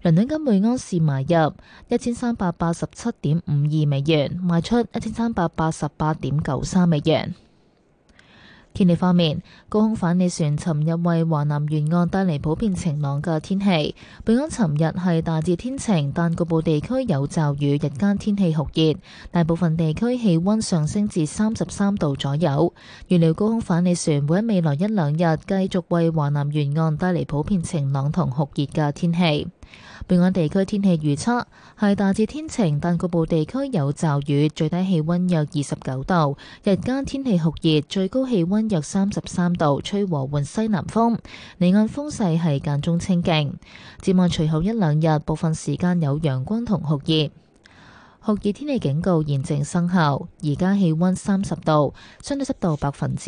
倫敦金每盎司買入1387.52美元，賣出1388.93美元。天氣方面，高空反氣旋尋日為華南沿岸帶嚟普遍晴朗嘅天氣。本港尋日係大致天晴，但局部地區有驟雨，日間天氣酷熱，大部分地區氣溫上升至33度左右。預料高空反氣旋會喺未來一兩日繼續為華南沿岸帶嚟普遍晴朗同酷熱嘅天氣。本港地區天氣預測係大致天晴，但局部地區有驟雨，最低氣溫約29度，日間天氣酷熱，最高氣溫約33度，吹和緩西南風，離岸風勢係間中清勁。展望隨後一兩日，部分時間有陽光同酷熱。酷熱天氣警告現正生效，而家氣溫30度，相對濕度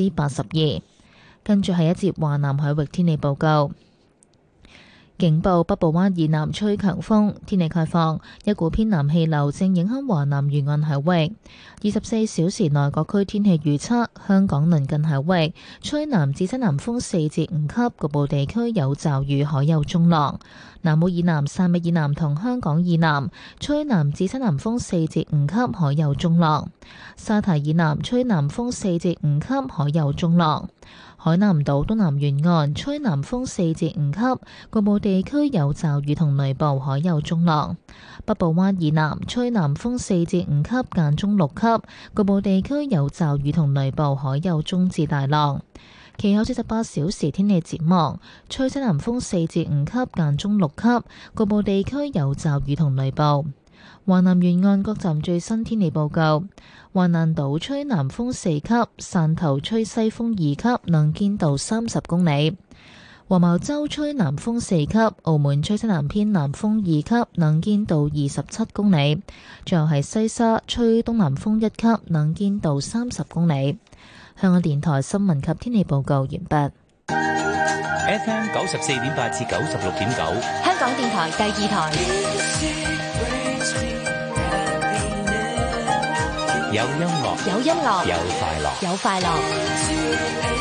82%。跟住係一節華南海域天氣報告。警報：北部灣以南吹強風，天氣概況，一股偏南氣流正影響華南沿岸海域。24小時內各區天氣預測：香港鄰近海域吹南至西南風4至5級，局部地區有驟雨，海有中浪。南澳以南、汕尾以南同香港以南吹南至西南風4至5級，海有中浪。沙堤以南吹南風4至5級，海有中浪。海南島東南沿岸吹南風4至5級，局部地區有驟雨同雷暴，海有中浪。北部灣以南吹南風4至5級，間中6級，局部地區有驟雨同雷暴，海有中至大浪。其後48小時天氣展望，吹西南風4至5級，間中6級，局部地區有驟雨同雷暴。華南沿岸各站最新天氣報告：橫瀾島吹南風4級，汕頭吹西風2級，能見度30公里；黃茅洲吹南風4級，澳門吹西南偏南風2級，能見度27公里；最後係西沙吹東南風1級，能見度30公里。香港電台新聞及天氣報告完畢。 FM 94.8至96.9， 香港電台第二台。 有音樂， 有音樂， 有快樂， 有快樂。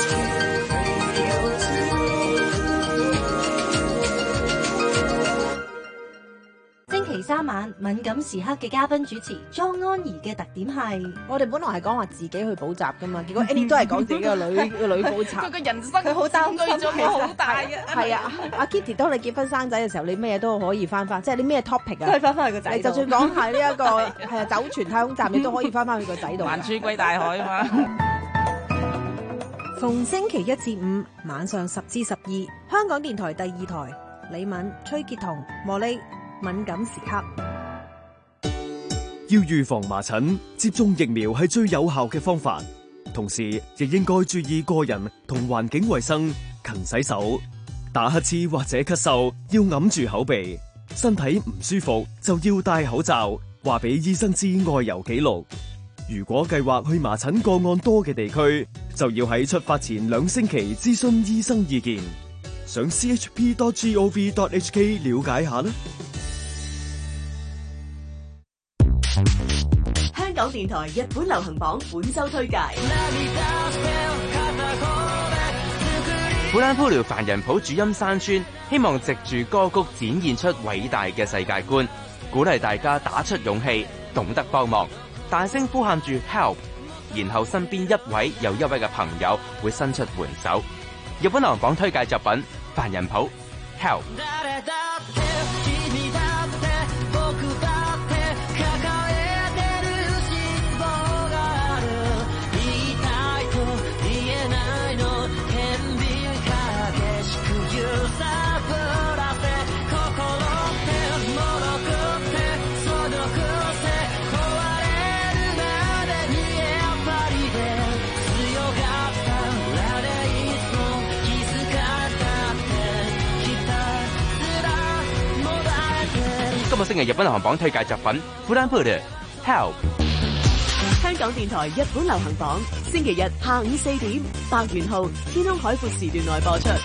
星期三晚敏感時刻嘅嘉賓主持莊安怡嘅特點係， 我哋本來係講話自己去補習噶嘛，結果 Annie 都係講自己個女補習。 佢個人生佢好擔心咗好大嘅。 係啊，阿 Kitty 當你結婚生仔嘅時候，你咩嘢都可以翻，即係你咩 topic 啊， 都係翻返去個仔度。 你就算講係呢一個係啊走全太空站，你都可以翻返去個仔度。 環珠歸大海啊嘛！ 逢星期一至五晚上10至12，香港電台第二台，李敏、崔潔彤、茉莉敏感時刻。 要預防麻疹，接種疫苗係最有效嘅方法。同時，亦應該注意個人同環境衛生，勤洗手。打乞嗤或者咳嗽要揞住口鼻，身體唔舒服就要戴口罩，話俾醫生知外遊記錄。如果計劃去麻疹個案多嘅地區，就要喺出發前2星期諮詢醫生意見。上 chp.gov.hk 了解下啦。 香港電台日本流行榜本周推介。 普蘭普寮凡人譜主音山村希望藉住歌曲展現出偉大嘅世界觀，鼓勵大家打出勇氣，懂得幫忙，大聲呼喊住 help， 然後身邊一位又一位嘅朋友會伸出援手。日本流行榜推介作品凡人譜 help。今個星期日本流行榜推介作品普蘭普寮 help。 香港電台日本流行榜星期日下午4點，百元號天空海闊時段內播出。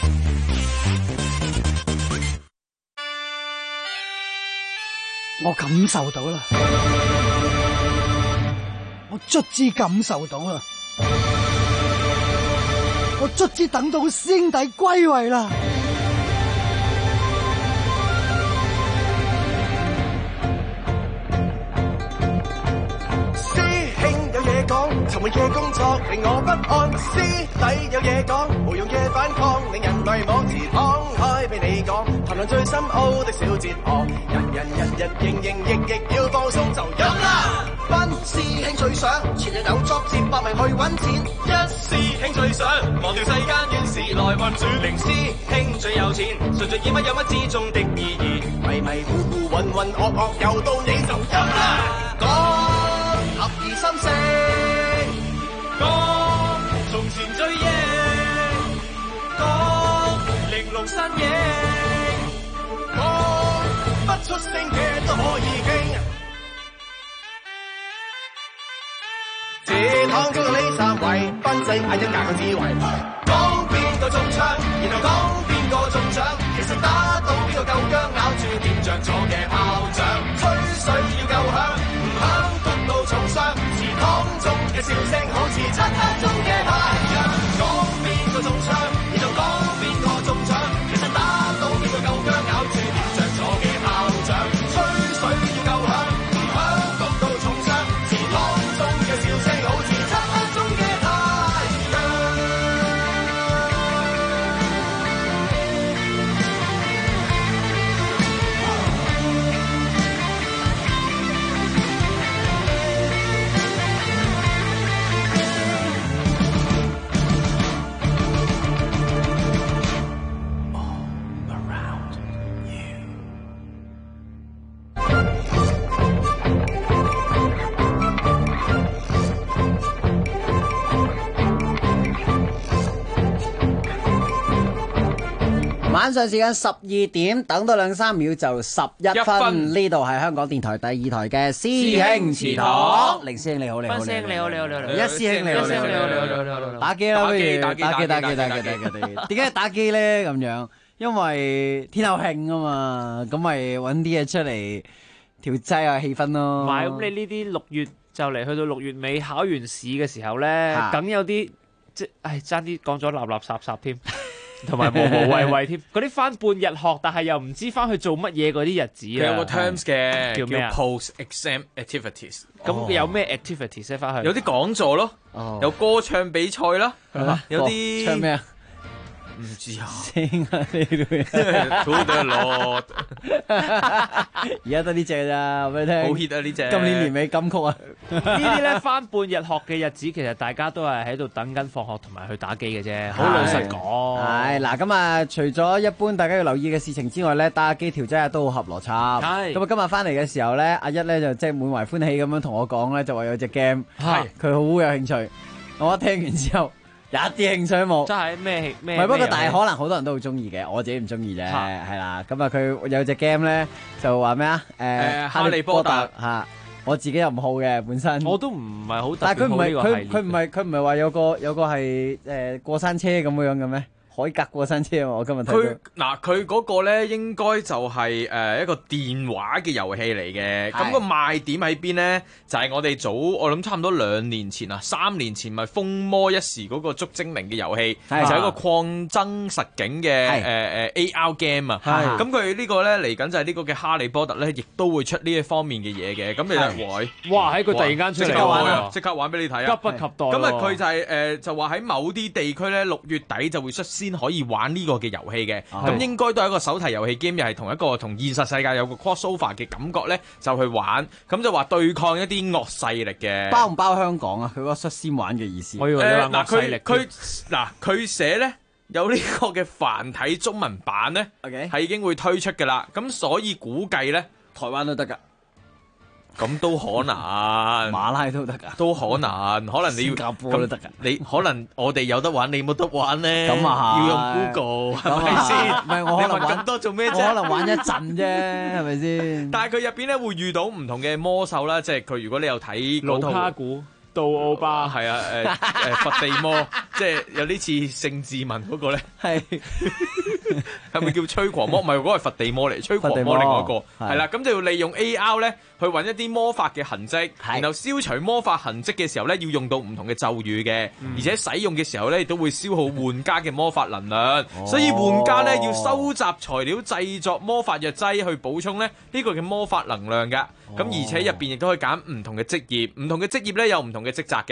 我感受到啦，我卒之感受到啦，我卒之等到師兄弟歸位啦。 沉悶嘅工作令我不安，師弟有嘢講，無用嘅反抗令人迷惘，自敞開俾你講，談論最深奧的小哲學，日營役要放鬆就飲啦。班師兄最想前日有作接百名去揾錢，一師兄最想忘掉世間怨事來運轉，零師兄最有錢，順序以乜有乜之中的意義，迷糊混噩又到你就飲啦。講合二心聲，講從前追憶，講玲瓏身影，講不出聲嘅都可以傾。這趟中嘅呢三位，賓仔嗌一架個智慧，講邊個中槍，然後講邊個中獎，其實打到邊個夠薑，咬住點着咗嘅炮仗，吹水要夠響，唔響篤到重傷，祠堂中嘅笑聲好似漆黑中嘅太陽，講邊個中槍，然後講邊個中獎，其實打到邊個夠薑，咬住點着咗嘅炮仗，吹水要夠響，唔響篤到重傷，祠堂中嘅笑聲好似漆黑中嘅太陽。 晚上時間12點，等多2-3秒就11分。呢度係香港電台第2台嘅師兄祠堂。凌師兄你好，你好， 師兄你好，你好，你好， 一師兄你好，你好，打機啦，不如打機。點解打機咧咁樣？因為天后慶啊嘛，咁咪揾啲嘢出嚟調劑下氣氛咯。 唔係，咁你呢啲6月就嚟去到6月尾考完試嘅時候咧，梗有啲即係爭啲講咗垃圾添。同埋無謂添，嗰啲翻半日學，但係又唔知翻去做乜嘢嗰啲日子啊！ 佢有個 terms 嘅， 叫咩啊 ？Post exam activities。 咁有咩 activities 咧？翻去有啲講座咯，有歌唱比賽啦，有啲唱咩啊？ 唔知啊， 聲啊呢啲 ，To the Lord。 而家得呢隻咋，俾你聽。 好 hit 啊呢隻！ 今年年尾金曲啊！ 呢啲咧翻半日學嘅日子，其實大家都係喺度等緊放學同埋去打機嘅啫。好老實講。 係嗱，咁啊，除咗一般大家要留意嘅事情之外咧，打機調劑下都好合邏輯。係。咁啊，今日翻嚟嘅時候咧，阿一咧就即係滿懷歡喜咁樣同我講咧，就話有隻 game，係佢好有興趣。我一聽完之後，一啲興趣都冇。 真係咩？ 唔係，不過但係可能好多人都好中意嘅，我自己唔中意啫，係啦。咁啊，佢有隻 game 咧就話咩啊？ 哈利波特嚇，我自己又唔好嘅本身。 我都唔係好， 但係佢唔係佢唔係話有個係過山車咁樣嘅咩？海格過山車啊！我今日睇到佢嗰個咧應該就係一個電話嘅遊戲嚟嘅。咁個賣點喺邊咧？就係我哋我諗差唔多2年前啊，3年前咪風魔一時嗰個捉精靈嘅遊戲，就係一個擴增實境嘅AR game 啊。咁佢呢個咧嚟緊就係呢個嘅哈利波特咧，亦都會出呢一方面嘅嘢嘅。咁你就哇！喺佢突然間出嚟即刻玩俾你睇啊！ 急不及待。 咁啊，佢就係就話喺某啲地區咧，6月底就會率先可以玩呢個嘅遊戲嘅，咁應該都係一個手提遊戲 game，又係同一個同現實世界有個 crossover 嘅感覺咧，就去玩，咁就話對抗一啲惡勢力嘅。 包唔包香港啊？佢嗰率先玩嘅意思。 我以為你話惡勢力。 佢寫咧有呢個嘅繁體中文版咧，係已經會推出㗎啦，咁所以估計咧台灣都得㗎。 咁都可能， 馬拉都得噶， 都可能你要新加坡都得噶。 你可能我哋有得玩，你冇得玩咧。 咁啊要用 Google 係咪先？ 唔係我可能玩咁多做咩啫？ 我可能玩一陣啫，係咪先？ 但係佢入邊咧會遇到唔同嘅魔獸啦，即係佢如果你有睇嗰套盧卡古、杜奧巴， 係啊佛地魔，即係有啲似聖智文嗰個咧，係咪叫吹狂魔？唔係嗰個係佛地魔嚟，吹狂魔另外一個係啦。咁就要利用 AR 咧去揾一啲魔法嘅痕跡，然後消除魔法痕跡嘅時候咧，要用到唔同嘅咒語嘅，而且使用嘅時候咧亦都會消耗玩家嘅魔法能量，所以玩家咧要收集材料製作魔法藥劑去補充咧呢個嘅魔法能量㗎。咁而且入邊亦都可以揀唔同嘅職業，唔同嘅職業咧有唔同嘅職責㗎。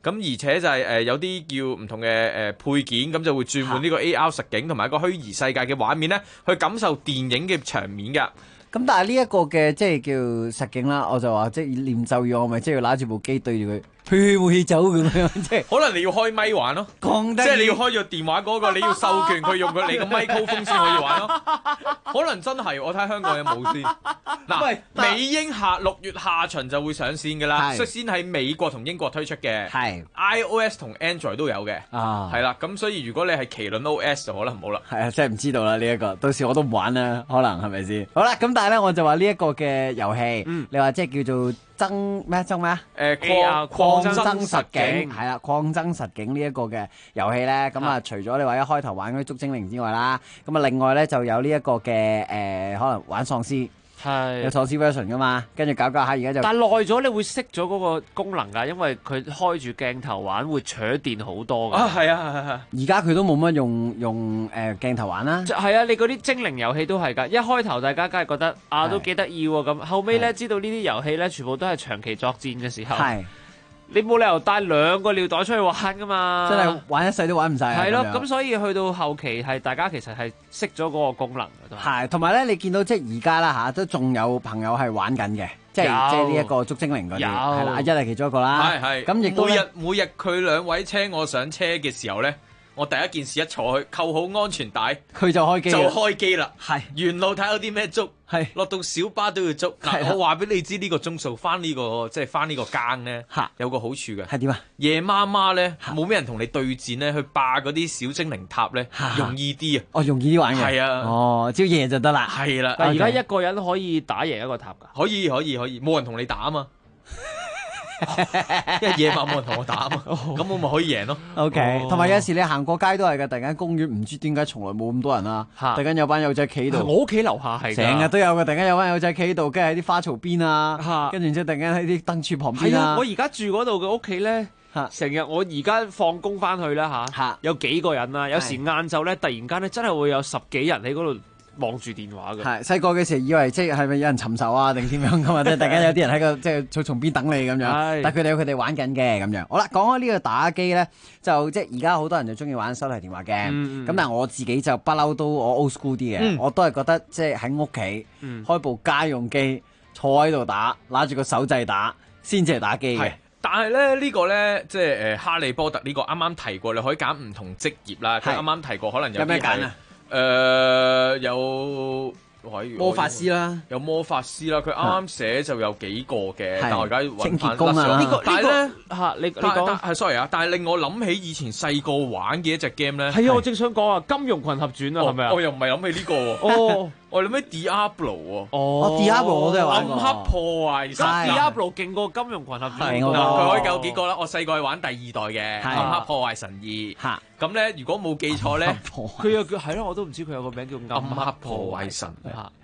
咁而且就係有啲叫唔同嘅配件，咁就會轉換呢個 AR 實境同埋一個虛擬世界嘅畫面咧，去感受電影嘅場面㗎。 咁但係呢一個嘅即係叫實境啦，我就話即係念咒語，我咪即係要拿住部機對住佢，會走咁樣，即係可能你要開咪玩咯，即係你要開咗電話嗰個，你要授權佢用佢你個咪高峰先可以玩咯。可能真係，我睇香港有冇先。嗱，美英6月下旬就會上線㗎啦，率先喺美國同英國推出嘅，係 iOS 同 Android 都有嘅，係啦。咁所以如果你係麒麟 OS 就可能唔好啦。 係啊，真係唔知道啦呢一個，到時我都唔玩啦，可能係咪先？好啦，咁但係咧我就話呢一個嘅遊戲，你話即係叫做增咩？擴增實境係啦，擴增實境呢一個嘅遊戲咧，咁啊除咗你話一開頭玩嗰啲捉精靈之外啦，咁啊另外咧就有呢一個嘅可能玩喪屍。有喪屍 version 噶嘛，跟住搞下而家就。 但係耐咗你會熄咗嗰個功能㗎，因為佢開住鏡頭玩會搶電好多㗎。 係啊。 而家佢都冇乜用鏡頭玩啦。 係啊，你嗰啲精靈遊戲都係㗎。一開頭大家梗係覺得都幾得意喎咁，後尾咧知道呢啲遊戲咧全部都係長期作戰嘅時候。你冇理由帶2個尿袋出去玩噶嘛？ 真係玩一世都玩唔晒。 係咯，咁所以去到後期係大家其實係熄咗嗰個功能嘅。 係，同埋咧，你見到即係而家啦都仲有朋友係玩緊嘅，即係呢一個捉精靈嗰啲。係啦，阿一係其中一個啦。 係。 咁亦都每日佢2位車我上車嘅時候咧，我第一件事一坐去扣好安全帶， 佢就開機啦。 係。沿路睇有啲咩捉。係落到小巴都要捉嗱，我話俾你知呢個鐘數翻呢個即係翻呢個更咧，有個好處嘅。係點啊？夜媽媽咧冇咩人同你對戰咧，去霸嗰啲小精靈塔咧容易啲啊！ 哦，容易啲玩嘅。係啊。 哦，只要夜就得啦。 係啦。 但而家一個人可以打贏一個塔㗎？ 可以，冇人同你打啊嘛。因為夜晚冇人同我打啊嘛，咁我咪可以贏咯。 OK， 同埋有時你行過街都係嘅，突然間公園唔知點解從來冇咁多人啦，突然間有班友仔企度。 我屋企樓下係成日都有嘅，突然間有班友仔企度，跟住喺啲花槽邊啊，跟住然之後突然間喺啲燈柱旁邊啊。 我而家住嗰度嘅屋企咧，成日我而家放工翻去啦有幾個人啦，有時晏晝咧突然間咧真係會有10幾人喺嗰度望住電話嘅。 係細個嘅時候以為即係咪有人尋仇啊定點樣噶嘛？即係突然間有啲人喺個即係草叢邊等你咁樣。但係佢哋有佢哋玩緊嘅咁樣。好啦，講開呢個打機咧，就即係而家好多人就中意玩手提電話嘅。咁但係我自己就不嬲都我 old school 啲嘅，我都係覺得即係喺屋企開部家用機坐喺度打，拿住個手掣打先至係打機嘅。 但係咧呢個咧即係哈利波特呢個啱啱提過，你可以揀唔同職業啦。佢啱啱提過，可能有咩揀啊？有魔法師啦， 有魔法師啦。佢啱啱寫就有幾個嘅，但我而家揾翻工啊。 但係咧你講係 sorry 啊，但係令我諗起以前細個玩嘅一隻 game 咧。 係啊，我正想講啊，《金庸群俠傳》啊，係咪啊？ 我又唔係諗起呢個喎。我諗起 Diablo 喎。 Diablo 我都有玩過。 暗黑破壞神 Diablo 勁過《金庸群俠傳》。 佢可以有幾個啦？我細個係玩第2代嘅《暗黑破壞神2》。咁咧，如果冇記錯咧， 佢有叫係咯，我都唔知佢有個名叫暗黑破壞神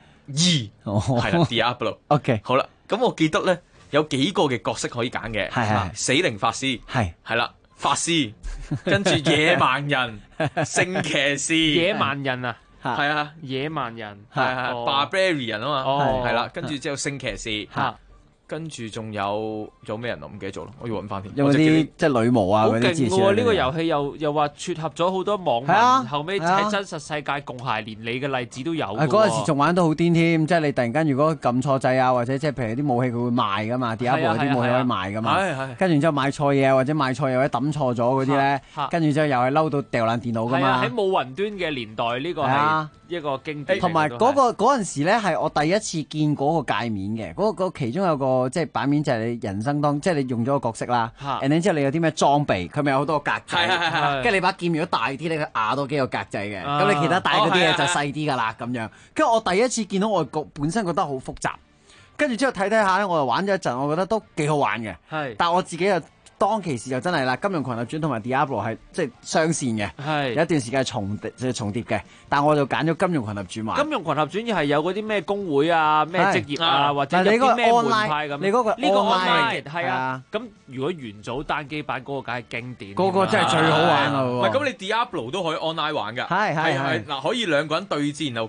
2，係啦 Diablo。好啦，咁我記得咧有幾個嘅角色可以揀嘅，係死靈法師，係啦，法師，跟住野蠻人、聖騎士、 野蠻人啊， 係啊， 野蠻人係 Barbarian 啊嘛，係啦，跟住之後聖騎士。跟住仲有咩人啊？唔記得咗咯，我要揾翻添。 有冇啲即係女巫啊嗰啲之類？好勁喎！ 呢個遊戲又話撮合咗好多網民，後尾喺真實世界共諧連理嘅例子都有。 嗰陣時仲玩得好癲添，即係你突然間如果撳錯掣啊，或者即係譬如啲武器佢會賣噶嘛，Diablo 啲武器可以賣噶嘛。跟住然之後買錯嘢啊，或者買錯嘢或者抌錯咗嗰啲咧，跟住之後又係嬲到掉爛電腦噶嘛。 喺冇雲端嘅年代，呢個係一個經典。 同埋嗰陣時咧係我第一次見嗰個界面嘅，嗰其中有個。即係版面就係你人生當，即係你用咗個角色啦，然後之後你有啲咩裝備，佢咪有好多個格仔，跟住你把劍如果大啲咧，佢壓多幾個格仔嘅，咁你其他帶嗰啲嘢就細啲噶啦咁樣。跟住我第一次見到我本身覺得好複雜，跟住之後睇睇下咧，我就玩咗一陣，我覺得都幾好玩嘅。但係我自己又當其時就真係啦，《金庸群俠傳》同埋《Diablo》係即係雙線嘅，有一段時間係重疊嘅。但我就揀咗《金庸群俠傳》玩。《金庸群俠傳》係有嗰啲咩工會啊、咩職業啊，或者有啲咩門派咁。 你嗰個呢個 online 係啊。咁如果元祖單機版嗰個梗係經典。 嗰個真係最好玩啊！ 唔係咁，你 Diablo 都可以 online 玩㗎。係嗱，可以2個人對戰，然後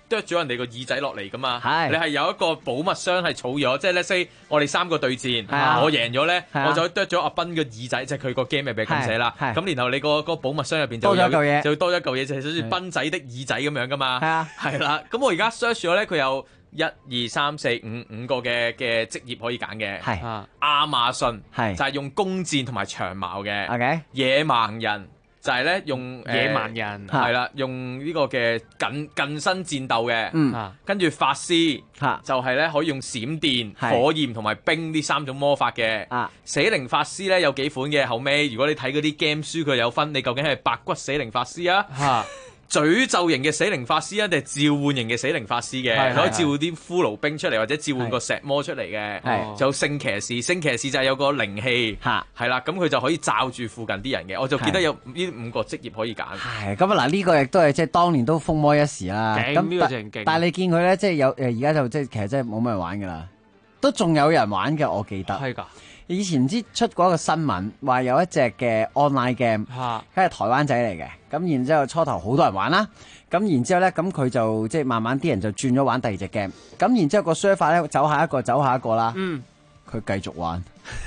剁咗人哋個耳仔落嚟噶嘛。 係你係有一個寶物箱係儲咗，即係 let's say 我哋3個對戰，我贏咗咧，我就剁咗阿斌個耳仔，即係佢個 game 入邊咁寫啦。咁然後你個寶物箱入邊就多咗一嚿嘢， 就會多咗一嚿嘢，就係好似斌仔的耳仔咁樣噶嘛。 係啊， 係啦。咁我而家 search 咗咧，佢有1、2、3、4、5個嘅職業可以揀嘅。 係亞馬遜係就係用弓箭同埋長矛嘅。 OK， 野蠻人就係咧用野蠻人係啦，用呢個嘅近身戰鬥嘅。跟住法師就係咧可以用閃電、火焰同埋冰呢3種魔法嘅。死靈法師咧有幾款嘅，後尾如果你睇嗰啲 game 書佢有分，你究竟係白骨死靈法師啊？詛咒型嘅死靈法師啊，定係召喚型嘅死靈法師嘅，可以召喚啲骷髏兵出嚟，或者召喚個石魔出嚟嘅。就聖騎士，聖騎士就係有個靈氣，係啦，咁佢就可以罩住附近啲人嘅。我就記得有呢5個職業可以揀。 係咁啊！嗱，呢個亦都係即係當年都風魔一時啦。 咁呢個正勁。 但係你見佢咧，即係有而家就即係其實真係冇乜人玩㗎啦，都仲有人玩嘅，我記得。 係㗎。 以前唔知出過一個新聞，話有一隻嘅 online game，佢係台灣仔嚟嘅，咁然之後初頭好多人玩啦，咁然之後咧，咁佢就即係慢慢啲人就轉咗玩第二隻 game，咁然之後個 server 咧走下一個啦，佢繼續玩，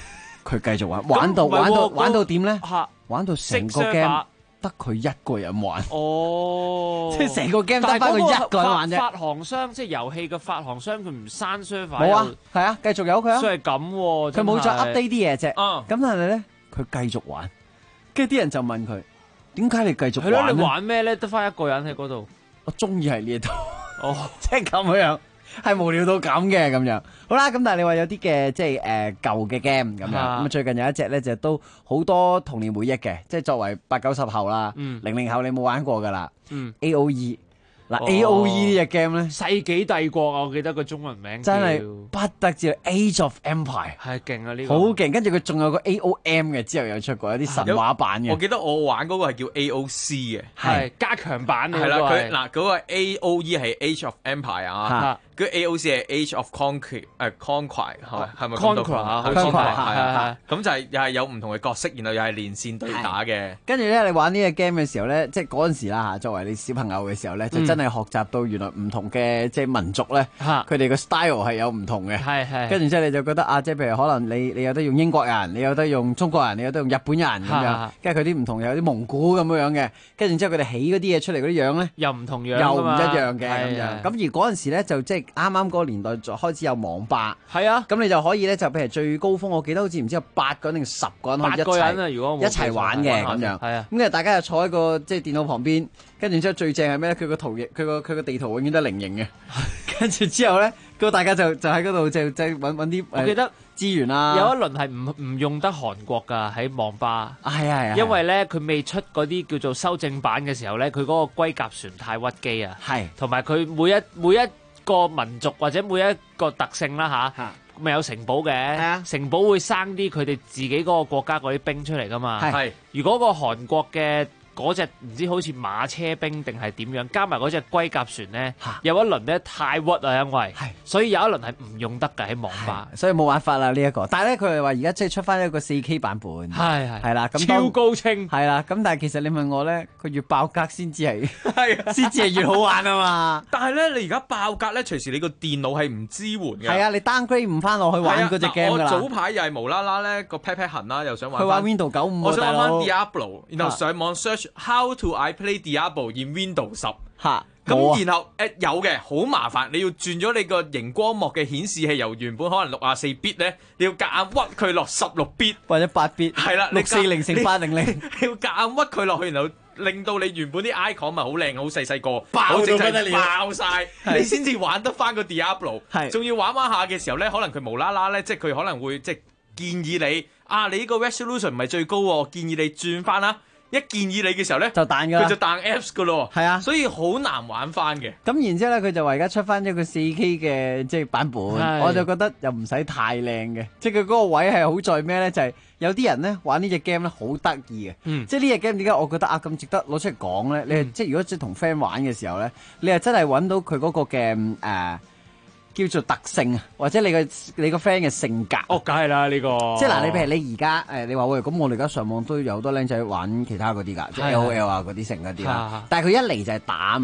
玩到點咧？玩到成個 game 得佢一個人玩，即係成個 game 得翻佢一個人玩啫。 發行商即係遊戲嘅發行商，佢唔刪 server。 冇啊，係啊，繼續有佢啊。 所以係咁喎， 佢冇再 update 啲嘢啫。咁但係咧，佢繼續玩，跟住啲人就問佢：點解你繼續玩咧？ 係咯，你玩咩咧？得翻一個人喺嗰度。 我中意係呢度，即係咁樣。係無聊到咁嘅咁樣，好啦，咁但係你話有啲嘅即係舊嘅 game 咁樣，咁最近有一隻咧就都好多童年回憶嘅，即係作為80、90後啦，00後你冇玩過噶啦，AOE 嗱 AOE 呢隻 game 咧， 世紀帝國啊，我記得個中文名真係不得之 Age of Empire 係勁啊呢個， 好勁，跟住佢仲有個 AOM 嘅，之後又出過有啲神話版嘅， 我記得我玩嗰個係叫 AOC 嘅， 係加強版嘅， 係啦，佢嗱嗰個 AOE 係 Age of Empire 啊。佢 AOC 係 Age of Conquer 係咪 Conquer 係咁就係又係有唔同嘅角色，然後又係連線對打嘅。 跟住咧，你玩呢個 game 嘅時候咧，即係嗰陣時啦嚇，作為你小朋友嘅時候咧，就真係學習到原來唔同嘅即係民族咧，佢哋個 style 係有唔同嘅。係。跟住之後你就覺得啊，即係譬如可能你有得用英國人，你有得用中國人，你有得用日本人咁樣，跟住佢啲唔同有啲蒙古咁樣嘅，跟住之後佢哋起嗰啲嘢出嚟嗰啲樣咧， 又唔同樣， 又唔一樣嘅咁樣。咁而嗰陣時咧就即係啱啱嗰個年代就開始有網吧， 係啊， 咁你就可以咧就譬如最高峰，我記得好似唔知有8個人定10個人可以一齊玩嘅咁樣，係啊，咁大家就坐喺個即係電腦旁邊，跟住之後最正係咩咧？佢個圖形，佢個地圖永遠都係菱形嘅，跟住之後咧，大家就喺嗰度就揾啲，我記得資源啦。 有一輪係唔用得韓國㗎喺網吧， 係因為咧佢未出嗰啲叫做修正版嘅時候咧，佢嗰個龜甲船太屈機啊，係，同埋佢每一個民族或者每一個特性啦嚇，咪有城堡嘅，城堡會生啲佢哋自己嗰個國家嗰啲兵出嚟噶嘛。係，如果個韓國嘅嗰隻唔知好似馬車兵定係點樣，加埋嗰隻龜甲船咧，有一輪咧太屈啊，因為所以有一輪係唔用得㗎喺網吧， 所以冇辦法啦呢一個。但係咧佢哋話而家即係出翻一個4K 版本，係啦，咁超高清係啦。咁但係其實你問我咧，佢越爆格先至係越好玩啊嘛。 但係咧你而家爆格咧，隨時你個電腦係唔支援嘅。 係啊，你 downgrade 唔翻落去玩嗰隻 game 㗎啦。 我早排又係無啦啦咧個 pat 痕啦，又想玩。 佢玩 Windows 95， 我想玩翻 Diablo，然後上網 search。How to I play Diablo in Windows 10？咁然後有嘅好麻煩，你要轉咗你個熒光幕嘅顯示器，由原本可能64 bit 咧，你要夾硬屈佢落16 bit 或者8 bit， 係啦 ，640乘800， 你要夾硬屈佢落去，然後令到你原本啲 icon 咪好靚好細個， 爆到不得了， 爆晒，你先至玩得翻個 Diablo。仲要玩下嘅時候咧，可能佢無啦啦咧，即係佢可能會即係建議你你呢個 resolution 唔係最高喎，建議你轉翻啦。一建議你嘅時候咧， 就彈㗎啦， 佢就彈 Apps 㗎咯，係啊，所以好難玩翻嘅。 咁然之後咧，佢就話而家出翻一個4K 嘅即係版本，我就覺得又唔使太靚嘅，即係佢嗰個位係好在咩咧？就係有啲人咧玩呢隻 game 咧好得意嘅，即係呢隻 game 點解我覺得咁值得攞出嚟講咧？你係即係如果即係同 friend 玩嘅時候咧，你係真係揾到佢嗰個嘅叫做特性啊，或者你個 friend 嘅性格。 哦，梗係啦呢個。 即係嗱，你譬如你而家你話喂，咁我哋而家上網都有好多僆仔玩其他嗰啲㗎，即係 LOL 啊嗰啲成嗰啲啦。但係佢一嚟就係打啊嘛，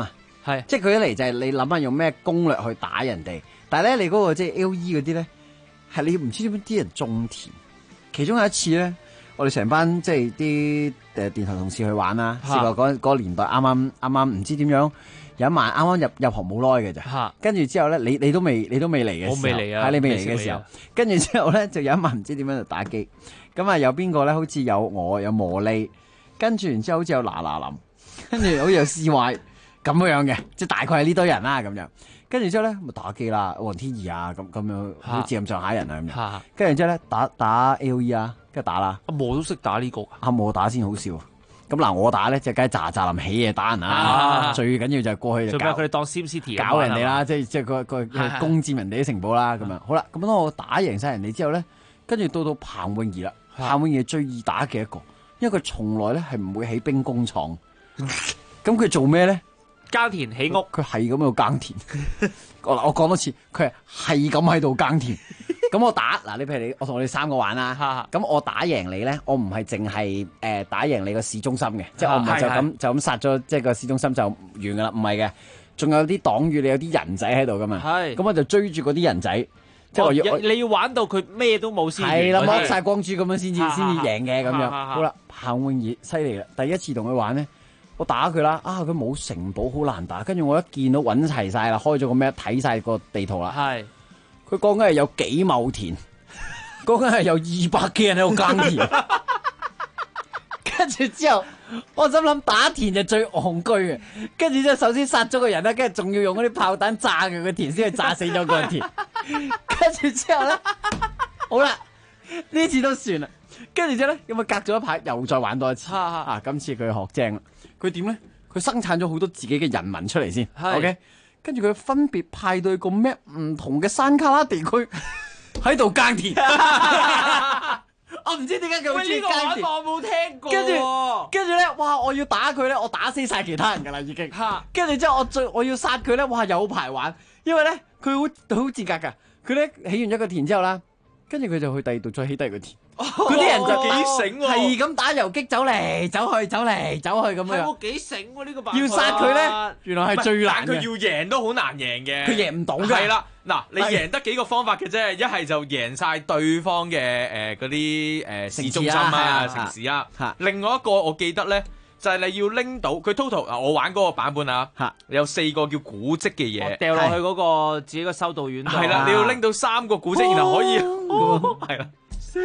係， 即係佢一嚟就係你諗下用咩攻略去打人哋，但係咧你嗰個即係 LE 嗰啲咧，係你唔知點解啲人種田。其中有一次咧，我哋成班即係啲電台同事去玩啦，試過嗰個年代啱啱唔知點樣。有一晚啱啱入行冇耐嘅咋，跟住之後咧，你都未嚟嘅時候， 我未嚟啊， 係你未嚟嘅時候，跟住之後咧就有一晚唔知點樣就打機，咁啊有邊個咧？好似有我有茉莉，跟住然之後好似有嗱林，跟住好似有 CY 咁樣嘅，即係大概係呢堆人啦咁樣。跟住之後咧咪打機啦，黃天怡啊咁樣，好似咁上下人啊咁樣。跟住之後咧打 AOE 啊，跟住打啦。 阿毛都識打呢個， 阿毛打先好笑。咁嗱，我打咧就梗係喳臨起嘢打人啦，最緊要就係過去就佢哋當 SimCity 搞人哋啦，即係個攻佔人哋啲城堡啦咁樣。好啦，咁當我打贏晒人哋之後咧，跟住到彭詠儀啦，彭詠儀最易打嘅一個，因為佢從來咧係唔會起兵工廠。咁佢做咩咧？ 耕田起屋， 佢係咁喺度耕田。我講多次，佢係咁喺度耕田。咁我打嗱，你譬如我同我哋三個玩啦，咁我打贏你咧，我唔係淨係打贏你個市中心嘅，即係我唔係就咁殺咗即係個市中心就完噶啦，唔係嘅，仲有啲黨羽，你有啲人仔喺度噶嘛，咁我就追住嗰啲人仔，即係你要玩到佢咩都冇先， 係啦，剝晒光珠咁樣先至贏嘅咁樣。好啦，彭詠儀犀利啦，第一次同佢玩咧，我打佢啦，佢冇城堡好難打，跟住我一見到揾齊晒啦，開咗個咩睇晒個地圖啦。佢講緊係有幾畝田，講緊係有200幾人喺度耕田，跟住之後我心諗打田就最戇居嘅，跟住之後首先殺咗個人啦，跟住仲要用嗰啲炮彈炸佢個田先去炸死咗個田，跟住之後咧，好啦，呢次都算啦，跟住之後咧，咁啊隔咗一排又再玩多一次，今次佢學精啦，佢點咧？佢生產咗好多自己嘅人民出嚟先 ，OK。跟住佢分別派對個咩唔同嘅山卡拉地區喺度耕田，我唔知點解佢會中意耕田。 我冇聽過。 跟住咧，哇！我要打佢咧，我打死晒其他人噶啦已經。跟住之後我要殺佢咧，哇！有排玩，因為咧佢好自格噶，佢咧起完一個田之後啦，跟住佢就去第二度再起第二個田。嗰啲人就幾醒喎， 係咁打游擊走嚟走去走嚟走去咁樣。 係幾醒喎呢個辦法。 要殺佢咧，原來係最難嘅。 佢要贏都好難贏嘅。 佢贏唔到嘅。 係啦，嗱，你贏得幾個方法嘅啫，一係就贏晒對方嘅嗰啲市中心啊、城市啊。另外一個我記得咧，就係你要拎到佢 total 我玩嗰個版本啊，有4個叫古蹟嘅嘢， 掉落去嗰個自己個修道院度。 係啦，你要拎到3個古蹟，然後可以係啦。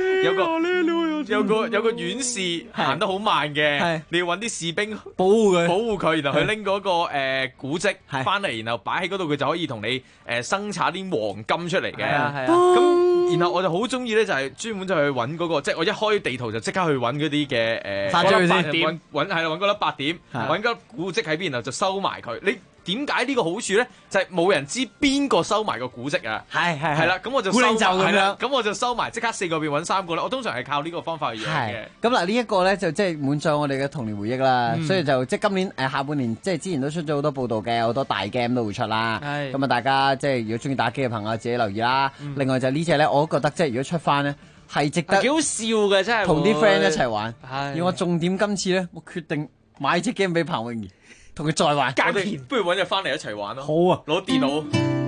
有個院士行得好慢嘅，你要揾啲士兵保護佢，然後去拎嗰個古蹟翻嚟，然後擺喺嗰度，佢就可以同你生產啲黃金出嚟嘅。咁然後我就好中意咧，就係專門就去揾嗰個，即係我一開地圖就即刻去揾嗰啲嘅殺咗佢先， 揾嗰粒8點，揾嗰粒古蹟喺邊，然後就收埋佢。你點解呢個好處咧？就係冇人知邊個收埋個古蹟啊！係啦，咁我就收埋咁樣，咁我就收埋，即刻4個變揾3個啦。我通常係靠呢個方法去贏嘅。 咁嗱，呢一個咧就即係滿載我哋嘅童年回憶啦。所以就即係今年下半年，即係之前都出咗好多報道嘅，好多大 game 都會出啦。咁啊，大家即係如果中意打機嘅朋友自己留意啦。另外就呢隻咧，我都覺得即係如果出翻咧係值得， 幾好笑嘅真係， 同啲 friend 一齊玩。而我重點今次咧，我決定買隻 game 俾彭詠儀。同佢再玩， 耕田不如揾日翻嚟一齊玩咯。 好啊， 攞電腦。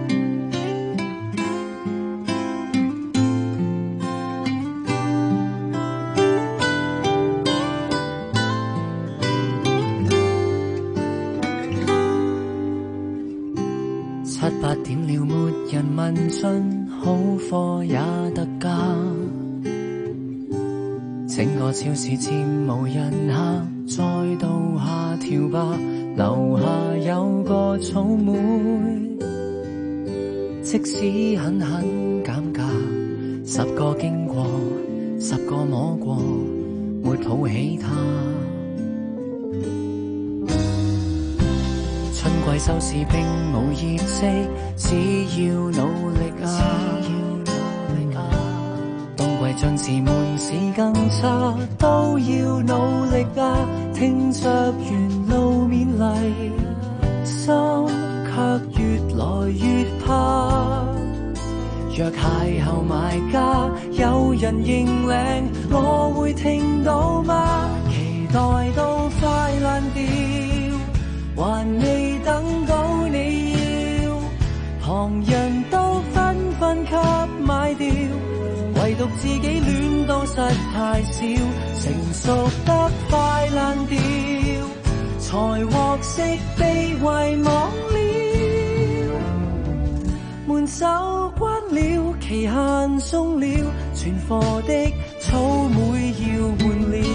7、8點了，沒人問津，好貨也特價。整個超市漸無人客，再到下調吧。樓下有個草莓，即使狠狠減價，10個經過，10個摸過，沒抱起它。春季收市並無業績，只要努力啊！冬季將至門市更差，都要努力啊！聽着沿路勉勵，心卻越來越怕。若邂逅買家，有人認領，我會聽到嗎？期待到快爛掉，還未等到。 旁人都紛紛給買掉，唯獨自己戀到實太少，成熟得快爛掉，才獲悉被遺忘了，門手關了，期限鬆了，存貨的草莓要換了。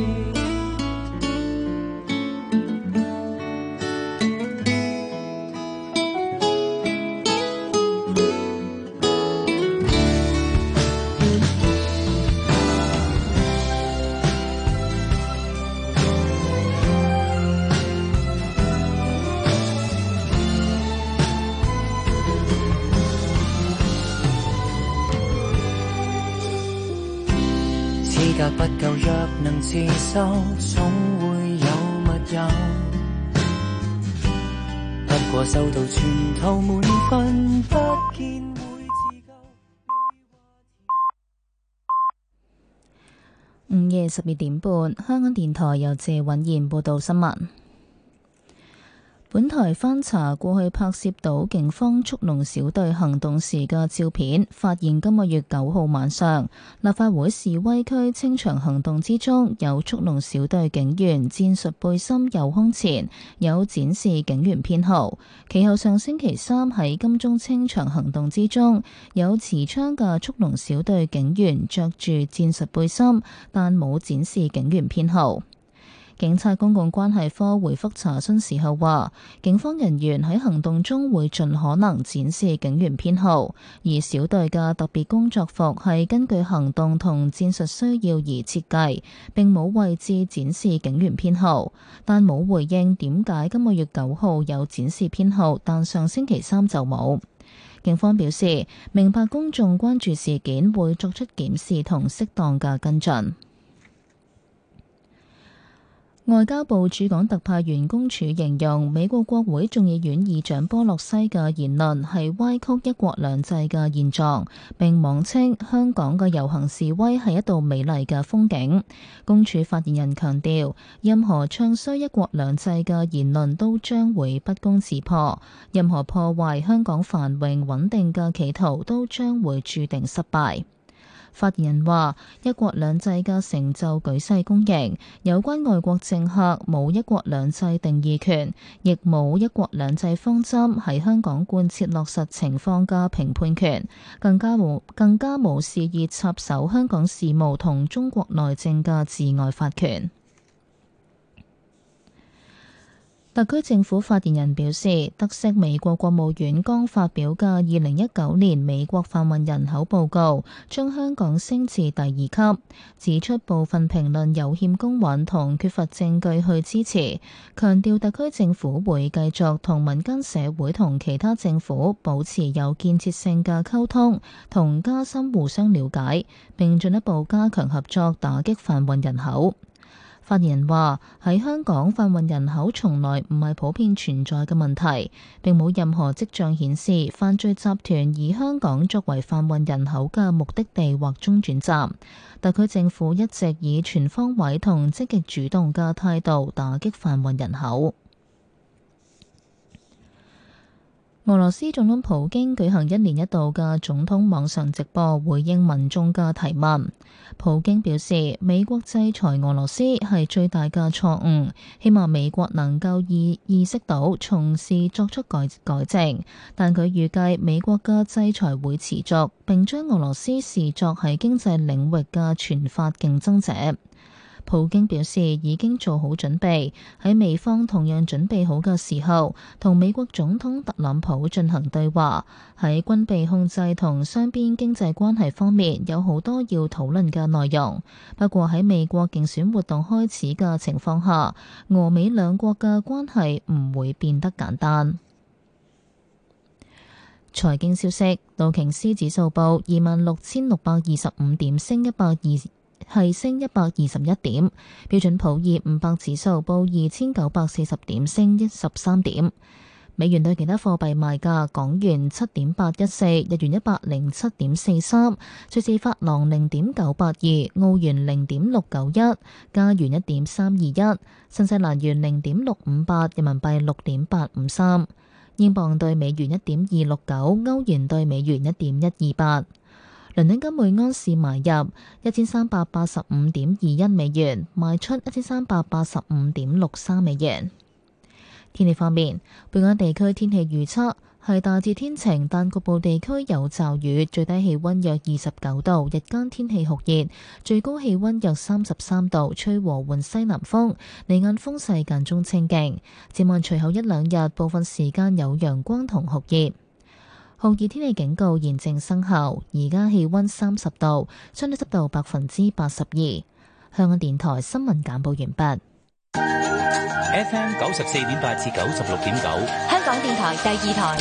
資格不夠，若能自修，總會有密友。不過收到全套滿分，不見會自救。 午夜12點半，香港電台由謝允賢報道新聞。本台翻查過去拍攝到警方速龍小隊行動時嘅照片，發現今個月9號晚上立法會示威區清場行動之中，有速龍小隊警員戰術背心右胸前有展示警員編號。其後上星期三喺金鐘清場行動之中，有持槍嘅速龍小隊警員着住戰術背心，但冇展示警員編號。警察公共關係科回覆查詢時候話，警方人員喺行動中會盡可能展示警員編號，而小隊嘅特別工作服係根據行動同戰術需要而設計，並冇位置展示警員編號，但冇回應點解今個月9號有展示編號，但上星期三就冇。警方表示，明白公眾關注事件，會作出檢視同適當嘅跟進。外交部駐港特派員公署形容美國國會眾議院議長波洛西嘅言論係歪曲一國兩制嘅現狀，並妄稱香港嘅遊行示威係一道美麗嘅風景。公署發言人強調，任何唱衰一國兩制嘅言論都將會不攻自破，任何破壞香港繁榮穩定嘅企圖都將會注定失敗。發言人話：一國兩制嘅成就舉世公認，有關外國政客冇一國兩制定義權，亦冇一國兩制方針喺香港貫徹落實情況嘅評判權，更加冇肆意插手香港事務同中國內政嘅治外法權。特區政府發言人表示，得悉美國國務院剛發表嘅2019年美國販運人口報告，將香港升至第2級，指出部分評論有欠公允同缺乏證據去支持，強調特區政府會繼續同民間社會同其他政府保持有建設性嘅溝通，同加深互相了解，並進一步加強合作，打擊販運人口。發言人話：喺香港販運人口從來唔係普遍存在嘅問題，並冇任何跡象顯示犯罪集團以香港作為販運人口嘅目的地或中轉站。特區政府一直以全方位同積極主動嘅態度打擊販運人口。俄羅斯總統普京舉行1年1度嘅總統網上直播，回應民眾嘅提問。普京表示，美國制裁俄羅斯係最大嘅錯誤，希望美國能夠意識到，從事作出改正。但佢預計美國嘅制裁會持續，並將俄羅斯視作係經濟領域嘅全法競爭者。普京表示已經做好準備，喺美方同樣準備好嘅時候，同美國總統特朗普進行對話。喺軍備控制同雙邊經濟關係方面，有好多要討論嘅內容。不過喺美國競選活動開始嘅情況下，俄美兩國嘅關係唔會變得簡單。財經消息，道瓊斯指數報26,625點，升121點，標準普爾500指數報2,940點，升13點。美元對其他貨幣賣價：港元7.814，日元107.43，瑞士法郎0.982，澳元0.691，加元1.321，新西蘭元0.658，人民幣6.853。 英鎊對美元1.269，歐元對美元1.128。倫敦金每盎司買入1385.21美元，賣出1385.63美元。天氣方面，本港地區天氣預測係大致天晴，但局部地區有驟雨，最低氣溫約29度，日間天氣酷熱，最高氣溫約33度，吹和緩西南風，離岸風勢間中清勁。展望隨後一兩日，部分時間有陽光同酷熱。酷熱天氣警告現正生效，而家氣溫30度，相對濕度82%。香港電台新聞簡報完畢。 FM 94.8至96.9， 香港電台第二台。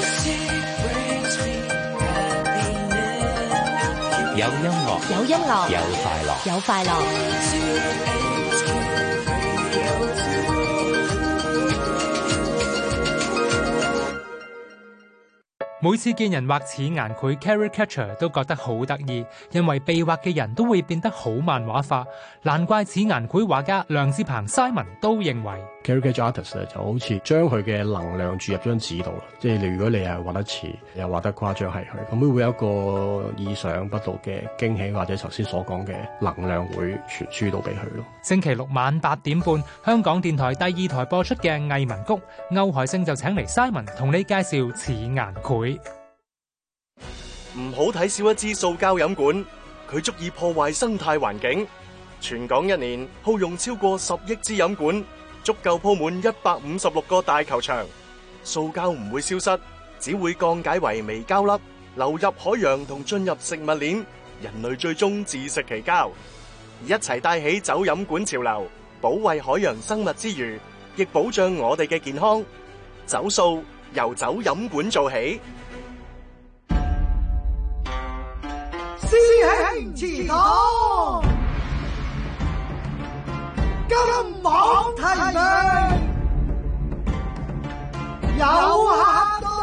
有音樂， 有音樂， 有快樂， 有快樂。 每次見人畫似顏繪 caricature 都覺得好得意，因為被畫嘅人都會變得好漫畫化，難怪似顏繪畫家梁志鵬 Simon 都認為 caricature artist 咧就好似將佢嘅能量注入張紙度，即係如果你係畫得似又畫得誇張係佢，咁會有一個意想不到嘅驚喜，或者頭先所講嘅能量會傳輸到俾佢咯。 星期六晚8點半，香港電台第二台播出嘅藝文谷，歐海星就請嚟 Simon 同你介紹似顏繪。 唔好睇少一支塑膠飲管，佢足以破壞生態環境。全港一年耗用超過10億支飲管，足夠鋪滿156個大球場。塑膠唔會消失，只會降解為微膠粒，流入海洋同進入食物鏈，人類最終自食其膠。一齊帶起走飲管潮流，保衛海洋生物之餘，亦保障我哋嘅健康。走塑由走飲管做起。 師兄祠堂，金網提名有客到。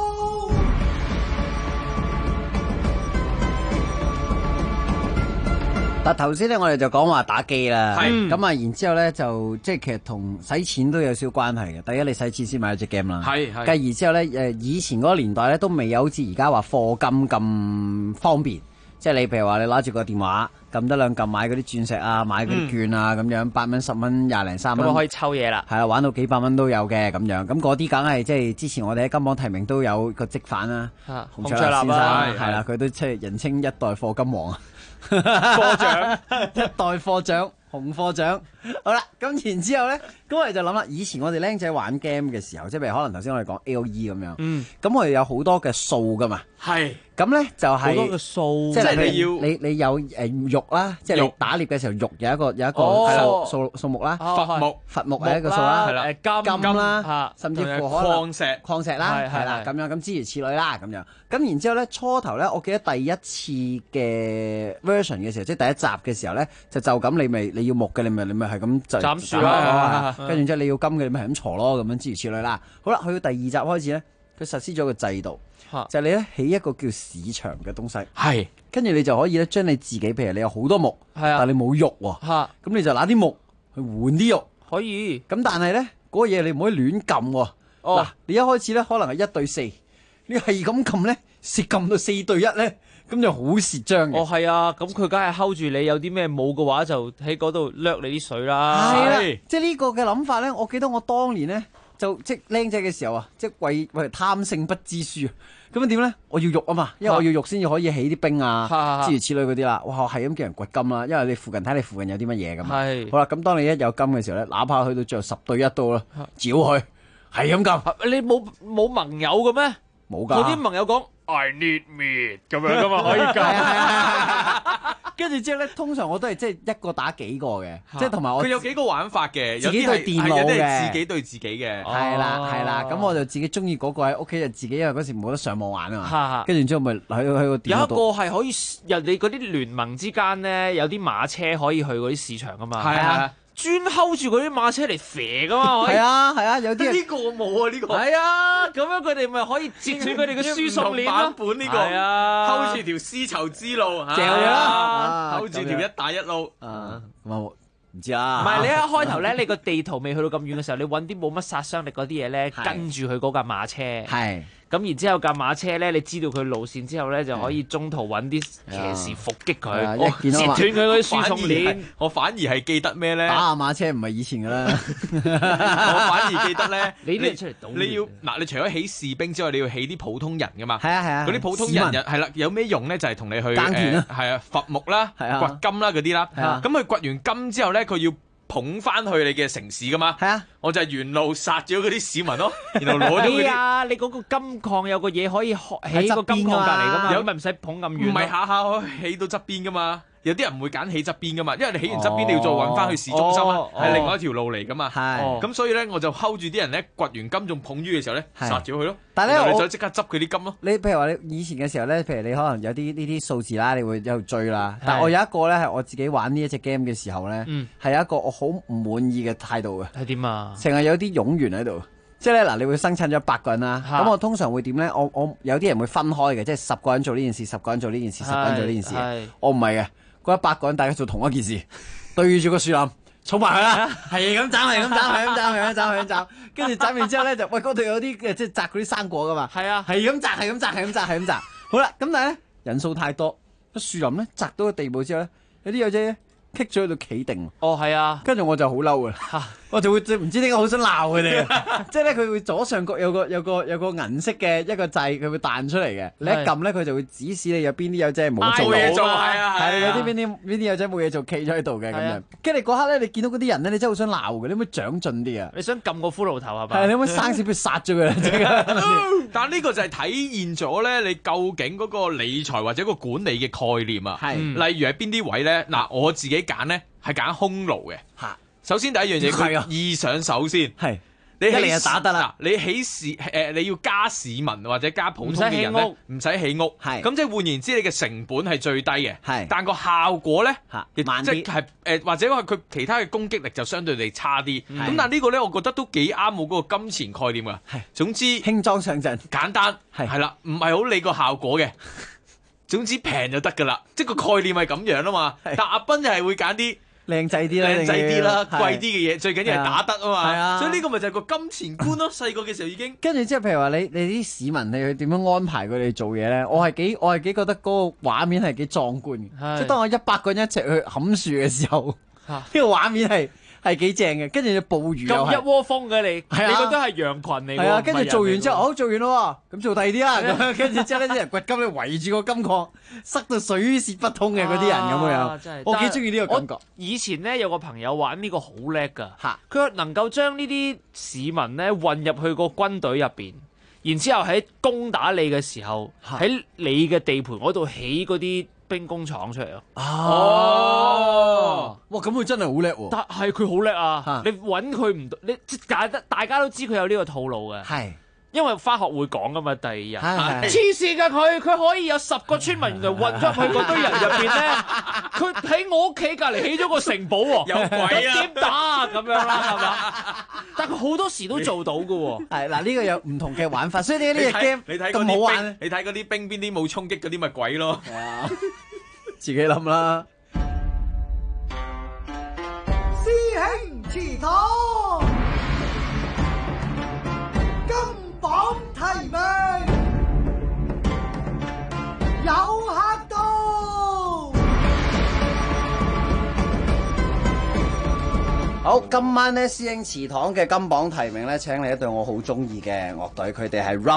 但頭先咧，我哋就講話打機啦， 係咁啊，然之後咧就即係其實同使錢都有少少關係嘅。第一，你使錢先買咗隻 game 啦， 係。 繼而之後咧，以前嗰個年代咧都未有好似而家話課金咁方便。即係你譬如話你攞住個電話撳得兩撳買嗰啲鑽石啊，買嗰啲券啊咁樣，8蚊、10蚊、20零、30蚊， 咁可以抽嘢啦。 係啦，玩到幾百蚊都有嘅咁樣。咁嗰啲梗係即係之前我哋喺金榜提名都有個積犯啦，洪卓立先生係啦，佢都即係人稱一代課金王啊， 課長一代課長。紅課長，好啦，咁然之後咧，咁我哋就諗啦，以前我哋僆仔玩 game 嘅時候，即係譬如可能頭先我哋講 AOE 咁樣，咁我哋有好多嘅數噶嘛， 係， 咁咧就係好多嘅數， 即係你要你有肉啦，即係你打獵嘅時候肉有一個數目啦，伐木係一個數啦，金啦，甚至乎可能礦石啦，係啦，咁樣咁諸如此類啦，咁樣，咁然之後咧初頭咧，我記得第一次嘅 version 嘅時候，即係第一集嘅時候咧，就咁你要木嘅，你咪係咁就斬樹啦， 跟住之後你要金嘅，你咪係咁鋤咯，咁樣諸如此類啦。好啦，去到第二集開始咧，佢實施咗個制度，就係你咧起一個叫市場嘅東西， 係，跟住你就可以咧將你自己，譬如你有好多木，但係你冇肉喎，咁你就拿啲木去換啲肉， 可以。 咁但係咧嗰個嘢你唔可以亂撳喎。嗱，你一開始咧可能係1對4，你係咁撳咧，蝕撳到4對1咧。咁就好蝕張嘅。 哦，係啊，咁佢梗係 hold 住你，有啲咩冇嘅話，就喺嗰度掠你啲水啦。 係啦，即係呢個嘅諗法咧，我記得我當年咧就即係僆仔嘅時候啊，即係為貪勝不知輸啊。咁樣點咧？我要肉啊嘛，因為我要肉先至可以起啲兵啊，諸如此類嗰啲啦。哇，係咁叫人掘金啦，因為你附近睇你附近有啲乜嘢咁。係。好啦，咁當你一有金嘅時候咧，哪怕去到最後10對1都啦，照佢係咁撳。 你冇盟友嘅咩？ 冇㗎。 嗰啲盟友講。I need meat 咁樣噶嘛，可以㗎。 跟住之後咧，通常我都係即係一個打幾個嘅，即係同埋我佢有幾個玩法嘅， 自己對電腦嘅， 自己對自己嘅。 係啦，咁我就自己中意嗰個喺屋企就自己，因為嗰時冇得上網玩啊嘛。跟住之後咪喺個電腦度。 有一個係可以人哋嗰啲聯盟之間咧，有啲馬車可以去嗰啲市場噶嘛。係啊。專 hold 住嗰啲馬車嚟射噶嘛？ 係啊，有啲呢個冇啊，呢個係啊，咁樣佢哋咪可以截住佢哋嘅輸送鏈咯。 版本呢個係啊 ，hold 住條絲綢之路， 嚼啦 ，hold 住條一帶一路。 唔知啦。 唔係你一開頭咧，你個地圖未去到咁遠嘅時候，你揾啲冇乜殺傷力嗰啲嘢咧，跟住佢嗰架馬車。係。咁然之後架馬車咧，你知道佢路線之後咧，就可以中途揾啲騎士伏擊佢，截斷佢嗰啲輸送鏈。 我反而係記得咩咧？ 打下馬車唔係以前噶啦， 我反而記得咧， 你出嚟賭。 你要嗱，你除咗起士兵之外，你要起啲普通人噶嘛？ 係啊。 嗰啲普通人係啦，有咩用咧？就係同你去耕田啦， 係啊，伐木啦，掘金啦嗰啲啦。咁佢掘完金之後咧，佢要捧翻去你嘅城市噶嘛？係啊，我就係沿路殺咗嗰啲市民咯，然後攞咗嗰啲。 啊，你嗰個金礦有個嘢可以起個金礦隔離噶嘛？有咪唔使捧咁遠？ 唔係下下可以起到側邊噶嘛？有啲人唔會揀起側邊噶嘛，因為你起完側邊你要再揾翻去市中心啊，係另外一條路嚟噶嘛。咁所以咧，我就睺住啲人咧掘完金仲捧於嘅時候咧，殺咗佢咯。 但係咧， 你就即刻執佢啲金咯。 你譬如話你以前嘅時候咧，譬如你可能有啲呢啲數字啦，你會喺度追啦。但係我有一個咧係我自己玩呢一隻 game 嘅時候咧，係有一個我好唔滿意嘅態度嘅。 係點啊？ 成日有啲冗員喺度。即係咧嗱，你會生產咗100個人啦，咁我通常會點咧？我有啲人會分開嘅，即係10個人做呢件事，10個人做呢件事，10個人做呢件事。我唔係嘅，嗰100個人大家做同一件事，對住個樹林，儲埋佢啦，係咁斬，係咁斬，係咁斬，係咁斬，係咁斬，跟住斬完之後咧就喂嗰度有啲即係摘嗰啲生果噶嘛，係啊，係咁摘，係咁摘，係咁摘，係咁摘。好啦，咁但係咧人數太多，個樹林咧摘到個地步之後咧，有啲友仔棘咗喺度企定。 哦，係啊， 跟住我就好嬲嘅。我就會唔知點解好想鬧佢哋，即係咧佢會左上角有個銀色嘅一個掣，佢會彈出嚟嘅。你一撳咧，佢就會指示你有邊啲友仔冇做嘢做，係有啲邊啲友仔冇嘢做，企咗喺度嘅咁樣。跟住嗰刻咧，你見到嗰啲人咧，你真係好想鬧嘅，你可唔可以長進啲啊？ 你想撳個骷髏頭係咪？ 係你可唔可以生少少殺咗佢？ 但係呢個就係體現咗咧，你究竟嗰個理財或者個管理嘅概念啊。係，例如係邊啲位咧？嗱，我自己揀咧係揀匈奴嘅。首先第一樣嘢，佢易上手先。係，你嚟就打得啦。你你要加市民或者加普通嘅人咧，唔使起屋。係，咁即係換言之，你嘅成本係最低嘅。係，但個效果咧， 慢啲。 即係或者佢其他嘅攻擊力就相對地差啲。咁但係呢個咧，我覺得都幾啱我嗰個金錢概念啊。係，總之輕裝上陣， 簡單係啦，唔係好理個效果嘅。總之平就得㗎啦，即係個概念係咁樣啊嘛。但阿斌就係會揀啲靚仔啲啦， 貴啲嘅嘢，最緊要係打得啊嘛。係啊，所以呢個咪就係個金錢觀咯。細個嘅時候已經跟住之後，譬如話你啲市民，你去點樣安排佢哋做嘢咧？我係幾覺得嗰個畫面係幾壯觀嘅。即係當我100個人一齊去冚樹嘅時候，呢個畫面係幾正嘅。跟住你捕魚咁一窩蜂嘅你，你覺得係羊群嚟㗎？ 係啊，跟住做完之後，好做完咯，咁做第二啲啦。咁跟住之後呢啲人掘金，你圍住個金礦，塞到水泄不通嘅嗰啲人咁樣。我幾中意呢個感覺。 以前咧有個朋友玩呢個好叻㗎，佢能夠將呢啲市民咧混入去個軍隊入邊，然之後喺攻打你嘅時候，喺你嘅地盤嗰度起嗰啲兵工廠出嚟咯。 哦，哇！咁佢真係好叻喎。 但係佢好叻啊！你揾佢唔到，你大家都知佢有呢個套路嘅。係。因為返學會講噶嘛，第二日黐線㗎佢可以有10個村民原來混咗去嗰堆人入邊咧，佢喺我屋企隔離起咗個城堡喎， 有鬼啊！ 點打啊咁樣啦，係嘛？但佢好多時都做到㗎喎。 係嗱，呢個有唔同嘅玩法，所以呢隻 game 你睇咁好玩。 你睇嗰啲兵邊啲冇衝擊嗰啲咪鬼咯。 自己諗啦。 師兄祠堂，金榜題名，有客到。 好，今晚咧師兄祠堂嘅金榜題名咧，請嚟一隊我好中意嘅樂隊，佢哋係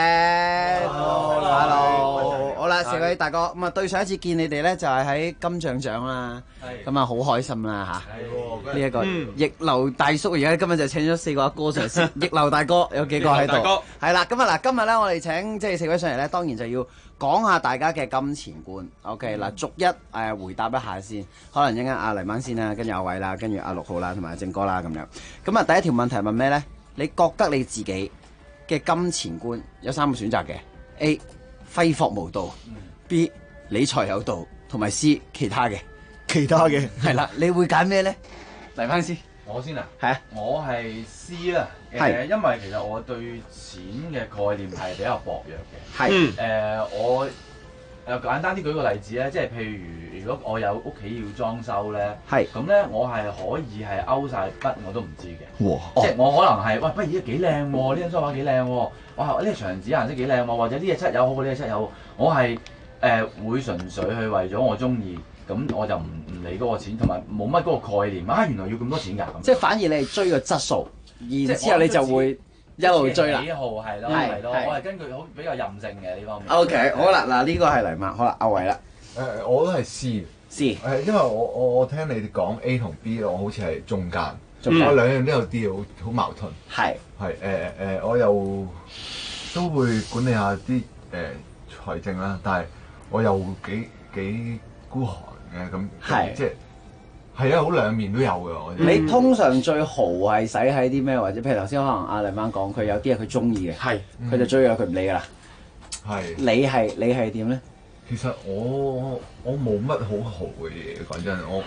Rubberband。Hello，好啦，四位大哥，咁啊對上一次見你哋咧就係喺金像獎啦，咁啊好開心啦嚇。呢一個逆流大叔，而家今日就請咗4個阿哥上嚟先。逆流大哥有幾個喺度？係啦，咁啊嗱，今日咧我哋請即係4位上嚟咧，當然就要講下大家嘅金錢觀。OK，嗱，逐一回答一下先。可能一陣阿黎晚先啦，跟住阿偉啦，跟住阿6號啦，同埋阿正哥啦咁樣。咁啊，第一條問題問咩咧？你覺得你自己嘅金錢觀有3個選擇嘅 ：A. 揮霍無度；B. 理財有道；同埋 C. 其他嘅。其他嘅係啦，你會揀咩咧？黎翻先。 我先啊， 係啊， 我係 C 啦，因為其實我對錢嘅概念係比較薄弱嘅，我簡單啲舉個例子咧，即係譬如如果我有屋企要裝修咧， 係咁咧，我係可以係勾晒筆我都唔知嘅。 哇！ 即係我可能係喂，不如呢幾靚喎，呢張梳化幾靚喎，哇！呢個牆紙顏色幾靚喎，或者呢隻漆油好過呢隻漆油好，我係會純粹去為咗我中意，咁我就唔理嗰個錢，同埋冇乜嗰個概念啊！原來要咁多錢㗎咁。 即係反而你係追個質素，然之後你就會一路追啦。 喜好係咯，係咯，我係根據好比較任性嘅呢方面。 OK，好啦，嗱呢個係黎麥，好啦，阿偉啦。 我都係 C。 C。 因為我聽你哋講 A 同 B，我好似係中間， 嗯我兩樣都有啲好矛盾。 係我又都會管理下啲財政啦，但係我又幾孤寒嘅咁， 係即係啊，好兩面都有嘅。我你通常最豪係使喺啲咩？或者譬如頭先可能阿黎麥講，佢有啲係佢中意嘅， 係佢就追咗佢唔理㗎啦。 係你係點咧？ 其實我冇乜好豪嘅嘢，講真，我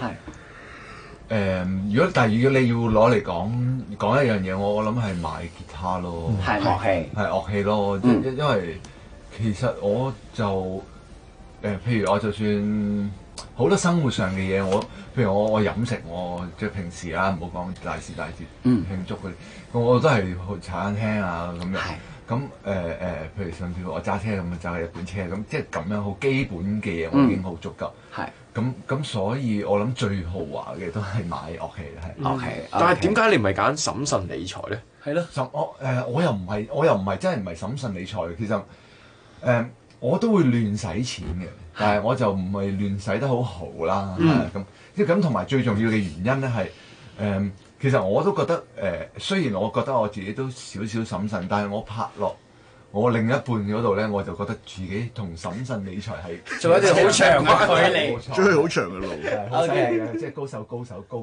如果但係如果你要攞嚟講一樣嘢，我諗係買吉他咯， 係樂器咯，因為其實我就譬如我就算好多生活上嘅嘢，譬如我飲食，我即係平時啦，唔好講大時大節慶祝嗰啲，我都係去茶餐廳啊咁樣。咁譬如甚至乎我揸車咁揸日本車，咁即係咁樣好基本嘅嘢，我已經好足夠。係咁，所以我諗最豪華嘅都係買樂器係。 樂器，但係點解你唔係揀審慎理財咧？ 係咯， 我又唔係真係唔係審慎理財，其實我都會亂使錢嘅，但係我就唔係亂使得好豪啦。咁即係咁，同埋最重要嘅原因咧係其實我都覺得雖然我覺得我自己都少少審慎，但係我拍落我另一半嗰度咧，我就覺得自己同審慎理財係仲有一條好長嘅距離， 追好長嘅路。 OK， 即係高手。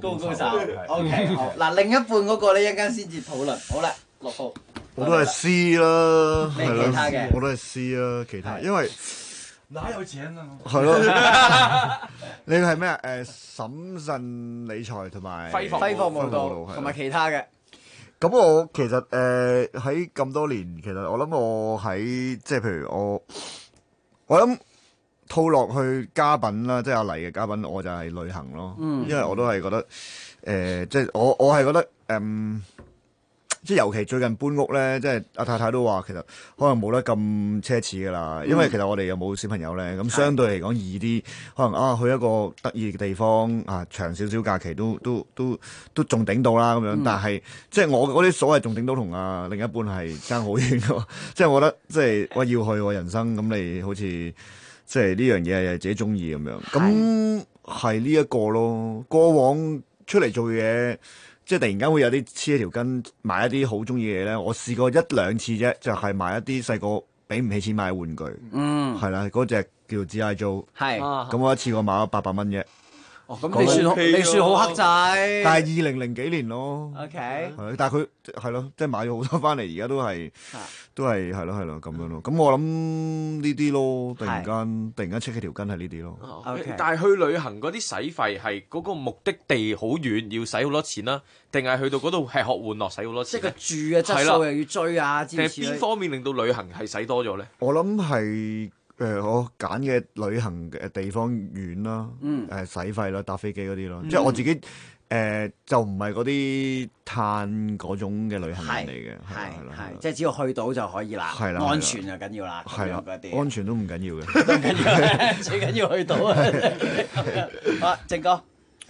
OK， 好嗱，另一半嗰個咧一陣間先至討論。好啦，6號， 我都係 C 啦， 咩其他嘅？ 我都係 C 啦，其他因為。 哪有錢啊？ 係咯，你係咩啊？審慎理財同埋揮霍無度，同埋其他嘅。 咁我其實喺咁多年，其實我諗我喺即係譬如我諗套落去家品啦，即係阿黎嘅家品，我就係旅行咯。因為我都係覺得即係我係覺得即係尤其最近搬屋咧，即係阿太太都話其實可能冇得咁奢侈噶啦，因為其實我哋又冇小朋友咧，咁相對嚟講易啲，可能去一個得意嘅地方啊，長少少假期都仲頂到啦咁樣。但係即係我嗰啲所謂仲頂到同另一半係爭好遠嘅，即係我覺得即係我要去我人生咁，你好似即係呢樣嘢係自己中意咁樣，咁係呢一個咯。過往出嚟做嘢。即係突然間會有啲黐一條筋買一啲好中意嘅嘢咧，我試過1-2次啫，就係買一啲細個俾唔起錢買嘅玩具，係啦，嗰隻叫 G.I. Joe，咁我一次過買咗800蚊啫。 哦，咁你算好黑仔。 但係2000幾年咯。 OK。 係，但係佢係咯，即係買咗好多翻嚟，而家都係係咯咁樣咯。咁我諗呢啲咯，突然間扯起條筋係呢啲咯。 Okay. 但係去旅行嗰啲使費係嗰個目的地好遠，要使好多錢啦，定係去到嗰度係學玩樂使好多錢？ 即係佢住嘅質素又要追啊， 定係邊方面令到旅行係使多咗咧？ 我諗係。我揀嘅旅行嘅地方遠啦，使費啦，搭飛機嗰啲咯，即係我自己就唔係嗰啲嘆嗰種嘅旅行人嚟嘅， 係即係只要去到就可以啦，安全就緊要啦， 係啦，安全都唔緊要嘅， 都唔緊要，最緊要去到啊！好，正哥，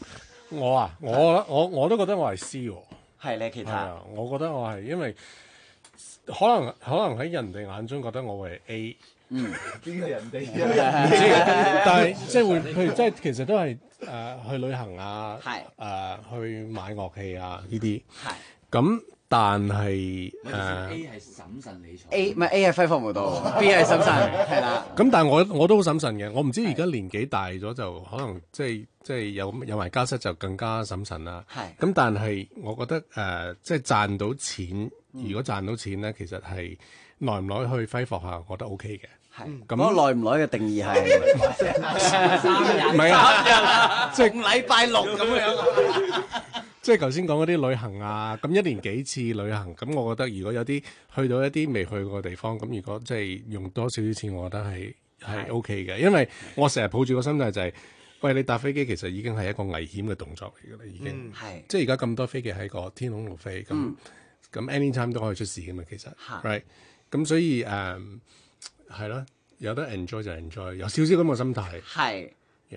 我都覺得我係 C 喎， 係你其他， 我覺得我係因為可能喺人哋眼中覺得我係 A。 邊個人哋但係即係會，譬如即係其實都係去旅行啊，去買樂器啊呢啲。咁但係 A 係審慎理財 ，A 唔係 A 係揮霍無度，B 係審慎，係啦。 咁但係我都好審慎嘅，我唔知而家年紀大咗就可能即係有埋家室就更加審慎啦。咁但係我覺得即係賺到錢，如果賺到錢咧，其實係耐唔耐去揮霍下，我覺得 OK 嘅。 咁耐唔耐嘅定義係唔係啊？即係 5禮拜6咁樣。 即係頭先講嗰啲旅行啊，咁1年幾次旅行，咁我覺得如果有啲去到一啲未去過嘅地方，咁如果即係用多少少錢，我覺得係 OK 嘅，因為我成日抱住個心態就係喂，你搭飛機其實已經係一個危險嘅動作嚟㗎啦，已經。 係。 即係而家咁多飛機喺個天空度飛，咁 anytime 都可以出事㗎嘛，其實。right。咁所以係咯，有得 enjoy 就 enjoy， 有少少咁嘅心態。 係。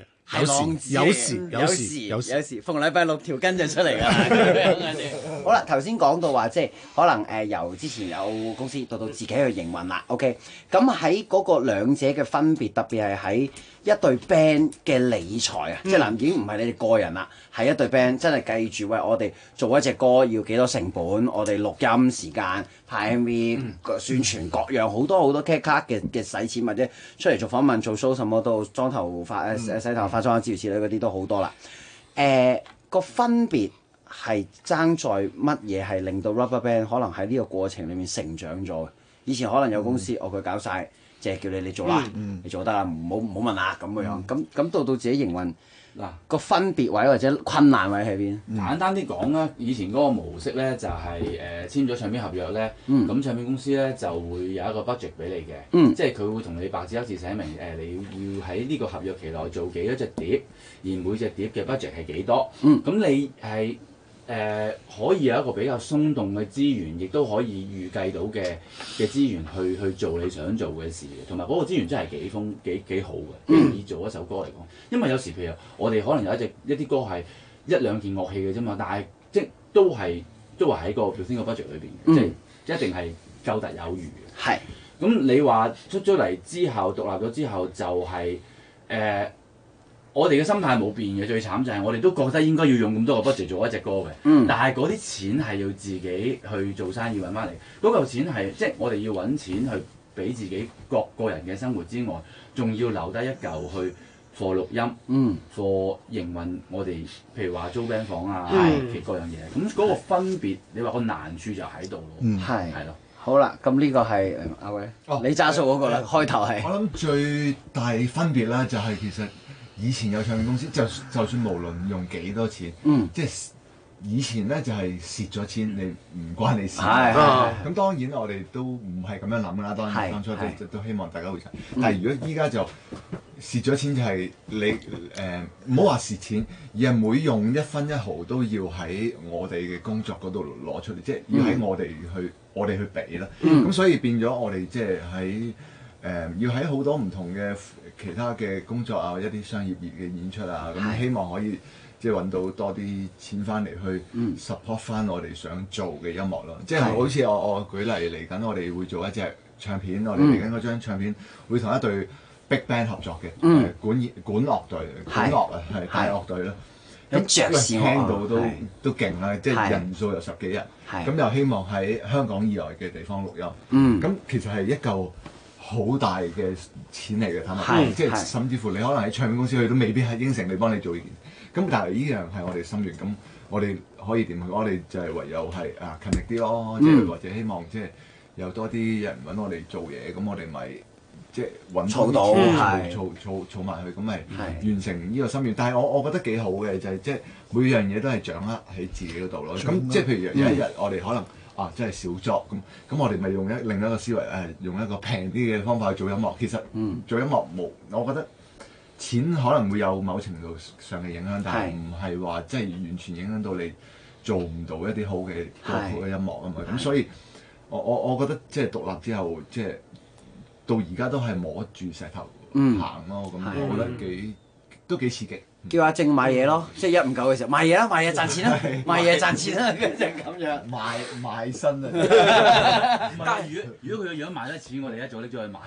有時， 逢禮拜六條筋就出嚟㗎啦。好啦，頭先講到話，即係可能由之前有公司到自己去營運啦。OK， 咁喺嗰個兩者嘅分別，特別係喺一隊 band 嘅理財啊，即係嗱，已經唔係你哋個人啦，係一隊 band 真係計住，喂，我哋做一隻歌要幾多成本，我哋錄音時間、拍 MV、宣傳各樣好多 cut 卡嘅使錢，或者出嚟做訪問、做 show 什麼都裝頭髮、洗頭化妝諸如此類嗰啲都好多啦。個分別係爭在乜嘢係令到 RubberBand 可能喺呢個過程裡面成長咗嘅？以前可能有公司佢搞晒，淨係叫你做啦，你做得啦，唔好問啦咁樣。咁到自己營運嗱個分別位或者困難位喺邊？ 簡單啲講啦，以前嗰個模式咧就係簽咗唱片合約咧，咁唱片公司咧就會有一個 budget 俾你嘅，即係佢會同你白紙黑字寫明你要喺呢個合約期內做幾多隻碟，而每隻碟嘅 budget 係幾多，咁你係可以有一個比較鬆動嘅資源，亦都可以預計到嘅資源去做你想做嘅事嘅，同埋嗰個資源真係幾好嘅，以做一首歌嚟講。因為有時譬如我哋可能有一啲歌係一兩件樂器嘅啫嘛，但係即都係喺個表先個 budget 裏邊嘅，即係一定係夠特有餘嘅。 係。 咁你話出咗嚟之後，獨立咗之後就係我哋嘅心態冇變嘅，最慘就係我哋都覺得應該要用咁多個 budget 做一隻歌嘅，但係嗰啲錢係要自己去做生意揾翻嚟，嗰嚿錢係即係我哋要揾錢去俾自己個人嘅生活之外，仲要留低一嚿去貨錄音，貨營運我哋譬如話租 band 房啊，各樣嘢，咁嗰個分別，你話個難處就喺度咯，係咯。 好啦，咁呢個係阿威，你揸數嗰個啦，開頭係。 我諗最大分別啦，就係其實以前有唱片公司，就算無論用幾多錢，即係以前咧就係蝕咗錢，你唔關你事。咁當然我哋都唔係咁樣諗啦，當然當初都希望大家會賺。但係如果依家就蝕咗錢，就係你唔好話蝕錢，而係每用一分一毫都要喺我哋嘅工作嗰度攞出嚟，即係要喺我哋去俾啦。咁所以變咗我哋即係喺要喺好多唔同嘅其他嘅工作啊，一啲商業嘅演出啊，咁希望可以即係揾到多啲錢翻嚟去 support 翻我哋想做嘅音樂咯。即係好似我舉例嚟緊，我哋會做一隻唱片，我哋嚟緊嗰張唱片會同一隊 big band 合作嘅，管樂隊，管樂啊係大樂隊咯。咁聽到都勁啦，即係人數有10幾人，咁又希望喺香港以外嘅地方錄音。咁其實係一嚿好大嘅錢嚟嘅，坦白講，即係甚至乎你可能喺唱片公司佢都未必係應承你幫你做呢件。咁但係呢樣係我哋心願，咁我哋可以點？我哋就係唯有係勤力啲咯，即係或者希望即係有多啲人揾我哋做嘢，咁我哋咪即係揾多啲錢儲埋去，咁咪完成呢個心願。但係我覺得幾好嘅就係即係每樣嘢都係掌握喺自己嗰度咯。咁即係譬如有一日我哋可能真係少作咁我哋咪用另一個思維用一個平啲嘅方法去做音樂。其實做音樂冇，我覺得錢可能會有某程度上嘅影響，但係唔係話即係完全影響到你做唔到一啲好嘅歌曲嘅音樂啊嘛。咁所以我覺得即係獨立之後，即係到而家都係摸住石頭行咯。咁我覺得都幾刺激。 叫阿正買嘢咯，即係1唔夠嘅時候買嘢啦，買嘢賺錢啦，買嘢賺錢啦，就係咁樣賣身啊！ 但係如果佢個樣賣得錢，我哋一早拎咗去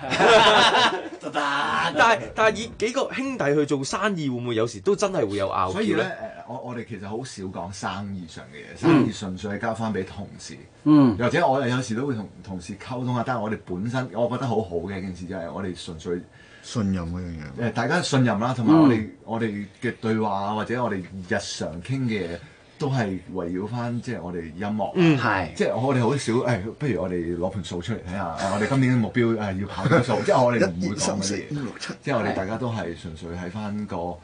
賣。 但係以幾個兄弟去做生意，會唔會有時都真係會有拗撬？ 所以咧我哋其實好少講生意上嘅嘢，生意純粹係交翻俾同事。或者我哋有時都會同同事溝通下，但係我哋本身我覺得好好嘅一件事就係我哋純粹信任嗰樣嘢。 大家信任啦，同埋我哋嘅對話或者我哋日常傾嘅嘢都係圍繞翻即係我哋音樂。即係我哋好少不如我哋攞盤數出嚟睇下，我哋今年嘅目標要跑多數，即係我哋唔會講嗰啲嘢。即係我哋大家都係純粹喺翻個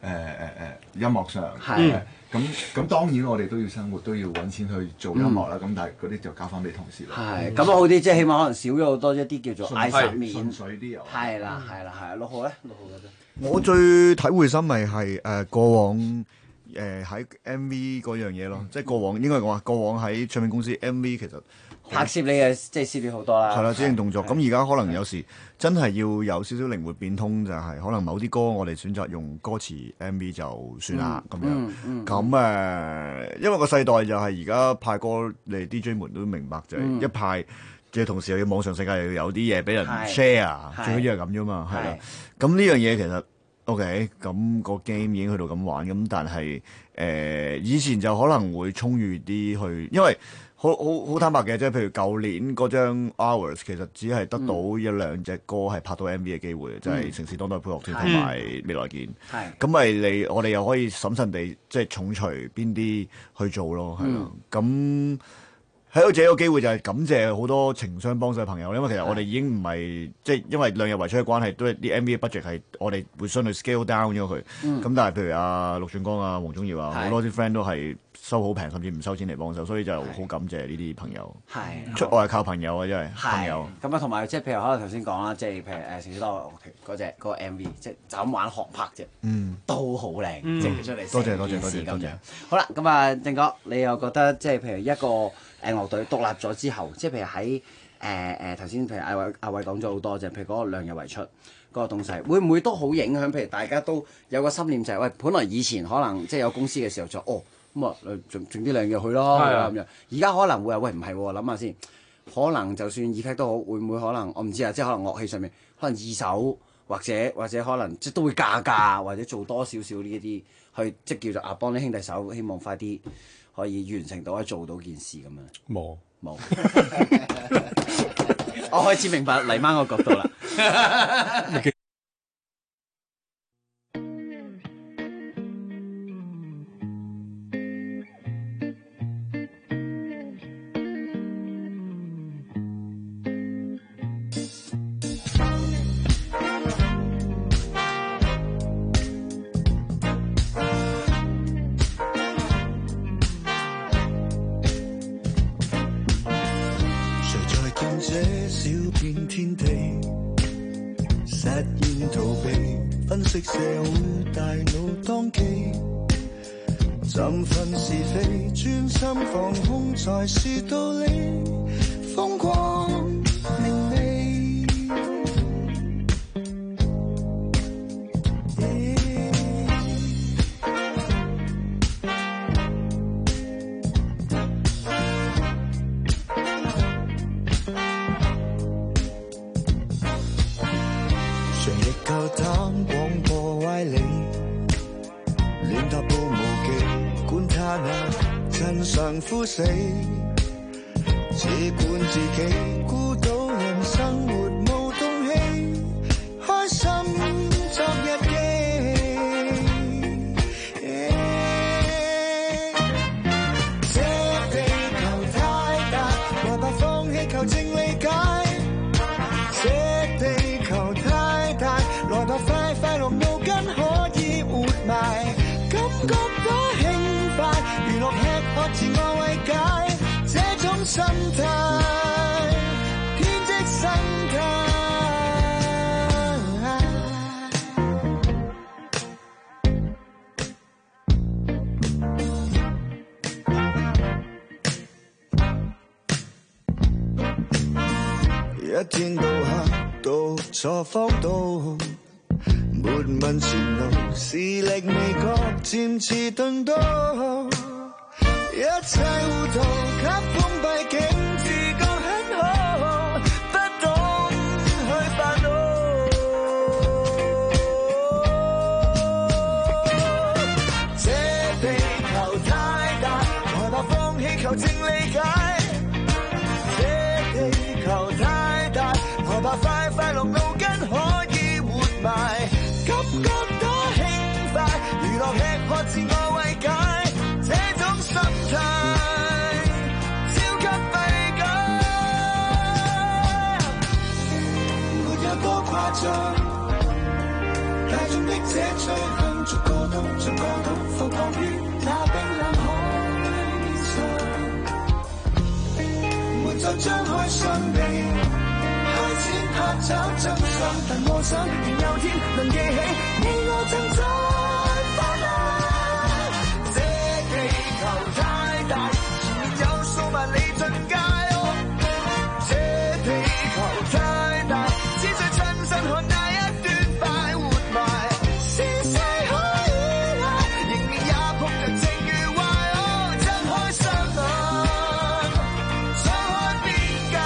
音樂上咁當然我哋都要生活，都要揾錢去做音樂啦。咁但係嗰啲就交翻俾同事啦。 係咁好啲，即係起碼可能少咗好多一啲叫做嗌實面， 順水啲又係啦。6號咧， 我最體會深咪係過往喺 MV 嗰樣嘢咯，即係過往應該講話過往喺唱片公司 MV 其實拍攝你嘅即係資料好多啦。 係啦，指定動作。咁而家可能有時真係要有少少靈活變通，就係可能某啲歌我哋選擇用歌詞 MV 就算啦咁樣。咁因為個世代就係而家派歌，你 DJ 們都明白就係一派嘅同時又要網上世界又要有啲嘢俾人 share，最緊要係咁啫嘛，係啦。咁呢樣嘢其實 OK，咁個 game 已經去到咁玩，咁但係以前就可能會充裕啲去，因為好坦白嘅，即係譬如舊年嗰張 Hours 其實只係得到一兩隻歌係拍到 MV 嘅機會，就係城市當代配樂團同埋未來見。咁咪我哋又可以審慎地即係重除邊啲去做咯，係咯。咁喺度借個機會就係感謝好多情商幫手嘅朋友，因為其實我哋已經唔係即係因為量入為出嘅關係，都係啲 MV 嘅 budget 係我哋會相對 scale down 咗佢。咁但係譬如陸俊光啊、黃宗耀啊，好多啲 friend 都係收好平，甚至唔收錢嚟幫手，所以就好感謝呢啲朋友。出外係靠朋友啊，真係朋友。 咁啊，同埋即係譬如可能頭先講啦，即係譬如城市多樂團嗰個 MV，即係就咁玩學拍啫，都好靚，整出嚟。多謝咁樣。好啦，咁啊，正哥，你又覺得即係譬如一個樂隊獨立咗之後，即係譬如喺頭先譬如阿偉講咗好多啫，譬如嗰個量入為出嗰個東西，會唔會都好影響？譬如大家都有個心念就係，喂，本來以前可能即係有公司嘅時候就咁啊，整啲靚嘢去咯咁樣。而家可能會話喂唔係喎，諗下先，可能就算 effect 都好，會唔會可能我唔知啊？即係可能樂器上面可能二手或者可能即係都會加價或者做多少少呢一啲去即係叫做幫啲兄弟手，希望快啲可以完成到或者做到件事咁樣。冇，我開始明白黎媽個角度啦。 天地實現逃避，分析社會大腦當機，怎分是非，專心防控才是道理，風光明媚。枯死，只管自己孤島人生活無動氣，開心作日記。這地球太大，來吧放棄求證理解。這地球太大，來吧快快樂腦筋可以活埋，感覺多輕快，娛樂吃喝自我慰解，這種心態，天職生態。一天到黑到錯方道，沒問前路，視力未覺漸遲鈍到。一切糊塗，給封閉境，自覺很好，不懂去煩惱。這地球太大，來吧放棄求證理解。這地球太大，來吧快快樂腦筋可以活埋，感覺多輕快，娛樂吃喝自我慰解。這種心態超級廢舊，沒有多誇張，大眾的這趣向逐個都浮浮於那冰冷海上，沒再張開雙臂，開始拍找真相，但我想仍有天能記起你我正在發亮。這地球太大，前面有數萬里盡界。這地球太大，只需親身看那一段快活埋。是誰可以來，迎面也碰着情與壞，睜開雙眼，敞開邊界。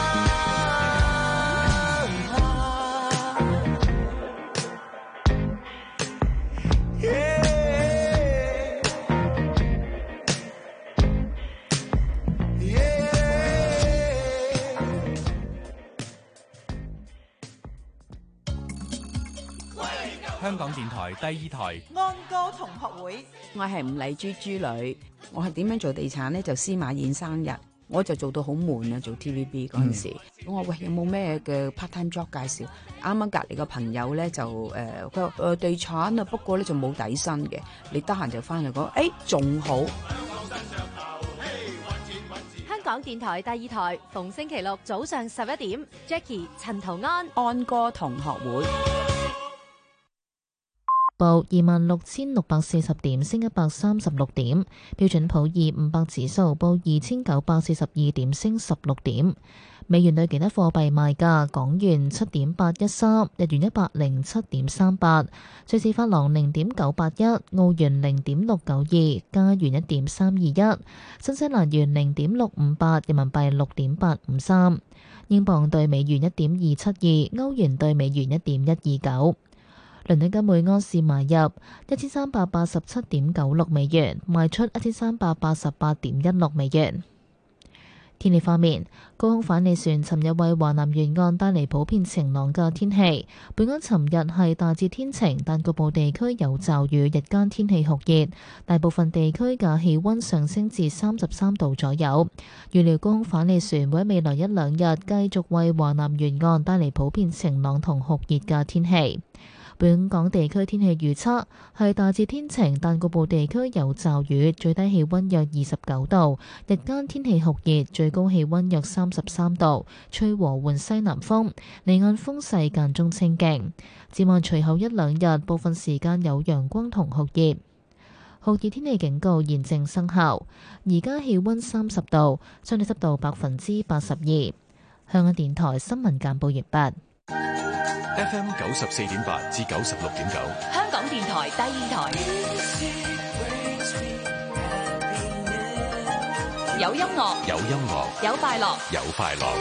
香港電台第二台安歌同學會，我係吳麗珠珠女，我係點樣做地產呢？就司馬燕生日，我就做到好悶啊！做 TVB 嗰陣時，我話喂，有冇咩嘅 part time job 介紹？啱啱隔離個朋友咧就佢話地產啊，不過咧就冇底薪嘅，你得閒就翻嚟講，誒仲好。 香港電台第二台，逢星期六早上11點 ，Jackie 陳圖安安歌同學會。 報26,640點，升136點。標準普爾500指數報2,942點，升16點。美元對其他貨幣賣價：港元7.813，日元107.38，瑞士法郎0.981，澳元0.692，加元1.321，新西蘭元0.658，人民幣6.853，英鎊對美元1.272，歐元對美元1.129。倫敦金每盎司買入1387.96美元，賣出1388.16美元。天氣方面，高空反氣旋尋日為華南沿岸帶嚟普遍晴朗嘅天氣。本港尋日係大致天晴，但局部地區有驟雨，日間天氣酷熱，大部分地區嘅氣溫上升至33度左右。預料高空反氣旋會喺未來一兩日繼續為華南沿岸帶嚟普遍晴朗同酷熱嘅天氣。本港地區天氣預測係大致天晴，但局部地區有驟雨，最低氣溫約29度，日間天氣酷熱，最高氣溫約33度，吹和緩西南風，離岸風勢間中清勁。展望隨後一兩日，部分時間有陽光同酷熱。酷熱天氣警告現正生效。而家氣溫30度，相對濕度82%。香港電台新聞簡報完畢。 FM 94.8至96.9， 香港電台第二台，有音樂， 有音樂， 有快樂， 有快樂。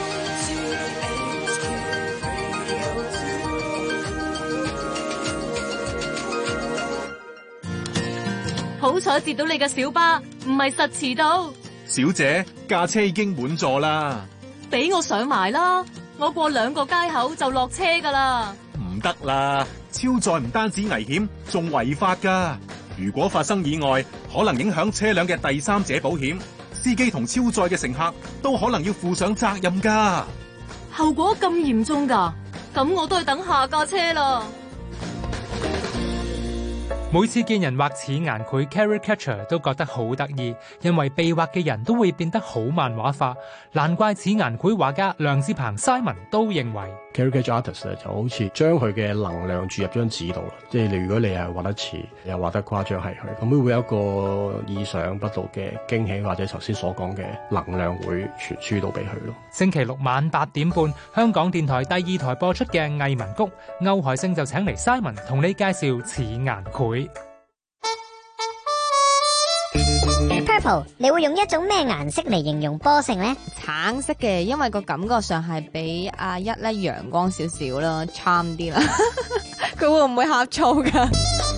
好彩接到你嘅小巴，唔係實遲到。 小姐，架車已經滿座啦。 俾我上埋啦。我過2個街口就落車㗎啦。 唔得啦，超載唔單止危險，仲違法㗎。如果發生意外，可能影響車輛嘅第三者保險，司機同超載嘅乘客都可能要負上責任㗎。 後果咁嚴重㗎？咁我都係等下架車啦。 每次見人畫似顏繪 caricature 都覺得好得意，因為被畫嘅人都會變得好漫畫化，難怪似顏繪畫家梁志鵬 Simon 都認為 caricature artist 就好似將佢嘅能量注入張紙度，即係如果你係畫得似又畫得誇張係佢，咁會有一個意想不到嘅驚喜，或者頭先所講嘅能量會傳輸到俾佢咯。 星期六晚8點半，香港電台第二台播出嘅藝文谷，歐海星就請嚟 Simon 同你介紹似顏繪。 Purple， 你會用一種咩顏色嚟形容波城呢？ 橙色嘅，因為個感覺上係比阿一咧陽光少少啦，charm 啲啦。佢會唔會呷醋噶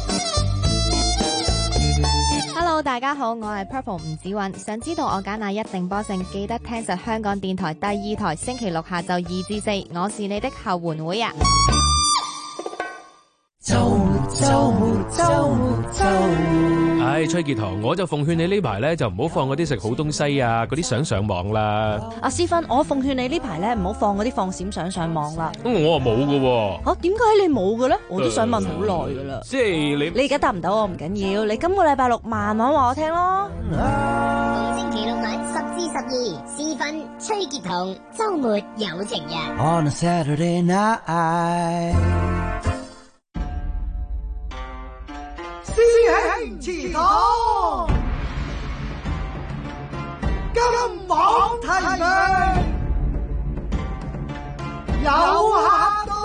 ？Hello， 大家好，我係 Purple 吳子韻。想知道我揀哪一定波城，記得聽實香港電台第二台星期六下晝2至4，我是你的後援會啊！ 周末。 哎唉，崔潔彤，我就奉勸你呢排咧就唔好放嗰啲食好東西啊，嗰啲相上網啦。 阿思芬，我奉勸你呢排咧唔好放嗰啲放閃相上網啦。 我啊冇㗎喎。 嚇，點解你冇嘅咧？我都想問好耐㗎啦。 即係你而家答唔到我唔緊要，你今個禮拜六慢慢話我聽咯。 逢星期六晚10至12，思芬、崔潔彤，週末有情人。 On a Saturday night， 師兄祠堂，金榜題名，有客到。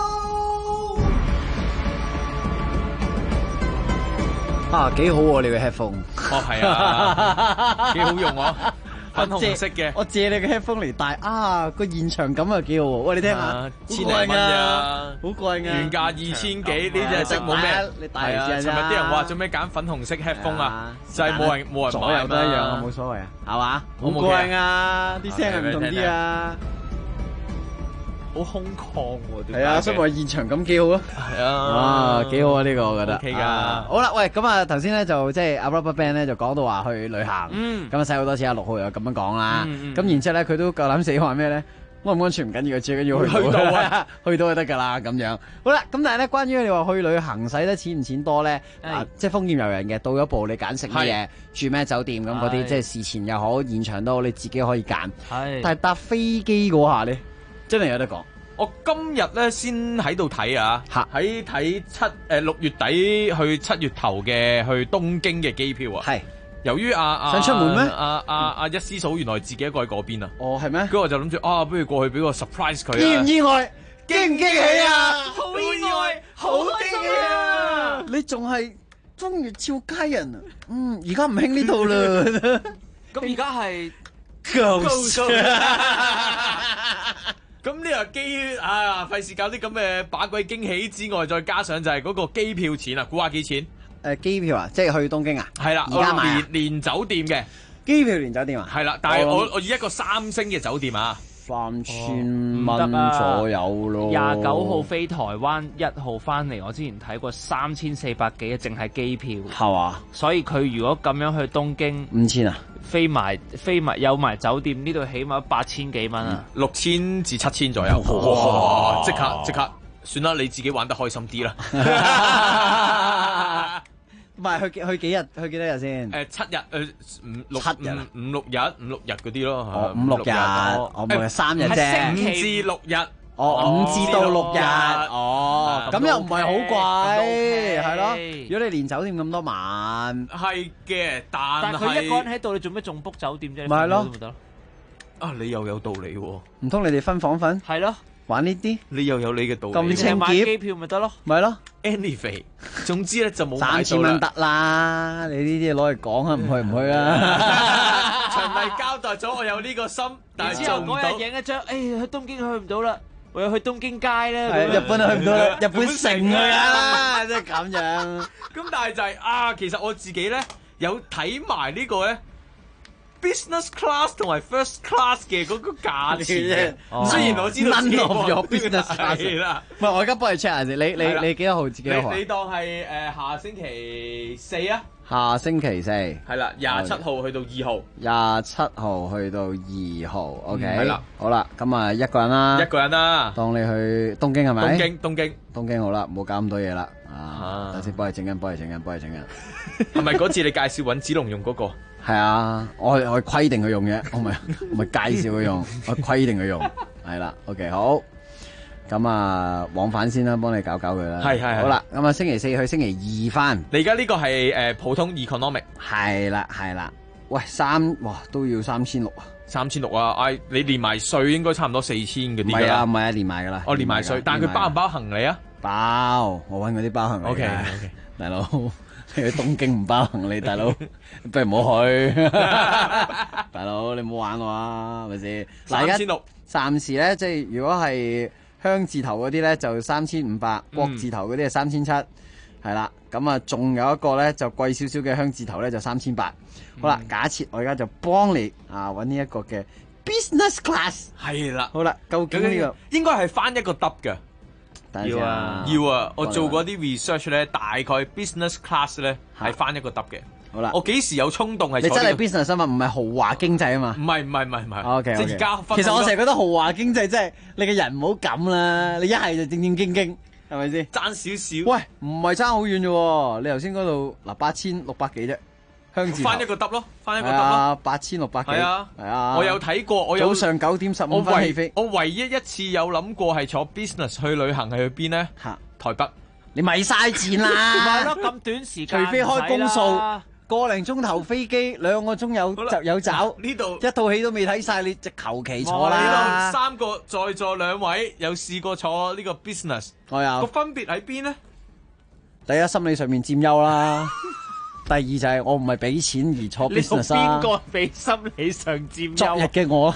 啊，幾好喎！你嘅 headphone， 係啊，幾好用啊！粉紅色嘅， 我借你嘅 headphone 嚟戴啊，個現場感啊幾好喎！喂，你聽下 ，1000零蚊咋， 好貴㗎， 原價2000幾，呢隻色冇咩， 你戴嚟尋日啲人話做咩揀粉紅色 headphone 啊，就係冇人左右都一樣啊，冇所謂啊，係嘛？好貴啊，啲聲係唔同啲啊。 好空曠喎， 係啊，所以話現場感幾好啊， 係啊， 啊幾好啊呢個我覺得 OK 㗎。 好啦，喂，咁啊頭先咧就即係阿 RubberBand 咧就講到話去旅行，咁啊使好多錢，阿6號又咁樣講啦，咁然之後咧佢都夠膽死話咩咧？安唔安全唔緊要，最緊要去到啊，去到就得㗎啦咁樣。好啦，咁但係咧關於你話去旅行使得錢唔錢多咧，即係豐儉由人嘅，到咗步你揀食乜嘢，住咩酒店咁嗰啲，即係事前又好，現場都好，你自己可以揀。但係搭飛機嗰下咧，真係有得講。 我今日咧先喺度睇啊，喺睇6月底去7月頭嘅去東京嘅機票啊。係，由於想出門咩？ 阿一師嫂原來自己一個喺嗰邊啊。 哦，係咩？ 跟住我就諗住不如過去俾個 surprise 佢啊。 意唔意外？驚唔驚喜啊？ 好意外，好驚喜啊！ 你仲係中月照佳人啊？而家唔興呢套啦。 咁而家係 Ghost。 咁呢個機費事搞啲咁嘅把鬼驚喜之外，再加上就係嗰個機票錢啊，估下幾錢？ 機票啊，即係去東京啊？ 係啦， 而家買連酒店嘅機票連酒店啊？ 係啦，但係我以一個3星嘅酒店啊 ，3000蚊左右咯。 29號飛台灣，1號翻嚟，我之前睇過3400幾，淨係機票。 係嘛？ 所以佢如果咁樣去東京 ，5000啊？ 飛埋有埋酒店，呢度起碼8000幾蚊啊 ，6000至7000左右。哇！即刻，算啦，你自己玩得開心啲啦。 唔係去幾日？去幾多日先 ？7日，5、6日嗰啲咯。 哦，5、6日，我冇3日啫。 5至6日。 哦，5至到6日。哦，咁又唔係好貴，係咯。如果你連酒店咁多晚， 係嘅，但係佢一個人喺度，你做咩仲 book 酒店啫？ 咪係咯。 你又有道理喎。 唔通你哋分房瞓？ 係咯。 玩呢啲， 你又有你嘅道理。 咁清潔， 買機票咪得咯。 咪咯。 Anyway， 總之咧就冇 3000蚊得啦。你呢啲攞嚟講啊，唔去啊。 循例交代咗我有呢個心，但係之後嗰日影一張，去東京去唔到啦。我要去東京街咧， 日本去唔到啦，日本城去啊，即係咁樣。 咁但係就係其實我自己咧有睇埋呢個咧 business class 同埋 first class 嘅嗰個價錢嘅。雖然我知道自己咗 business class 啦， 唔係我而家幫你 check 下先。你幾多號？自己幾多號？ 你當係下星期4啊？ 下星期4 係啦，27號去到2號 ，27號去到2號，OK， 係啦， 好啦，咁啊一個人啦， 一個人啦， 當你去東京係咪？東京好啦，唔好搞咁多嘢啦，等先幫你整緊， 係咪嗰次你介紹揾子龍用嗰個？ 係啊，我規定佢用嘅，我唔係介紹佢用，我規定佢用，係啦，OK，好。咁啊，往返先啦，幫你搞佢啦。 係。 好啦，咁啊，星期4去星期2翻。 你而家呢個係普通 economic。 係啦。喂，都要3600啊 ！3600啊！你連埋稅應該差唔多4000嗰啲㗎啦。 唔係啊，連埋㗎啦。 我連埋稅，但係佢包唔包行李啊？ 包，我揾嗰啲包行李。 OK， 大佬，你去東京唔包行李，大佬，不如唔好去。大佬，你唔好玩我啊，係咪先 ？3600。 暫時咧，即係如果係香字頭嗰啲咧就3500，國字頭嗰啲係3700，係啦。咁啊，仲有一個咧就貴少少嘅香字頭咧就3800。好啦，假設我而家就幫你揾呢一個嘅 business class。 係啦。 好啦，究竟呢個應該係翻一個 dub 嘅。 要啊！ 我做過啲 research 咧，大概 business class 咧係翻一個 dub 嘅。 好啦， 我幾時有衝動係你真係坐呢個 business 啊嘛，唔係豪華經濟啊嘛。 唔係。 OK， 即係而家分其實好多我成日覺得豪華經濟即係你嘅人唔好咁啦，你一係就正正經經，係咪先？ 爭少少。 喂，唔係爭好遠啫喎，你頭先嗰度嗱8600幾啫，香字頭翻一個得咯，翻一個得啊咯。 8600幾。 係啊， 係啊， 我有睇過，我有早上9點15分起飛。 我唯一一次有諗過係坐 business 去旅行係去邊咧？台北。 你咪嘥錢咪啦！ 咯，咁短時間， 除非開公數，個零鐘頭飛機，2個鐘有找。 呢度一套戲都未睇晒，你就求其坐呢啦。 度3個在座2位有試過坐呢個 business， 我有個分別喺邊咧？ 第一，心理上面佔優啦。第二就係我唔係俾錢而坐你同 business 啦。 邊個俾心理上佔優？ 昨日嘅我，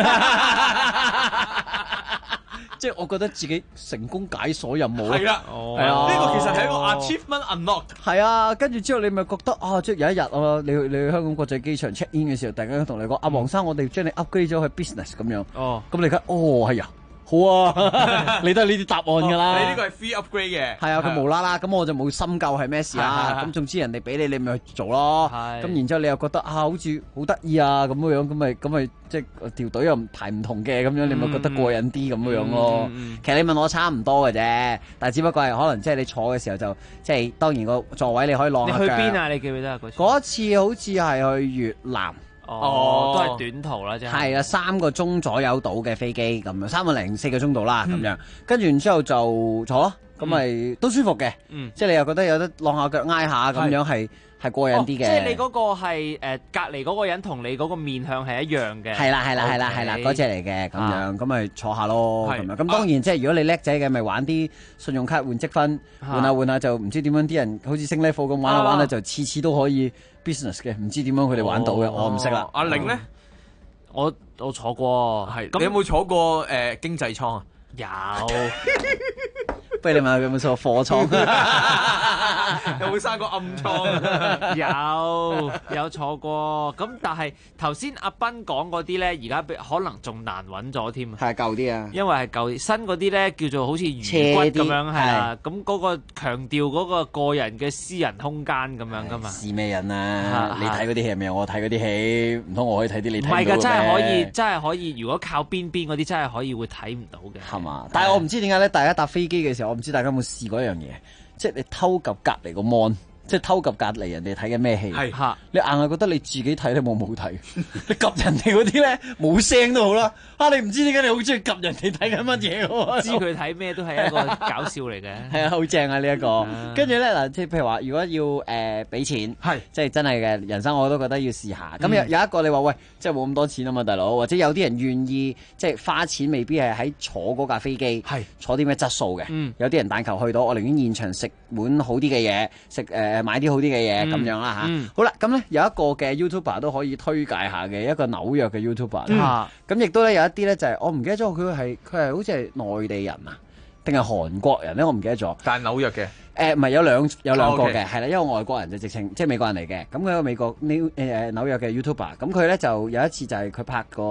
即係我覺得自己成功解鎖任務。 係啦， 係啊， 呢個其實係一個 achievement unlocked。 係啊，跟住之後你咪覺得啊，即係有一日啊，你去香港國際機場 check in 嘅時候，突然間同你講阿黃生，我哋將你 upgrade 咗去 business 咁樣。 哦， 咁你而家係啊。好啊，你都係呢啲答案㗎啦。 你呢個係 free upgrade 嘅。 係啊，佢無啦啦，咁我就冇深究係咩事啦。咁總之人哋俾你咪去做咯。咁然之後你又覺得好似好得意啊咁樣，咁咪即係條隊又排唔同嘅咁樣，你咪覺得過癮啲咁樣咯。其實你問我差唔多嘅啫，但係只不過係可能即係你坐嘅時候就即係當然個座位你可以晾下腳。 你去邊啊？你記唔記得嗰次好似係去越南。 都係短途啦，真係。 係啊，3個鐘左右到嘅飛機咁樣，3個零4個鐘到啦咁樣，跟住然之後就坐咯，咁咪都舒服嘅，即係你又覺得有得晾下腳挨下咁樣係過癮啲嘅。 即係你嗰個係隔離嗰個人同你嗰個面向係一樣嘅。 係啦，嗰隻嚟嘅咁樣，咁咪坐下咯咁樣。咁當然即係如果你叻仔嘅，咪玩啲信用卡換積分，換下就唔知點樣啲人好似升 level 咁玩下玩下就次次都可以 business 嘅，唔知點樣佢哋玩到嘅，我唔識啦。 阿玲咧， 我坐過， 你有冇坐過經濟艙啊？ 有。 不如你問下佢有冇坐貨艙？ 有冇生過暗艙？ 有坐過。咁但係頭先阿斌講嗰啲咧，而家可能仲難揾咗添。 係舊啲啊， 因為係舊啲，新嗰啲咧叫做好似魚骨咁樣係啦。咁嗰個強調嗰個個人嘅私人空間咁樣噶嘛。 是咩人啊？你睇嗰啲戲係咪我睇嗰啲戲？唔通我可以睇啲你睇唔到嘅咩？ 唔係㗎，真係可以。如果靠邊嗰啲真係可以會睇唔到嘅。 係嘛？但係我唔知點解咧，大家搭飛機嘅時候，我唔知大家有冇試過一樣嘢，即係你偷及隔離個 mon，即係偷及隔離人哋睇緊咩戲，你硬係覺得你自己睇咧冇睇，你及人哋嗰啲咧冇聲都好啦。你唔知點解你好中意及人哋睇緊乜嘢喎？ 知佢睇咩都係一個搞笑嚟嘅。 係啊，好正啊呢一個。跟住咧嗱，即係譬如話，如果要俾錢，即係真係嘅人生，我都覺得要試下。咁有一個你話喂，即係冇咁多錢啊嘛，大佬，或者有啲人願意即係花錢，未必係喺坐嗰架飛機，坐啲咩質素嘅。有啲人但求去到，我寧願現場食碗好啲嘅嘢，買啲好啲嘅嘢咁樣啦嚇。好啦，咁咧有一個嘅 YouTuber 都可以推介下嘅，一個紐約嘅 YouTuber。咁亦都咧有一啲咧就係我唔記得咗佢係好似係內地人啊，定係韓國人咧？我唔記得咗。 但係紐約嘅。 唔係有兩個嘅，係啦，一個外國人就直情即係美國人嚟嘅。咁佢係個美國紐約嘅 YouTuber。咁佢咧就有一次就係佢拍個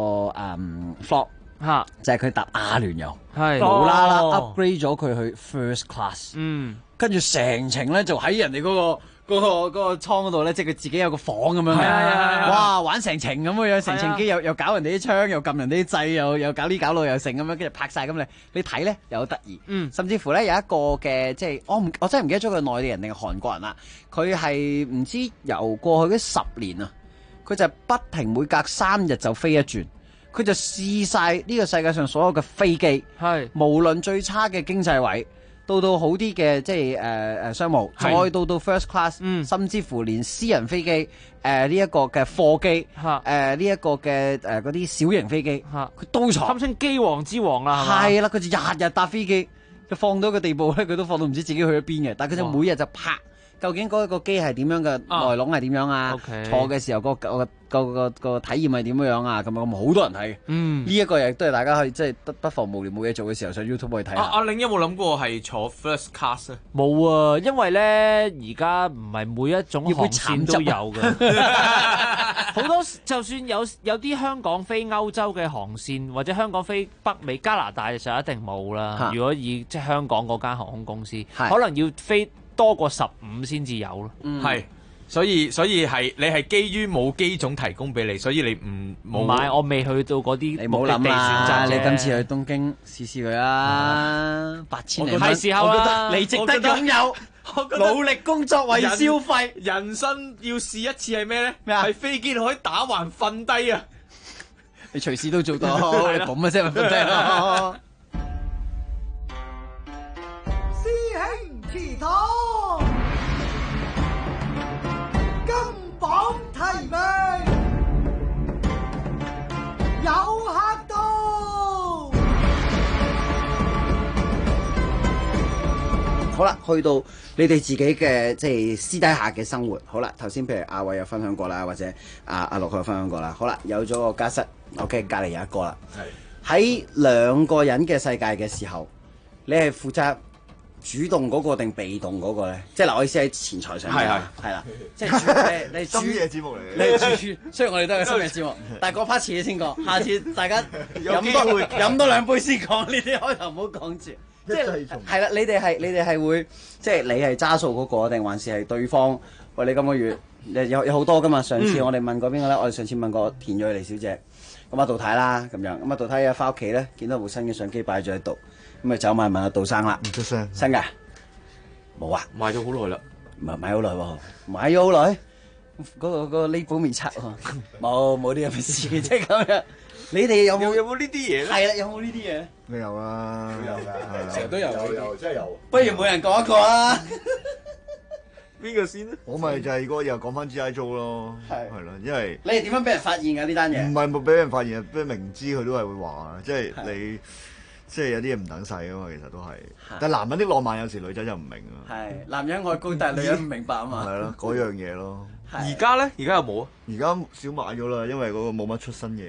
vlog，就係佢搭阿聯酋，無啦啦 upgrade 咗佢去 first class。跟住成程咧就喺人哋嗰個艙嗰度咧，即係佢自己有個房咁樣嘅，哇玩成程咁樣，成程機又搞人哋啲槍，又撳人哋啲掣，又搞呢搞路又成咁樣，跟住拍晒咁你睇咧又好得意，甚至乎咧有一個嘅即係我真係唔記得咗佢內地人定係韓國人啦，佢係唔知由過去嗰10年啊，佢就不停每隔3日就飛一轉，佢就試晒呢個世界上所有嘅飛機，無論最差嘅經濟位。到好啲嘅即係商務，再到 first class，甚至乎連私人飛機呢一個嘅貨機，呢一個嘅嗰啲小型飛機，佢都坐。 堪稱機王之王啦， 係啦，佢就日日搭飛機，佢放到個地步咧，佢都放到唔知自己去咗邊嘅，但係佢就每日就拍。究竟嗰個機係點樣嘅，內籠係點樣啊？坐嘅時候個體驗係點樣啊？咁好多人睇。呢一個亦都係大家可以即係不妨無聊冇嘢做嘅時候上 YouTube 去睇下。 阿玲有冇諗過係坐 first class 咧？ 冇啊，因為咧而家唔係每一種航線都有嘅。好多就算有啲香港飛歐洲嘅航線，或者香港飛北美、加拿大就一定冇啦。如果以即係香港嗰間航空公司，可能要飛多過15先至有咯， 所以係你係基於冇機種提供俾你，所以你冇買，我未去到嗰啲你冇諗啦，你今次去東京試佢啦，8000零蚊， 係時候啦， 你值得擁有，努力工作為消費， 人生要試一次係咩咧？係飛機可以打橫瞓低啊！ 你隨時都做到，你咁嘅啫咪瞓低咯。 師兄祠堂，金榜題名，有客到。 好啦，去到你哋自己嘅即係私底下嘅生活。好啦，頭先譬如阿偉有分享過啦，或者阿樂佢有分享過啦。好啦，有咗個家室 ，OK， 隔離有一個啦。喺兩個人嘅世界嘅時候，你係負責主動嗰個定被動嗰個咧？即係嗱，我意思喺錢財上面係啦，即係你深夜節目嚟嘅， 你係主，雖然我哋都係深夜節目，但係嗰 part 遲啲先講，下次大家飲多兩杯先講，呢啲開頭唔好講住。即係係啦，你哋係會即係你係揸數嗰個，定還是係對方？喂，你今個月有好多噶嘛？上次我哋問過邊個咧？我哋上次問過田蕊妮小姐，咁阿杜太啦咁樣，咁阿杜太一翻屋企咧，見到部新嘅相機擺咗喺度，咁咪走埋問阿杜生啦，唔出聲，新㗎？冇啊， 買咗好耐啦， 唔係買好耐喎，買咗好耐，嗰個呢本面冊喎，冇啲咁嘅事，即係咁樣。你哋有冇呢啲嘢咧？係啦，有冇呢啲嘢？ 你有啊， 有㗎， 成日都有，真係有。 不如每人講一個啊！ 邊個先咧？我咪就係嗰個又講翻 G.I. Joe 咯，係啦，因為你係點樣俾人發現㗎呢單嘢？ 唔係冇俾人發現，不過明知佢都係會話，即係你即係有啲嘢唔等使啊嘛，其實都係。但係男人啲浪漫有時女仔就唔明啊。 係男人愛高，但係女人唔明白啊嘛。 係咯，嗰樣嘢咯。 而家咧？而家有冇啊？ 而家少買咗啦，因為嗰個冇乜出新嘢。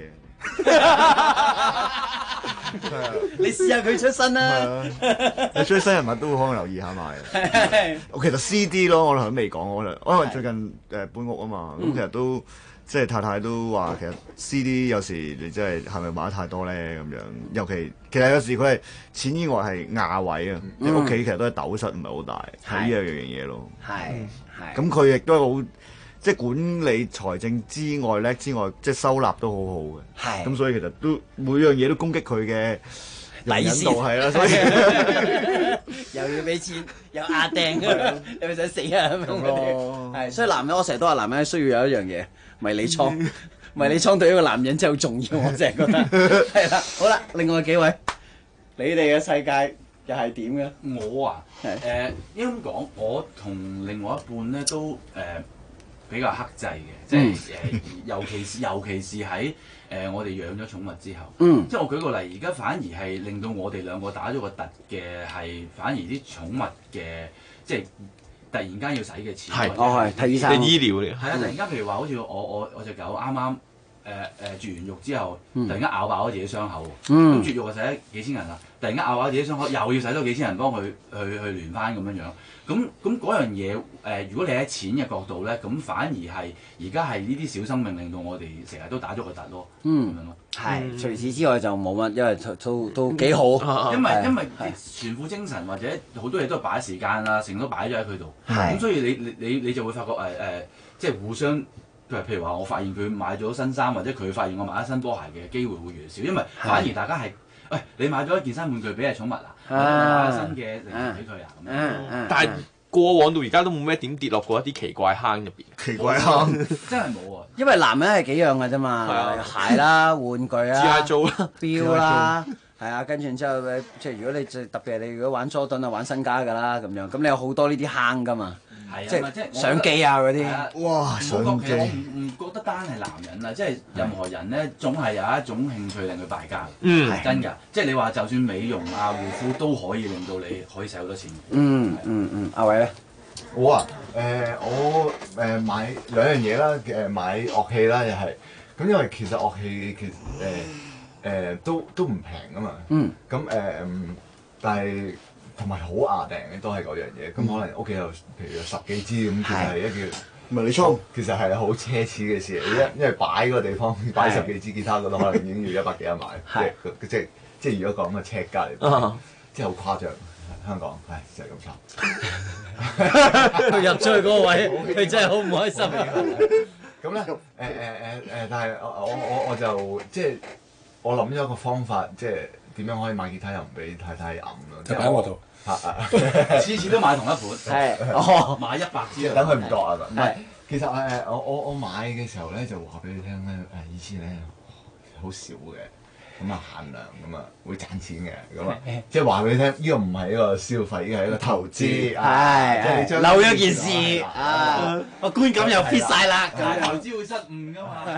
你試下佢出身啦， 你出新人物都會可能留意下買。我其實 CD 咯，我哋都未講，我因為最近搬屋啊嘛，咁其實都即係太太都話其實 CD 有時你真係咪買得太多咧咁樣，尤其實有時佢係錢以外係亞位啊，即係屋企其實都係斗室唔係好大，係呢樣嘢咯。係咁佢亦都係好。即係管理財政之外叻之外，即係收納都好好嘅。係。咁所以其實都每樣嘢都攻擊佢嘅底線係啦，所以又要俾錢，又壓訂，你咪想死啊咁樣。係，所以男人我成日都話男人需要有一樣嘢迷你倉，迷你倉對一個男人真係好重要，我成日覺得。係啦，好啦，另外幾位，你哋嘅世界又係點嘅？ 我啊，應該咁講，我同另外一半咧都比較克制嘅，即係尤其是喺我哋養咗寵物之後，即係我舉個例，而家反而係令到我哋兩個打咗個突嘅係，反而啲寵物嘅即係突然間要使嘅錢， 係睇醫生， 醫療嚟， 係啊，突然間譬如話好似我隻狗啱啱絕完育之後，突然間咬爆咗自己傷口，咁絕育就使咗幾千人啦，突然間咬爆自己傷口，又要使多幾千人幫佢去聯翻咁樣樣。咁嗰樣嘢如果你喺錢嘅角度咧，咁反而係而家係呢啲小生命令到我哋成日都打咗個突咯，咁樣咯。 係，除此之外就冇乜，因為都幾好。 因為全副精神或者好多嘢都係擺時間啦，成日都擺咗喺佢度。咁所以你就會發覺即係互相譬如話，我發現佢買咗新衫，或者佢發現我買咗新波鞋嘅機會會越少，因為反而大家係。喂，你買咗一件新玩具俾隻寵物啊？或者你買咗新嘅零件俾佢啊？咁樣。 但係過往到而家都冇咩點跌落過一啲奇怪坑入邊。 奇怪坑真係冇啊！ 因為男人係幾樣嘅啫嘛，鞋啦、玩具啦、錶啦，係啊，跟住之後即係如果你特別係你如果玩 Jordan 啊、玩身家㗎啦咁樣，咁你有好多呢啲坑㗎嘛。即係相機啊嗰啲， 哇！相機， 我唔覺得單係男人啊，即係任何人咧，總係有一種興趣令佢敗家。係真㗎。即係你話就算美容啊、護膚都可以令到你可以使好多錢。 阿偉咧， 我啊，我買兩樣嘢啦，買樂器啦又係，咁因為其實樂器其實都唔平㗎嘛。咁但係。同埋好牙訂嘅都係嗰樣嘢，咁可能屋企有譬如有10幾支咁，其實係一件迷你倉，其實係好奢侈嘅事嚟，因為擺個地方擺10幾支吉他嗰度，可能已經要100幾蚊買，即係如果講咁嘅尺價嚟講，即係好誇張。 香港係就係咁慘。 佢入咗去嗰個位，佢真係好唔開心。 咁咧但係我就即係我諗咗一個方法，即係點樣可以買吉他又唔俾太太揞咯。 就擺喺我度。 次次都買同一款， 係買100支， 等佢唔覺啊！唔係，其實我買嘅時候咧就話俾你聽咧，以前咧好少嘅，咁啊限量咁啊會賺錢嘅，咁啊即係話俾你聽，呢個唔係一個消費，呢個係一個投資， 係漏咗件事啊！個觀感又撇晒啦， 投資會失誤噶嘛。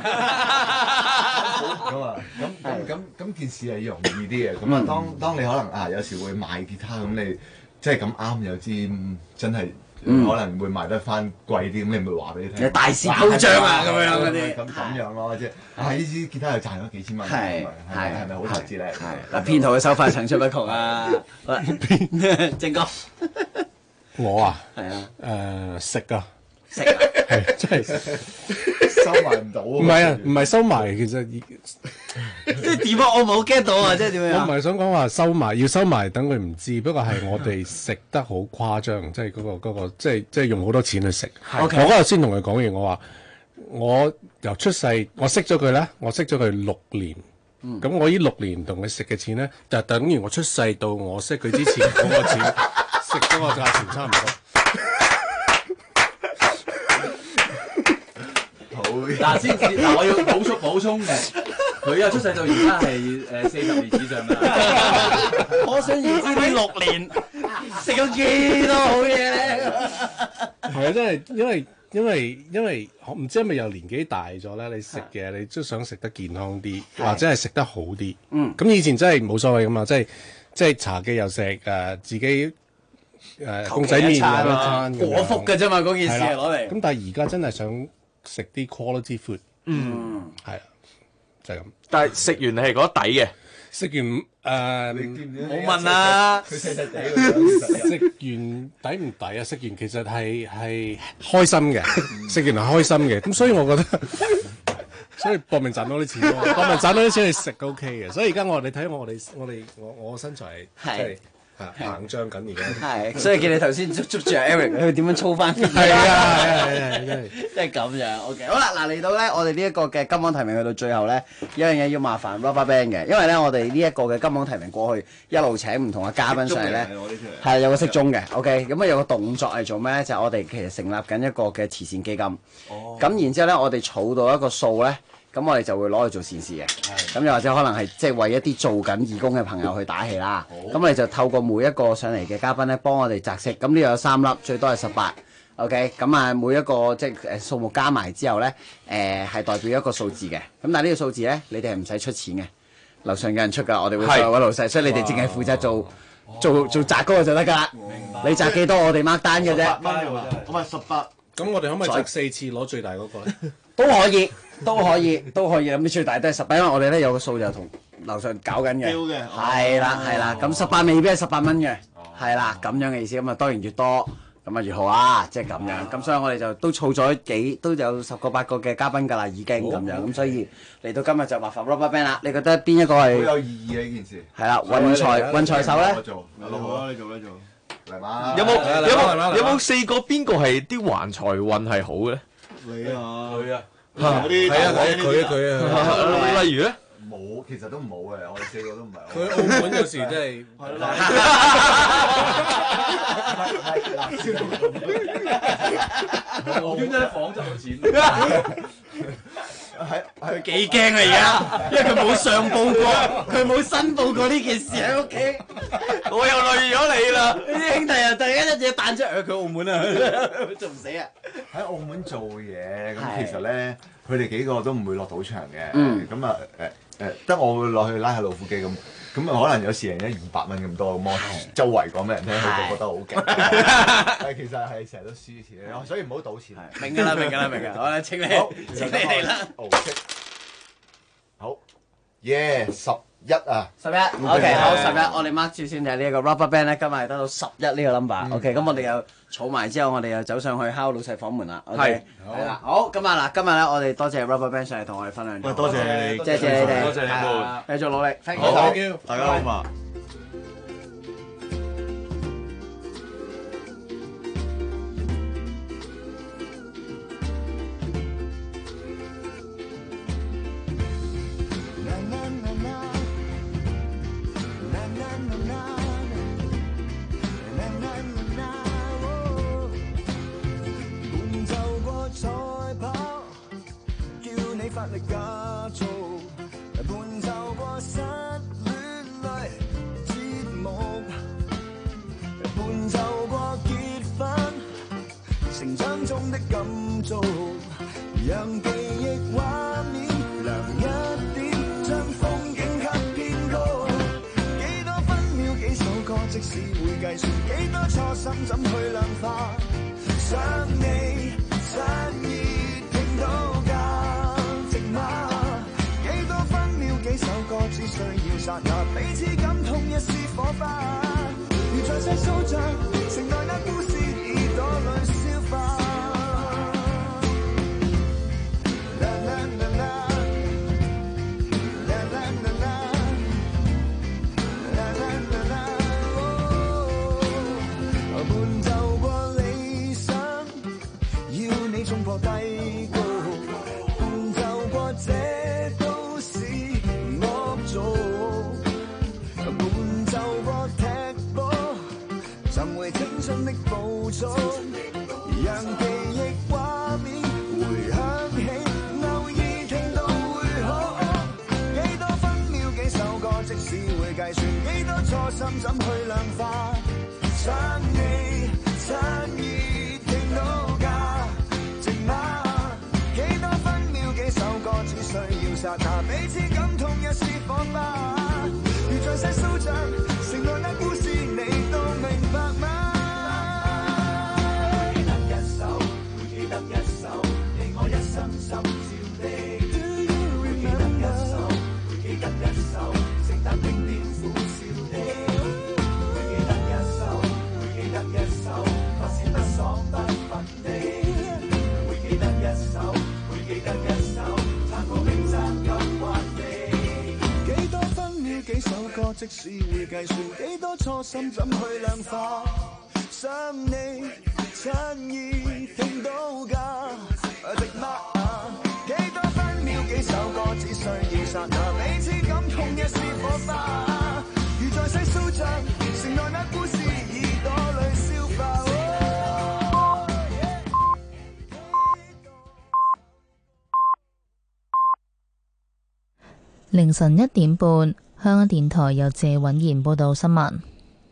咁啊，咁件事係容易啲嘅。咁啊，當你可能有時會買吉他，咁你即係咁啱有支真係可能會賣得翻貴啲，咁你咪話俾你聽。 你大肆鋪張啊咁樣嗰啲， 咁樣咯，即係呢支吉他又賺咗幾千蚊，係咪好投資咧？ 嗱，騙徒嘅手法層出不窮啊！正哥， 我啊， 係啊，食啊， 係真係收埋唔到。 唔係啊，唔係收埋，其實即係點啊？我冇 get 到啊！即係點樣？ 我唔係想講話收埋，要收埋等佢唔知。不過係我哋食得好誇張，即係嗰個即係用好多錢去食。我嗰日先同佢講完，我話我由出世，我識咗佢咧，我識咗佢6年。咁我呢6年同佢食嘅錢咧，就等於我出世到我識佢之前嗰個錢食嗰個價錢差唔多。 嗱我要補充嘅，佢啊出世到而家係40年以上啦。 可想而知呢6年食咗幾多好嘢咧？ 係啊，真係因為唔知係咪又年紀大咗咧？你食嘅你都想食得健康啲，或者係食得好啲。咁以前真係冇所謂噶嘛，即係茶記又食自己公仔麵又一餐果腹嘅啫嘛，嗰件事係攞嚟。 咁但係而家真係想食啲 quality food，係啊，就係咁。 但係食完你係覺得抵嘅， 食完冇問啦。 佢細細地食完抵唔抵啊？食完其實係開心嘅，食完係開心嘅。咁所以我覺得，所以搏命賺多啲錢咯，搏命賺多啲錢去食 OK 嘅。所以而家你睇我身材係即係。膨脹緊而家， 係，所以見你頭先捉住阿 Eric， 佢點樣操翻？ 係啊， 即係咁樣。OK， 好啦，嗱嚟到咧，我哋呢一個嘅金榜題名去到最後咧，有樣嘢要麻煩 RubberBand 嘅，因為咧我哋呢一個嘅金榜題名過去一路請唔同嘅嘉賓上嚟咧，係有個適中嘅。OK， 咁啊有個動作係做咩咧？就係我哋其實成立緊一個嘅慈善基金。咁然之後咧，我哋儲到一個數咧。咁我哋就會攞去做善事嘅，咁又或者可能係即係為一啲做緊義工嘅朋友去打氣啦。咁我哋就透過每一個上嚟嘅嘉賓咧，幫我哋擇色。咁呢度有3粒，最多係18。OK， 咁啊每一個即係數目加埋之後咧，係代表一個數字嘅。咁但係呢個數字咧，你哋係唔使出錢嘅，樓上有人出㗎，我哋會再揾老細，所以你哋淨係負責做擲嗰個就得㗎啦。你擲幾多，我哋 mark 單嘅啫。 咁啊18。 咁我哋可唔可以擲4次攞最大嗰個咧？ 都可以。咁你最大都係18，因為我哋咧有個數就同樓上搞緊嘅。係啦。咁18未必係18蚊嘅，係啦咁樣嘅意思。咁啊當然越多咁啊越好啊，即係咁樣。咁所以我哋就都儲咗都有10個8個嘅嘉賓㗎啦，已經咁樣。咁所以嚟到今日就麻煩 RubberBand 啦。你覺得邊一個係好有意義嘅呢件事？ 係啦，運財手咧。 我做，你做。嚟嘛？ 有冇4個邊個係啲橫財運係好嘅咧？ 你啊，佢啊。 係啊，佢啊， 例如咧， 冇，其實都冇嘅，我哋4個都唔係。 佢澳門有時真係點解房就冇錢？ 佢幾驚啊！而家，因為佢冇上報過，佢冇申報過呢件事喺屋企，我又累咗你啦！呢啲兄弟啊，突然間一嘢彈出嚟，佢澳門啊，仲唔死啊！ 喺澳門做嘢，咁其實咧，佢哋幾個都唔會落賭場嘅，咁啊得我會落去拉下老虎機咁啊可能有時贏咗200蚊咁多，咁我周圍講俾人聽，佢就覺得好勁。但係其實係成日都輸錢，所以唔好賭錢。 明㗎啦，好啦，請你嚟啦。 好，11啊 ，11，OK，好11，我哋 mark 住先，就係呢一個 RubberBand 咧，今日係得到11呢個 number，OK，咁我哋又儲埋之後，我哋又走上去敲老細房門啦，OK，係啦，好，今日咧，我哋多謝 RubberBand 上嚟同我哋分享。 喂，多謝你， 謝謝你哋， 多謝你哋， 繼續努力，thank you，大家好嘛。 力假造，伴奏過失戀淚節目，伴奏過結婚成長中的感造，讓記憶畫面亮一點，將風景給編高。幾多分秒幾首歌，即使會計算，幾多初心怎去量化？想你想意聽到價值嗎？幾多分秒幾首歌，只需要剎那彼此感痛一絲火花。如在世數着，城內那故事耳朵裏消化。伴奏過理想，要你衝破低谷，伴奏過這都市惡俗，伴奏過踢波，尋回青春的步速，讓記憶畫面回響起，偶爾聽到會好。幾多分秒幾首歌，即使會計算，幾多初心怎去量化？想你想意聽到價值嗎？幾多分秒幾首歌，只需要剎那彼此感痛一絲火花。如在世數着，城內那故事你都明白嗎？記得一首，會記得一首，你我一生心照的。會記得一首，會記得一首，聖誕經典苦笑的。會記得一首，會記得一首，發現不爽不忿的。會記得一首，會記得一首，撐過明責任還你。幾多分秒幾首歌，即使會計算，幾多初心怎去量化？想你親意聽到價值嗎？幾多分秒幾首歌，只需要剎那彼此感痛一絲火花。如在世數着，城內那故事耳朵裏消化。 凌晨1點半，香港電台由謝允賢報道新聞。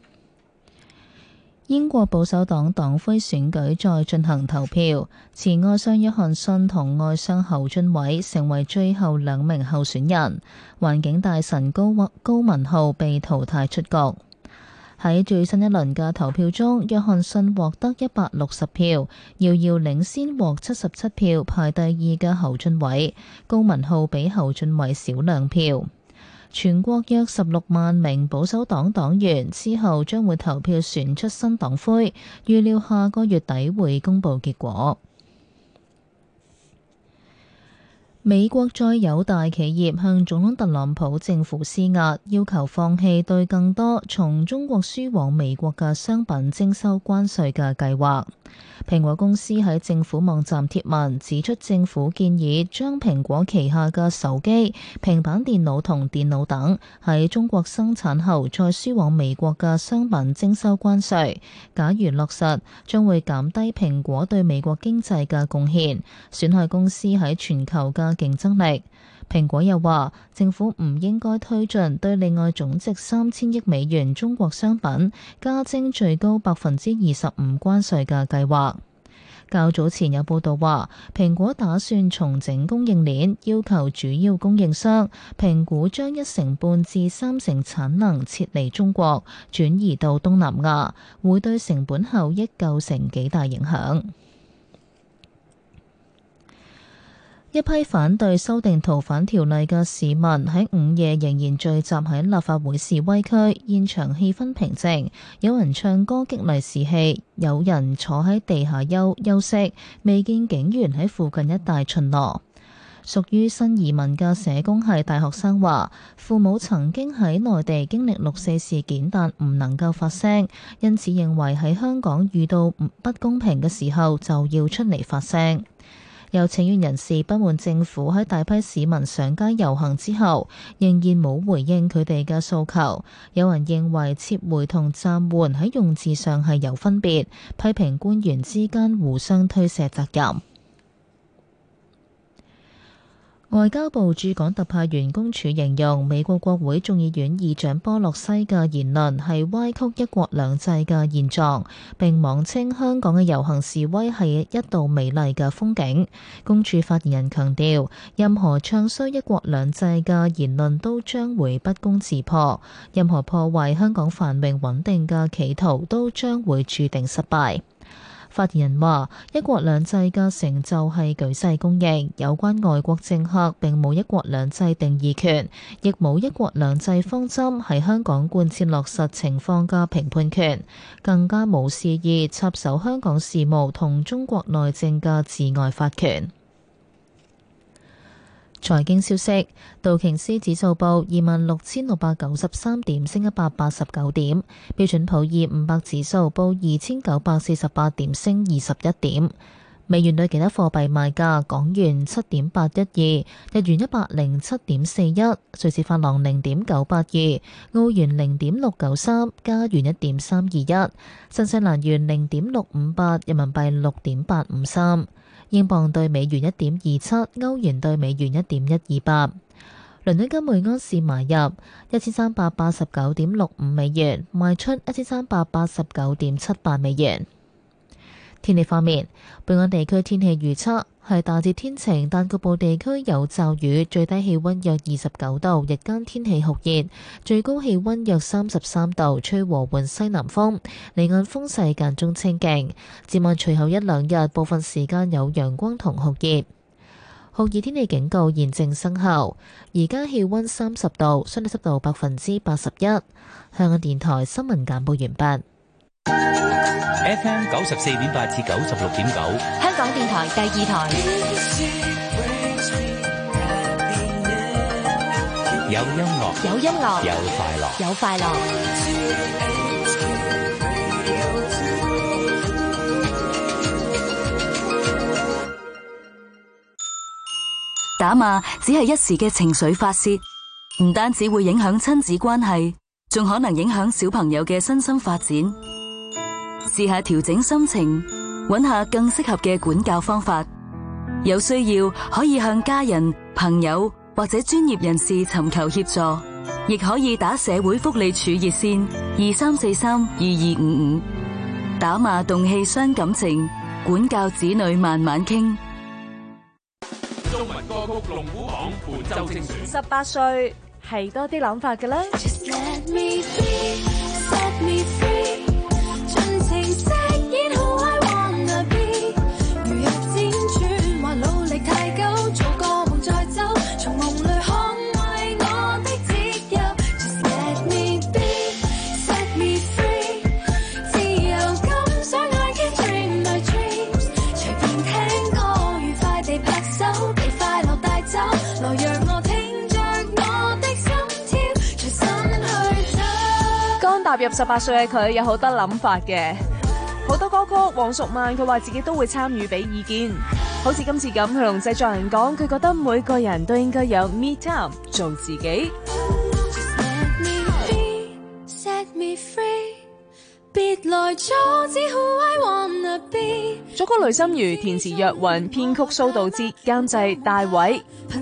英國保守黨黨魁選舉再進行投票，前外相約翰遜同外相侯俊偉成為最後2名候選人，環境大臣高文浩被淘汰出局。喺最新一輪嘅投票中，約翰遜獲得160票，遙遙領先獲77票排第2嘅侯俊偉，高文浩比侯俊偉少2票。全國約16萬名保守黨黨員之後將會投票選出新黨魁，預料下個月底會公佈結果。美國再有大企業向總統特朗普政府施壓，要求放棄對更多從中國輸往美國嘅商品徵收關稅嘅計劃。蘋果公司喺政府網站貼文指出，政府建議將蘋果旗下嘅手機、平板電腦同電腦等喺中國生產後再輸往美國嘅商品徵收關稅。假如落實，將會減低蘋果對美國經濟嘅貢獻，損害公司喺全球嘅競爭力。蘋果又話，政府唔應該推進對另外總值3000億美元中國商品加徵最高25%關稅嘅計劃。較早前有報道話，蘋果打算重整供應鏈，要求主要供應商評估將1.5%至3%產能撤離中國，轉移到東南亞，會對成本效益構成幾大影響。一批反對修訂逃犯條例嘅市民喺午夜仍然聚集喺立法會示威區，現場氣氛平靜，有人唱歌激勵士氣，有人坐喺地下休息，未見警員喺附近一帶巡邏。屬於新移民嘅社工系大學生話，父母曾經喺內地經歷6.4事件，但唔能夠發聲，因此認為喺香港遇到不公平嘅時候就要出嚟發聲。有請願人士不滿政府喺大批市民上街遊行之後，仍然冇回應佢哋嘅訴求。有人認為撤回同暫緩喺用字上係有分別，批評官員之間互相推卸責任。 外交部駐港特派員公署形容美國國會眾議院議長波洛西嘅言論係歪曲一國兩制嘅現狀，並妄稱香港嘅遊行示威係一道美麗嘅風景。公署發言人強調，任何唱衰一國兩制嘅言論都將會不攻自破，任何破壞香港繁榮穩定嘅企圖都將會注定失敗。發言人話：一國兩制嘅成就係舉世公認，有關外國政客並冇一國兩制定義權，亦冇一國兩制方針喺香港貫徹落實情況嘅評判權，更加冇肆意插手香港事務同中國內政嘅治外法權。財經消息，道瓊斯指數報26,693點，升189點；標準普爾500指數報2,948點，升21點。美元對其他貨幣賣價：港元7.812，日元107.41，瑞士法郎0.982，澳元0.693，加元1.321，新西蘭元0.658，人民幣6.853。英鎊對美元1.27，歐元對美元1.128。倫敦金每安士買入1389.65美元，賣出1389.78美元。天氣方面，本港地區天氣預測係大致天晴，但局部地區有驟雨，最低氣溫約29度，日間天氣酷熱，最高氣溫約33度，吹和緩西南風，離岸風勢間中清勁。展望隨後一兩日，部分時間有陽光同酷熱。酷熱天氣警告現正生效，而家氣溫30度，相對濕度81%。香港電台新聞簡報完畢。 FM 94.8至96.9， 香港電台第二台。 有音樂， 有音樂， 有快樂， 有快樂。 打罵只係一時嘅情緒發洩，唔單止會影響親子關係，仲可能影響小朋友嘅身心發展。試下調整心情，揾下更適合嘅管教方法。有需要可以向家人、朋友或者專業人士尋求協助，亦可以打社會福利署熱線23432255。打罵動氣傷感情，管教子女慢慢傾。 中文歌曲龍虎榜本周精選。 18歲係多啲諗法嘅啦。踏入18歲嘅佢有好多諗法嘅，好多歌曲黃淑蔓佢話自己都會參與俾意見，好似今次咁，佢同製作人講，佢覺得每個人都應該有 me time 做自己。別來阻止 who I wanna be。作曲雷心如，填詞若雲，編曲蘇道哲，監製大偉。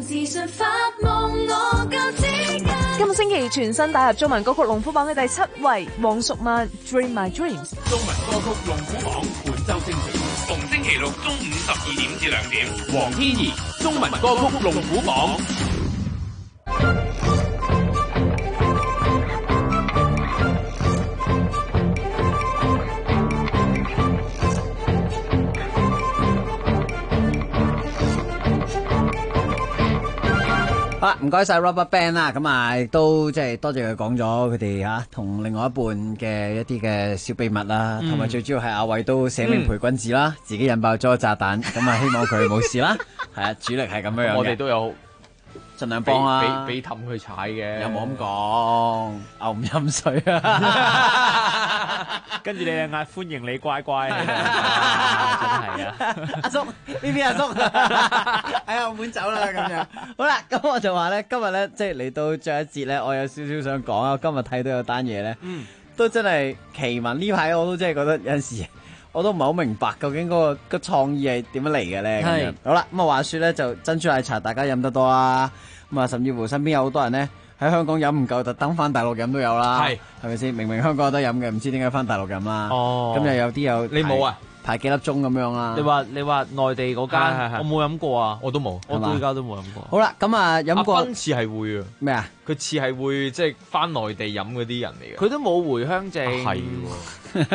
今個星期全新打入中文歌曲龍虎榜嘅第7位，黃淑蔓 Dream My Dreams。 中文歌曲龍虎榜本周精選，逢星期六中午12點至2點，黃天怡中文歌曲龍虎榜。 好啦，唔該晒 RubberBand 啦，咁啊亦都即係多謝佢講咗佢哋吓同另外一半嘅一啲嘅小秘密啦，同埋最主要係阿偉都捨命陪君子啦，自己引爆咗炸彈，咁啊希望佢冇事啦，係啊，主力係咁樣樣嘅， 我哋都有盡量幫啊， 俾氹佢踩嘅， 有冇咁講？牛唔飲水啊！ 跟住你嗌歡迎你乖乖，真係啊！ 阿叔，呢邊阿叔喺澳門走啦咁樣。好啦，咁我就話咧，今日咧即係嚟到最後一節咧，我有少少想講啊。今日睇到有單嘢咧，都真係奇聞。呢排我都真係覺得有陣時我都唔係好明白究竟嗰個創意係點樣嚟嘅咧。咁樣好啦，咁啊話說咧就珍珠奶茶大家飲得多啦，咁啊甚至乎身邊有好多人咧喺香港飲唔夠，特登翻大陸飲都有啦。係咪先？明明香港有得飲嘅，唔知點解翻大陸飲啦。咁又有啲有你冇啊？ 排幾粒鐘咁樣啦。 你話內地嗰間，我冇飲過啊， 我都冇， 我到而家都冇飲過。 好啦，咁啊飲過。 阿斌似係會啊。 咩啊？ 佢似係會即係翻內地飲嗰啲人嚟嘅。 佢都冇回鄉證。 係喎。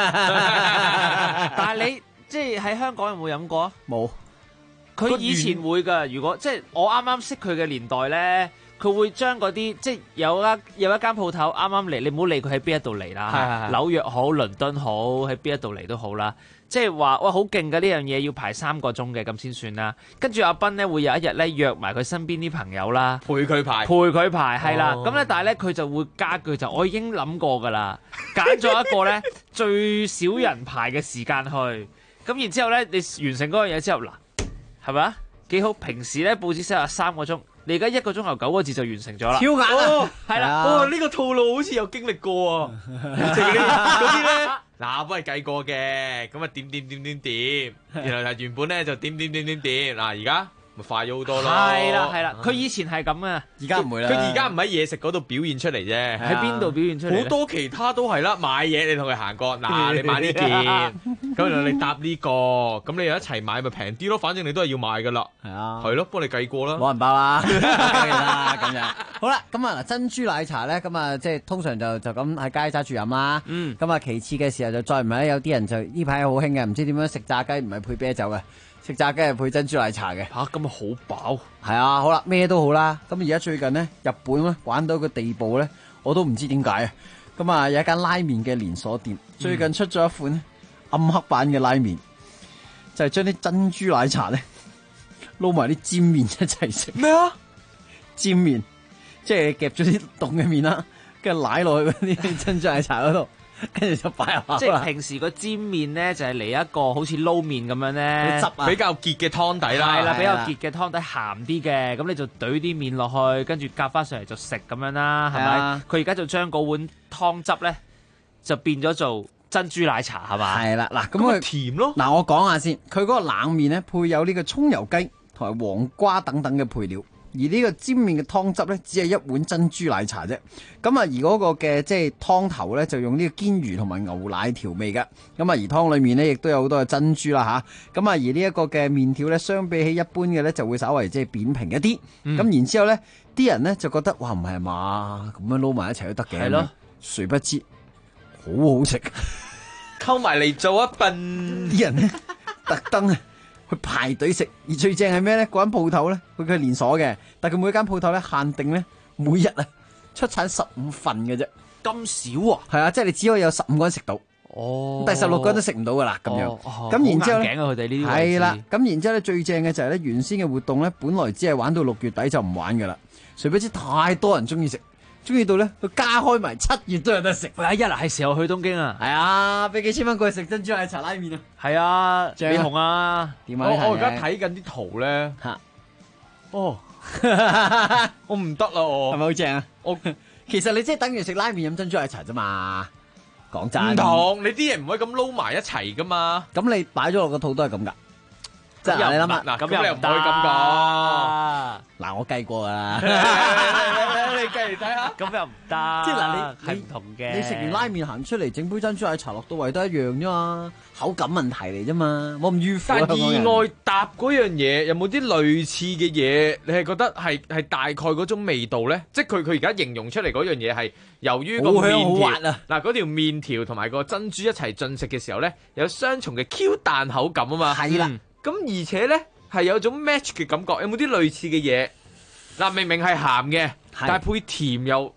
但係你即係喺香港有冇飲過啊？ 冇。 佢以前會㗎，如果即係我啱啱識佢嘅年代咧。佢會將嗰啲即係有一間鋪頭啱啱嚟，你唔好理佢喺邊一度嚟啦，紐約好、倫敦好，喺邊一度嚟都好啦。即係話哇好勁嘅呢樣嘢，要排3個鐘嘅咁先算啦。跟住阿斌咧會有一日咧約埋佢身邊啲朋友啦， 陪佢排係啦。咁咧但係咧佢就會加句就我已經諗過㗎啦，揀咗一個咧最少人排嘅時間去。咁然之後咧你完成嗰樣嘢之後嗱，係咪啊？幾好？平時咧報紙寫話3個鐘。你而家1個鐘頭9個字就完成咗啦， 超額啊！ 係啦， 哦呢個套路好似有經歷過啊，即係嗰啲咧，嗱幫你計過嘅，咁啊點，然後原本咧就點，嗱而家咪快咗好多咯。 係啦，佢以前係咁啊， 而家唔會啦。 佢而家唔喺嘢食嗰度表現出嚟啫， 喺邊度表現出嚟？ 好多其他都係啦，買嘢你同佢行過，嗱你買呢件，咁然後你搭呢個，咁你又一齊買咪平啲咯，反正你都係要買噶啦。 係啊， 係咯，幫你計過啦， 冇人包啦，咁樣。好啦，咁啊嗱，珍珠奶茶咧，咁啊即係通常就咁喺街揸住飲啦。咁啊其次嘅時候就再唔係咧，有啲人就呢排好興嘅，唔知點樣食炸雞唔係配啤酒嘅。食炸雞係配珍珠奶茶嘅。 咁啊好飽。 係啊，好啦，咩都好啦。咁而家最近咧，日本咧玩到個地步咧，我都唔知點解啊。咁啊，有一間拉麵嘅連鎖店，最近出咗一款暗黑版嘅拉麵，就係將啲珍珠奶茶咧撈埋啲煎麵一齊食。 咩啊？ 煎麵，即係夾咗啲凍嘅麵啦，跟住奶落去嗰啲珍珠奶茶嗰度。跟住就擺入即係平時個煎麵咧，就係嚟一個好似撈麵咁樣咧， 汁啊， 比較結嘅湯底啦， 係啦，比較結嘅湯底鹹啲嘅，咁你就懟啲麵落去，跟住夾翻上嚟就食咁樣啦，係咪？佢而家就將嗰碗湯汁咧，就變咗做珍珠奶茶，係嘛？ 係啦，嗱咁佢甜咯。 嗱，我講下先，佢嗰個冷麵咧配有呢個葱油雞同埋黃瓜等等嘅配料。而呢個煎麵嘅湯汁咧，只係一碗珍珠奶茶啫。咁啊，而嗰個嘅即係湯頭咧，就用呢個堅魚同埋牛奶調味嘅。咁啊，而湯裏面咧，亦都有好多嘅珍珠啦吓。咁啊，而呢一個嘅麵條咧，相比起一般嘅咧，就會稍為即係扁平一啲。咁然之後咧，啲人咧就覺得哇，唔係嘛，咁樣撈埋一齊都得嘅。係咯。誰不知好好食， 溝埋嚟做一份。 啲人咧特登啊！去排隊食，而最正係咩咧？嗰間鋪頭咧，佢係連鎖嘅，但係佢每間鋪頭咧限定咧，每日啊出產15份嘅啫。 咁少啊？ 係啊，即係你只可以有15個人食到。 哦， 第16個人都食唔到噶啦，咁樣。咁然之後咧， 佢哋呢啲係啦。咁然之後咧，最正嘅就係咧，原先嘅活動咧，本來只係玩到6月底就唔玩噶啦。誰不知太多人中意食。中意到咧，佢加開埋7月都有得食。 喂，一嗱係時候去東京啊！ 係啊，俾幾千蚊過去食珍珠奶茶拉麵啊！ 係啊，你紅啊？ 點啊？ 我而家睇緊啲圖咧。 嚇！ 哦，我唔得啦，我係咪好正啊？我其實你即係等於食拉麵飲珍珠奶茶啫嘛。講真， 唔同你啲嘢唔可以咁撈埋一齊噶嘛。 咁你擺咗落個肚都係咁噶。即係你諗下， 嗱咁你又唔可以咁講。 嗱，我計過噶啦。 你計嚟睇下， 咁又唔得。 即係嗱， 你係唔同嘅。 你食完拉麵行出嚟，整杯珍珠奶茶落到胃都一樣啫嘛，口感問題嚟啫嘛，冇咁迂腐。 但意外搭嗰樣嘢，有冇啲類似嘅嘢？你係覺得係大概嗰種味道咧？即係佢而家形容出嚟嗰樣嘢係由於個麵條嗱嗰條麵條同埋個珍珠一齊進食嘅時候咧，有雙重嘅 Q 彈口感啊嘛。 係啦。 咁而且咧係有種 match 嘅感覺，有冇啲類似嘅嘢？嗱，明明係鹹嘅，但係配甜又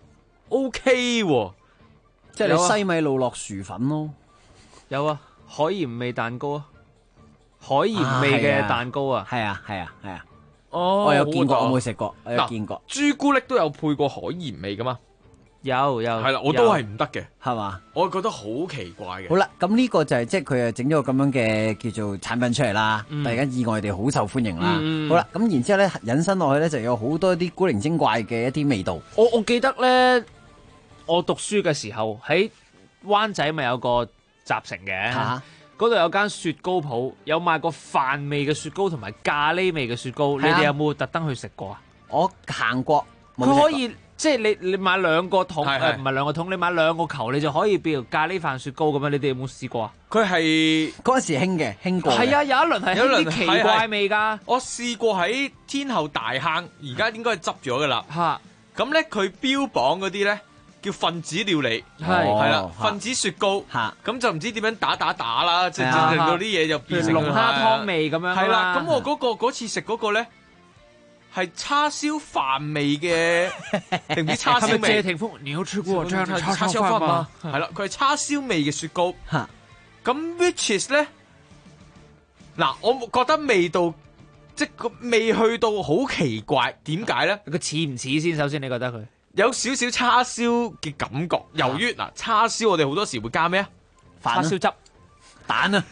OK 喎， 即係你西米露落薯粉咯。 有啊，海鹽味蛋糕啊，海鹽味嘅蛋糕啊， 係啊。 哦， 我有見過，我冇食過，我有見過。 朱古力都有配過海鹽味噶嘛？ 有係啦，我都係唔得嘅， 係嘛？ 我覺得好奇怪嘅。 好啦，咁呢個就係即係佢整咗個咁樣嘅叫做產品出嚟啦，突然間意外地好受歡迎啦。好啦，咁然之後咧引申落去咧就有好多啲古靈精怪嘅一啲味道。 我記得咧，我讀書嘅時候喺灣仔咪有個集成嘅， 嗰度有間雪糕鋪，有賣過飯味嘅雪糕同埋咖喱味嘅雪糕，你哋有冇特登去食過啊？ 我行過， 佢可以即係你買2個桶，唔係2個桶，你買2個球，你就可以變咖喱飯雪糕咁樣。你哋有冇試過啊？ 佢係嗰陣時興過。 係啊，有一輪係有啲奇怪味㗎。 我試過喺天后大坑，而家應該係執咗㗎啦。 嚇！ 咁咧佢標榜嗰啲咧叫分子料理，係啦，分子雪糕。咁就唔知點樣打啦，即係令到啲嘢就變成龍蝦湯味咁樣。 係啦，咁我嗰次食嗰個咧。係叉燒飯味嘅，定唔知叉燒味？謝霆鋒，你有吃過叉燒飯嗎？係啦，佢係叉燒味嘅雪糕。咁 which is 咧，嗱，我覺得味道即係個味去到好奇怪，點解咧？ 佢似唔似先？首先你覺得佢有少少叉燒嘅感覺。由於嗱叉燒，我哋好多時會加咩啊？ 叉燒汁、 蛋啊。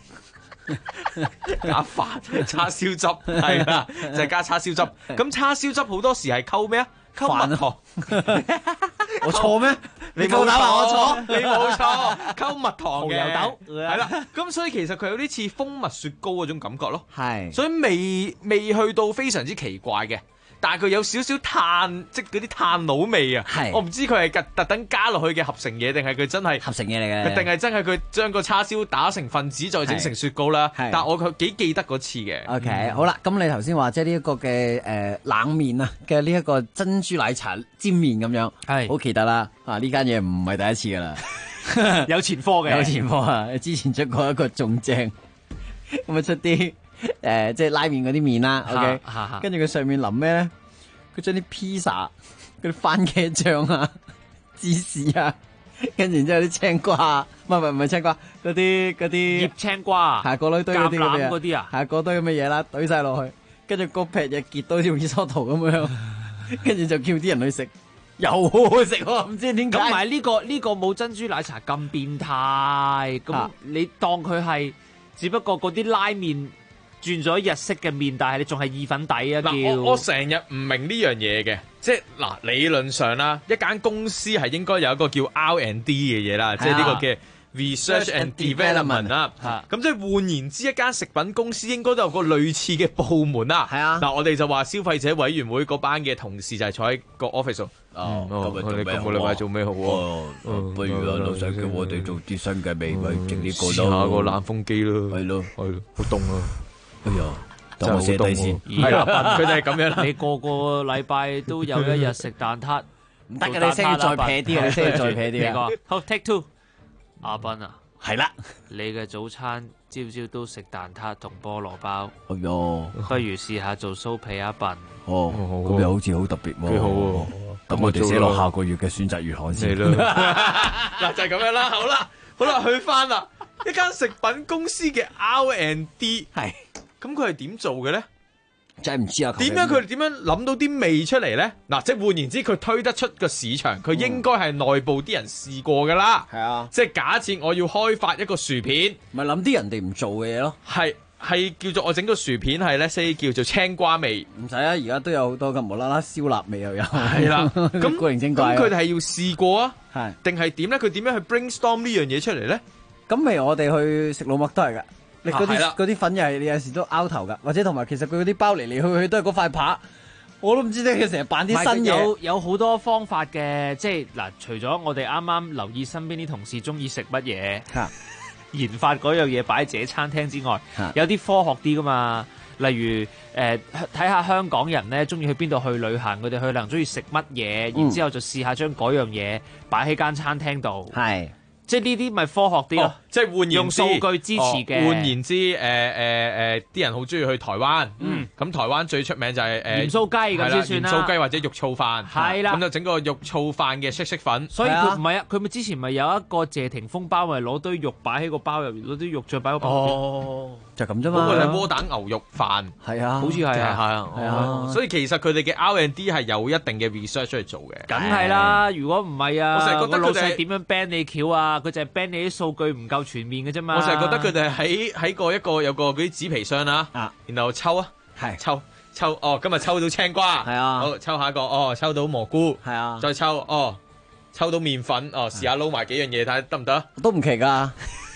加飯叉燒汁係啦，就係加叉燒汁。咁叉燒汁好多時係溝咩啊？溝蜜糖。 我錯咩？ 你冇打我錯，你冇錯。溝蜜糖嘅蠔油豆係啦。咁所以其實佢有啲似蜂蜜雪糕嗰種感覺咯。 係。所以未去到非常之奇怪嘅。但係佢有少少碳，即係嗰啲炭爐味啊！我唔知佢係特登加落去嘅合成嘢，定係佢真係合成嘢嚟嘅， 定係真係佢將個叉燒打成分子再整成雪糕啦。但係我幾記得嗰次嘅。 OK，好啦，咁你頭先話即係呢一個嘅冷麵啊嘅呢一個珍珠奶茶煎麵咁樣，係好奇特啦！呢間嘢唔係第一次噶啦， 有前科嘅， 有前科啊！之前出過一個仲正，咁啊出啲。即係拉麵嗰啲麵啦，OK，跟住佢上面淋咩咧？佢將啲披薩、嗰啲番茄醬啊、芝士啊，跟住然之後啲青瓜，唔係青瓜，嗰啲醃青瓜， 係嗰堆嗰啲啲啊， 係嗰堆咁嘅嘢啦，懟晒落去，跟住嗰劈嘢結到好似 risotto 咁樣，跟住就叫啲人去食，又好好食喎，唔知點解。 咁埋呢個冇珍珠奶茶咁變態，咁你當佢係只不過嗰啲拉麵。轉咗日式嘅麵，但係你仲係意粉底啊！ 嗱，我成日唔明呢樣嘢嘅，即係嗱理論上啦，一間公司係應該有一個叫 R&D 嘅嘢啦，即係呢個嘅 Research and Development 啦。咁即係換言之，一間食品公司應該都有個類似嘅部門啦。係啊，嗱我哋就話消費者委員會嗰班嘅同事就係坐喺個 office 度。 今個禮拜做咩好啊？ 不如啊，老細叫我哋做啲新嘅味，咪整呢個咯。 試下個冷風機咯。係咯，好凍啊！ 哎呀，等我寫低先。 係啦，佢哋係咁樣啦。 你個禮拜都有一日食蛋撻， 唔得嘅，你先要再撇啲，你先要再撇啲啊！ 好 take two， 阿斌啊， 係啦， 你嘅早餐朝都食蛋撻同菠蘿包。 哎呀， 不如試下做酥皮阿斌。 哦，咁又好似好特別喎。幾好喎！咁我哋寫落下個月嘅選擇月刊先啦。嗱就係咁樣啦，好啦，去翻啦。一間食品公司嘅 R&D 係。咁佢係點做嘅咧？ 真係唔知啊！ 點樣佢哋點樣諗到啲味出嚟咧？嗱，即係換言之，佢推得出個市場，佢應該係內部啲人試過噶啦。 係啊， 即係假設我要開發一個薯片， 咪諗啲人哋唔做嘅嘢咯。 係叫做我整個薯片係咧，先叫做青瓜味。 唔使啊，而家都有好多咁無啦啦燒臘味又有。 係啦，咁古靈精怪。 咁佢哋係要試過啊？係定係點咧？佢點樣去 brainstorm 呢樣嘢出嚟咧？ 咁咪我哋去食老麥都係噶。你嗰啲粉又係你有時都拗頭噶，或者同埋其實佢嗰啲包嚟嚟去去都係嗰塊扒，我都唔知咧佢成日扮啲新嘢。 有好多方法嘅，即係嗱，除咗我哋啱啱留意身邊啲同事中意食乜嘢，研發嗰樣嘢擺喺自己餐廳之外，有啲科學啲噶嘛。例如睇下香港人咧中意去邊度去旅行，佢哋去可能中意食乜嘢，然之後就試下將嗰樣嘢擺喺間餐廳度。係。即係呢啲咪科學啲咯， 即係換言之用數據支持嘅。 換言之，啲人好中意去台灣，咁台灣最出名就係鹽酥雞咁先算啦， 鹽酥雞或者肉燥飯， 係啦， 咁就整個肉燥飯嘅色粉。 所以佢唔係啊，佢咪之前咪有一個謝霆鋒包，咪攞堆肉擺喺個包入邊，攞啲肉再擺個包入邊。 哦，就咁啫嘛。 嗰個係窩蛋牛肉飯， 係啊， 好似係啊， 係啊。所以其實佢哋嘅 R&D 係有一定嘅 research 出嚟做嘅。 梗係啦，如果唔係啊， 我成日覺得老細點樣 ban 你橋啊？佢就係 ban 你啲數據唔夠全面嘅啫嘛。 我成日覺得佢哋喺個有個嗰啲紙皮箱啦，然後抽抽今日抽到青瓜，係啊，好抽下一個，抽到蘑菇，係啊，再抽到麵粉，試下撈埋幾樣嘢睇得唔得？ 都唔奇噶，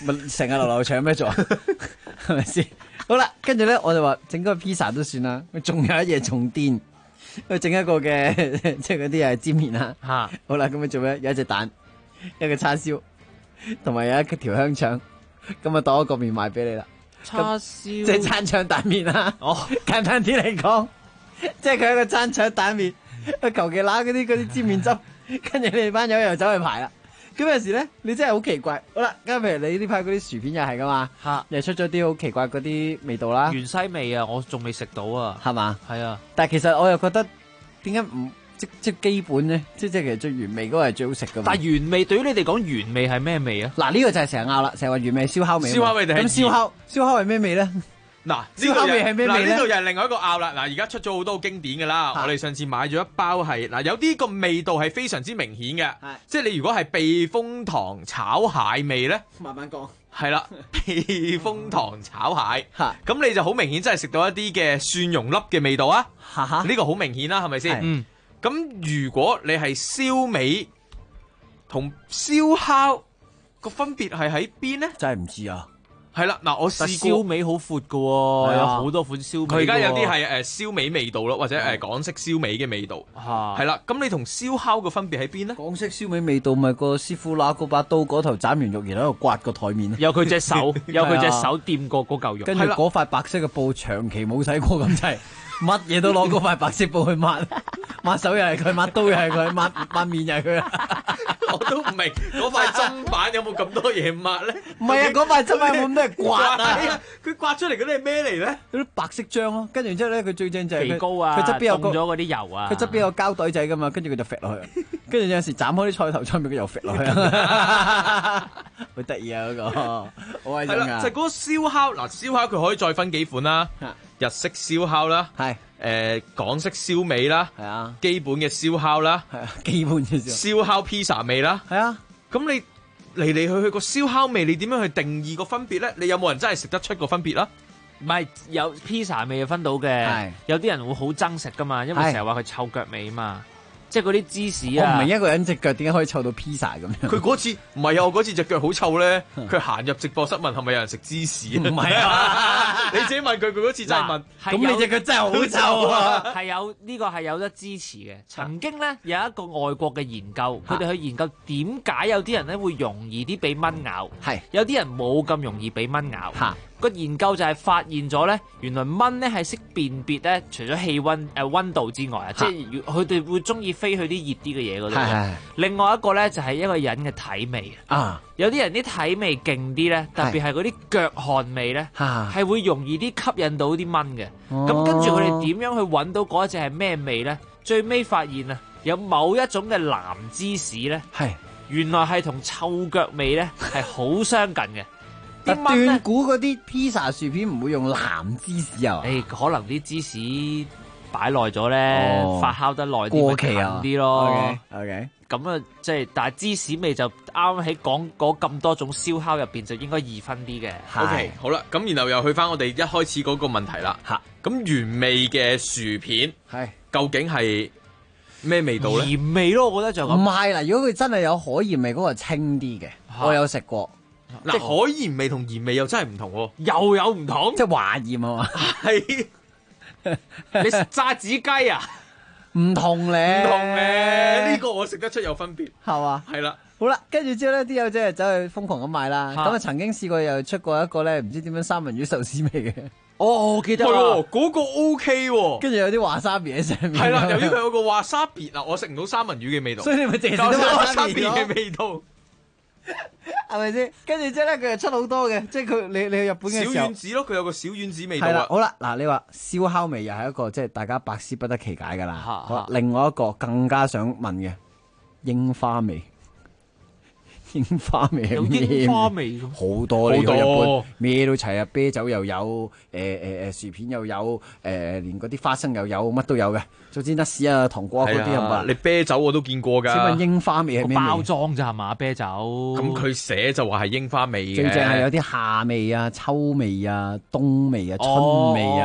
咪成日流長咩做啊？係咪先？好啦，跟住咧我就話整個披薩都算啦，仲有一嘢仲癲，佢整一個嘅即係嗰啲係煎麵啦。 嚇， 好啦，咁佢做咩？有一隻蛋，一個叉燒，同埋有一條香腸，咁啊當一個麵賣俾你啦。 叉燒即係餐腸蛋麵啦。哦，簡單啲嚟講，即係佢一個餐腸蛋麵，佢求其揦嗰啲煎麵汁，跟住你哋班友又走去排啦。咁有時咧，你真係好奇怪。好啦，咁譬如你呢排嗰啲薯片又係噶嘛，又出咗啲好奇怪嗰啲味道啦。 芫茜味啊，我仲未食到啊， 係嘛？ 係啊， 但係其實我又覺得點解唔即基本咧？即其實最原味嗰個係最好食噶嘛。 但係原味對於你哋講原味係咩味啊？ 嗱，呢個就係成日拗啦，成日話原味燒烤味。 燒烤味定係咁燒烤係咩味咧？ 嗱， 燒烤味係咩味咧？ 呢度又係另外一個拗啦。嗱，而家出咗好多經典㗎啦。我哋上次買咗一包係嗱，有啲個味道係非常之明顯嘅，即係你如果係避風塘炒蟹味咧， 慢慢講。 係啦，避風塘炒蟹，咁你就好明顯真係食到一啲嘅蒜蓉粒嘅味道啊！呢個好明顯啦，係咪先？ 嗯。 咁如果你係燒味同燒烤個分別係喺邊咧？ 真係唔知啊！ 係啦，嗱，我試過燒味好闊㗎喎，有好多款燒味。 佢而家有啲係燒味味道咯，或者港式燒味嘅味道。係啦，咁你同燒烤嘅分別喺邊咧？ 港式燒味味道咪個師傅拿嗰把刀嗰頭斬完肉，然後喺度刮個台面。 有佢隻手，有佢隻手掂過嗰嚿肉。 跟住嗰塊白色嘅布長期冇洗過咁滯，乜嘢都攞嗰塊白色布去抹，抹手又係佢，抹刀又係佢，抹面又係佢。 我都唔明嗰塊砧板有冇咁多嘢抹咧？ 唔係啊，嗰塊砧板有冇咁多嘢刮啊？ 佢刮出嚟嗰啲係咩嚟咧？ 嗰啲白色漿咯，跟住之後咧，佢最正就係肥膏啊， 佢側邊有凍咗嗰啲油啊， 佢側邊有膠袋仔噶嘛，跟住佢就揈落去，跟住有陣時斬開啲菜頭，出面佢又揈落去，好得意啊嗰個，好威係啦，就係嗰個燒烤嗱，燒烤佢可以再分幾款啦，日式燒烤啦， 係港式燒味啦， 係啊， 基本嘅燒烤啦， 係啊，基本嘅燒烤披薩味啦， 係啊， 咁你嚟嚟去去個燒烤味，你點樣去定義個分別咧？你有冇人真係食得出個分別啦？ 唔係有披薩味分到嘅，有啲人會好憎食噶嘛，因為成日話佢臭腳味嘛。即係嗰啲芝士啊！ 我唔明一個人隻腳點解可以臭到披薩咁樣？ 佢嗰次唔係啊！我嗰次隻腳好臭咧，佢行入直播室問係咪有人食芝士？唔係啊！ 你自己問佢，佢嗰次真係問。 咁你隻腳真係好臭啊！ 係有呢個係有得支持嘅。曾經咧有一個外國嘅研究，佢哋去研究點解有啲人咧會容易啲俾蚊咬， 係有啲人冇咁容易俾蚊咬。個研究就係發現咗咧，原來蚊咧係識辨別咧，除咗氣温温度之外啊，即係佢哋會中意飛去啲熱啲嘅嘢嗰度。另外一個咧就係一個人嘅體味啊，有啲人啲體味勁啲咧，特別係嗰啲腳汗味咧，係會容易啲吸引到啲蚊嘅。咁跟住佢哋點樣去揾到嗰一隻係咩味咧？最尾發現啊，有某一種嘅藍芝士咧，原來係同臭腳味咧係好相近嘅。 但斷估嗰啲披薩薯片唔會用藍芝士啊？ 可能啲芝士擺耐咗咧，發酵得耐啲， 過期啊啲咯。 OK， 咁啊，即係但係芝士味就啱喺講嗰咁多種燒烤入邊就應該易分啲嘅。 OK，好啦，咁然後又去翻我哋一開始嗰個問題啦。咁原味嘅薯片究竟係咩味道咧？ 鹽味咯，我覺得就咁。 唔係啦，如果佢真係有海鹽味，嗰個係清啲嘅。我有食過。 嗱，海鹽味同鹽味又真係唔同喎， 又有唔同， 即係華鹽啊嘛。 係你食炸子雞啊？ 唔同咧， 呢個我食得出有分別， 係嘛？ 係啦， 好啦，跟住之後咧，啲友仔走去瘋狂咁買啦。咁啊，曾經試過又出過一個咧，唔知點樣三文魚壽司味嘅。 我記得嗰個 OK 喎， 跟住有啲華沙比喺上面。 係啦，由於佢有個華沙比嗱，我食唔到三文魚嘅味道， 所以你咪淨係食到華沙比嘅味道。 係咪先？跟住之後咧，佢又出好多嘅，即係佢你去日本嘅時候， 小丸子咯，佢有個小丸子味道。 係啦，好啦，嗱，你話燒烤味又係一個即係大家百思不得其解噶啦。好，另外一個更加想問嘅櫻花味。櫻花味有櫻花味好多呢個日本咩都齊啊，啤酒又有，薯片又有，連嗰啲花生又有，乜都有嘅。總之得屎啊，糖果嗰啲係嘛？ 你啤酒我都見過㗎。 請問櫻花味係咩味？ 包裝咋係嘛？啤酒咁佢寫就話係櫻花味嘅。 最正係有啲夏味啊、秋味啊、冬味啊、春味啊咁樣嗰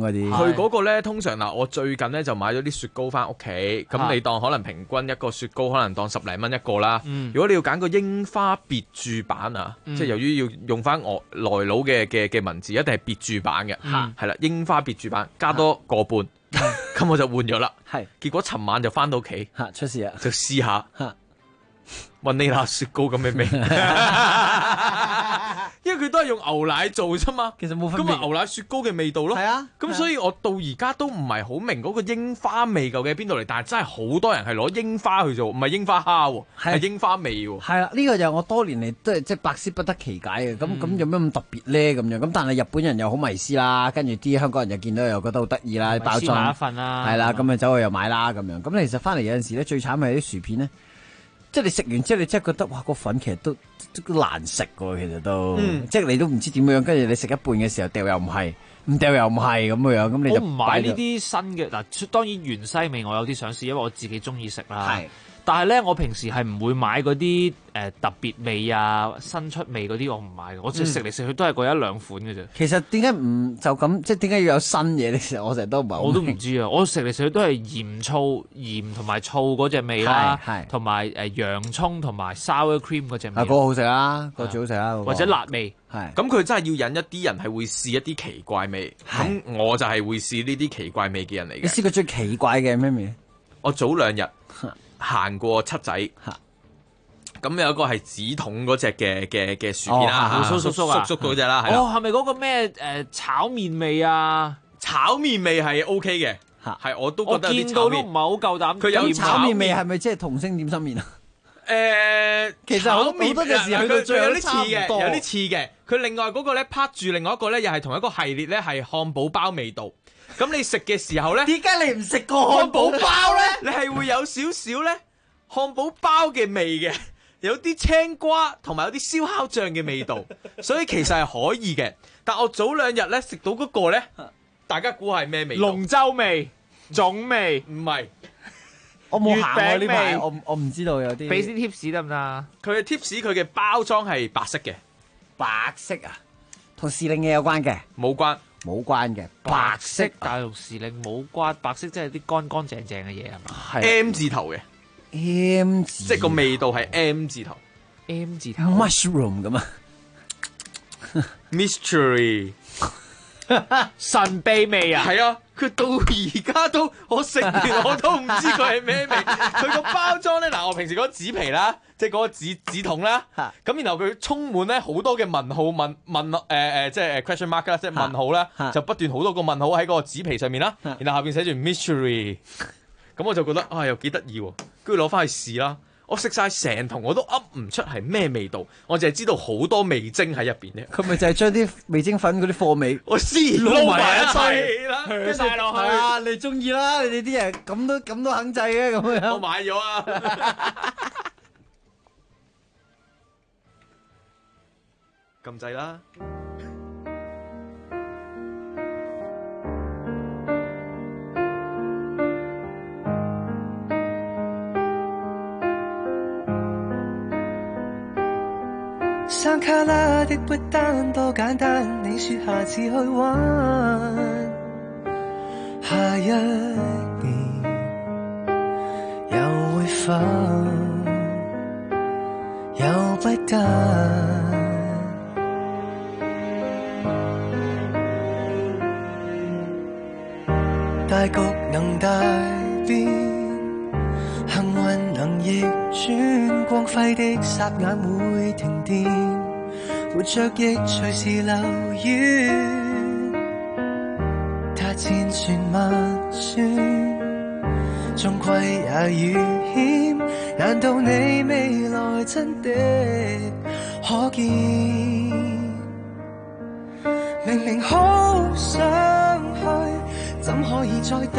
嗰啲。 佢嗰個咧，通常嗱，我最近咧就買咗啲雪糕翻屋企，咁你當可能平均一個雪糕可能當10零蚊一個啦。如果你要揀個櫻花別注版啊，即係由於要用翻我來佬嘅文字，一定係別注版嘅，係啦，櫻花別注版加多個半，咁我就換咗啦。係，結果尋晚就翻到屋企， 出事啦， 就試下。雲尼拿雪糕咁嘅味，因為佢都係用牛奶做啫嘛， 其實冇分別。 咁咪牛奶雪糕嘅味道咯。係啊，咁所以我到而家都唔係好明嗰個櫻花味究竟喺邊度嚟，但係真係好多人係攞櫻花去做，唔係櫻花蝦喎，係櫻花味喎。 係啦，呢個就係我多年嚟都係即係百思不得其解嘅。咁有咩咁特別咧？咁樣咁，但係日本人又好迷思啦，跟住啲香港人又見到又覺得好得意啦，包裝買一份啦， 係啦，咁咪走去又買啦咁樣。咁其實翻嚟有陣時咧，最慘係啲薯片咧。即係你食完之後，你真係覺得哇個粉其實都難食喎，其實都，即係你都唔知點樣，跟住你食一半嘅時候掉又唔係，唔掉又唔係咁樣，咁你就我唔買呢啲新嘅嗱，當然芫茜味我有啲想試，因為我自己中意食啦。但係咧，我平時係唔會買嗰啲特別味啊、新出味嗰啲，我唔買。我食嚟食去都係嗰一兩款嘅啫。 其實點解唔就咁？即係點解要有新嘢咧？其實我成日都唔係。 我都唔知啊！我食嚟食去都係鹽同埋醋嗰隻味啦，同埋洋葱同埋 sour cream 嗰隻味。 嗰個好食啊！嗰個最好食啊！ 或者辣味。 係。 咁佢真係要引一啲人係會試一啲奇怪味。咁我就係會試呢啲奇怪味嘅人嚟嘅。 你試過最奇怪嘅咩味？ 我早2日。行過七仔，咁有一個係紙筒嗰隻嘅薯片啦， 叔叔嗰隻啦， 哦，係咪嗰個咩炒麵味啊？ 炒麵味係 OK 嘅，係我都覺得有啲炒麵。 我見到都唔係好夠膽。 佢有炒麵味係咪即係童星點心麵啊？其實好多嘅時候佢最有啲似嘅， 有啲似嘅。佢另外嗰個咧拍住另外一個咧，又係同一個系列咧，係漢堡包味道。咁你食嘅時候咧， 點解你唔食個漢堡包咧？ 你係會有少少咧漢堡包嘅味嘅，有啲青瓜同埋有啲燒烤醬嘅味道，所以其實係可以嘅。但我早2日咧食到嗰個咧，大家估係咩味？ 龍舟味、粽味， 唔係。 我冇行過呢排，我唔知道有啲。 俾啲 tips 得唔得？ 佢嘅 tips 佢嘅包裝係白色嘅， 白色啊，同時令嘢有關嘅， 冇關。 冇關嘅白色， 大陸時令冇關，白色即係啲乾乾淨淨嘅嘢係嘛？ 係 M 字頭嘅 M 字， 即係個味道係 M 字頭 ，M 字頭 mushroom 咁啊 ，mystery 神秘味啊， 係啊，佢到而家都我食完我都唔知佢係咩味，佢個包裝咧嗱，我平時嗰個紙皮啦。即係嗰個紙筒啦，咁然後佢充滿咧好多嘅問號即係 question mark 啦，即係問號啦，就不斷好多個問號喺嗰個紙皮上面啦，然後下邊寫住 mystery， 咁我就覺得又幾得意喎，跟住攞翻去試啦，我食晒成桶我都噏唔出係咩味道，我淨係知道好多味精喺入邊啫。 佢咪就係將啲味精粉嗰啲貨味， 我撈埋一齊啦， 跟住晒落去啊！你中意啦，你哋啲人咁都肯制嘅咁樣。 我買咗啊！撳掣啦！ 山卡拉的不單多簡單，你說下次去玩，下一年又會否有不得？大局能大變，幸運能逆轉，光輝的霎眼會停電，活着亦隨時流遠，他千算萬算，終歸也遇險，難道你未來真的可見？明明好想去，怎可以再等？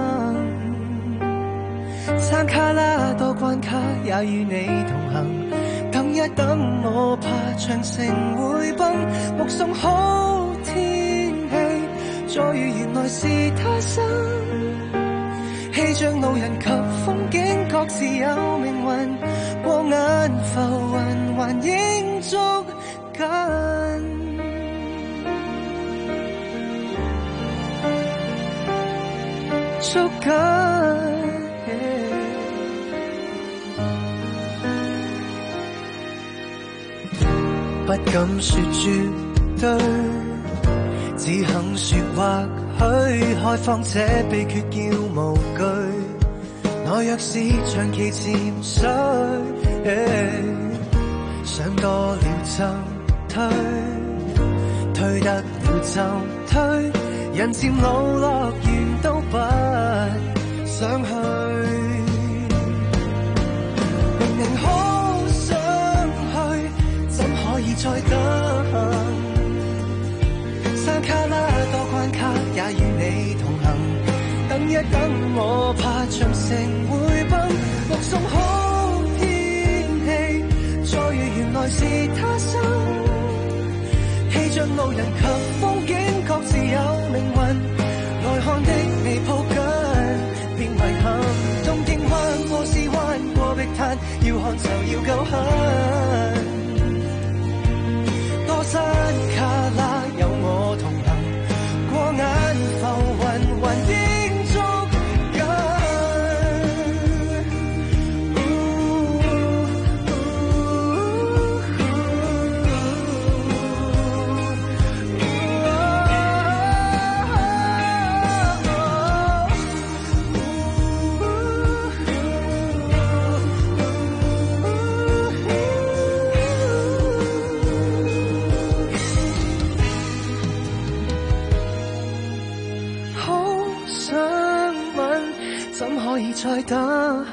山卡拉多關卡，也與你同行。等一等，我怕長城會崩。目送好天氣，再遇原來是他生。氣象路人及風景各自有命運，過眼浮雲還應捉緊。 捉緊。不敢說絕對，只肯說或許開放這秘訣叫無懼。我若是長期潛水，想多了就退，退得了就退，人漸老樂園都不想去。明明好想去，怎可以再等？山卡拉多關卡也與你同行，等一等我怕長城會崩。目送好天氣，再遇原來是他生。氣象路人及風景各自有命運，來看的你抱緊變遺憾。東京灣波斯灣過碧灘，要看就要夠狠。多山卡拉有我同行，過眼浮雲還應捉緊。可以再等，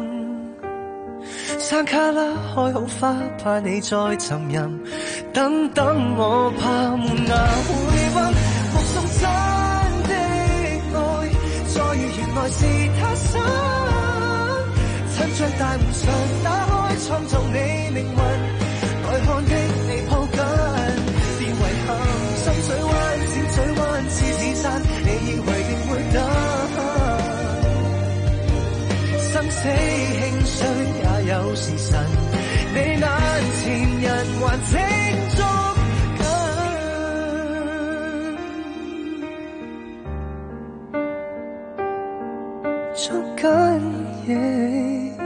山卡拉開好花，怕你再沉吟。等等我怕門牙會崩，目送真的愛，再遇原來是他生。親將大門常打開，創造你命運。來看的你抱緊，變遺憾。深水灣、淺水灣、獅子山，你以為定會等？生死興衰也有時辰，你眼前人還正捉緊，捉緊。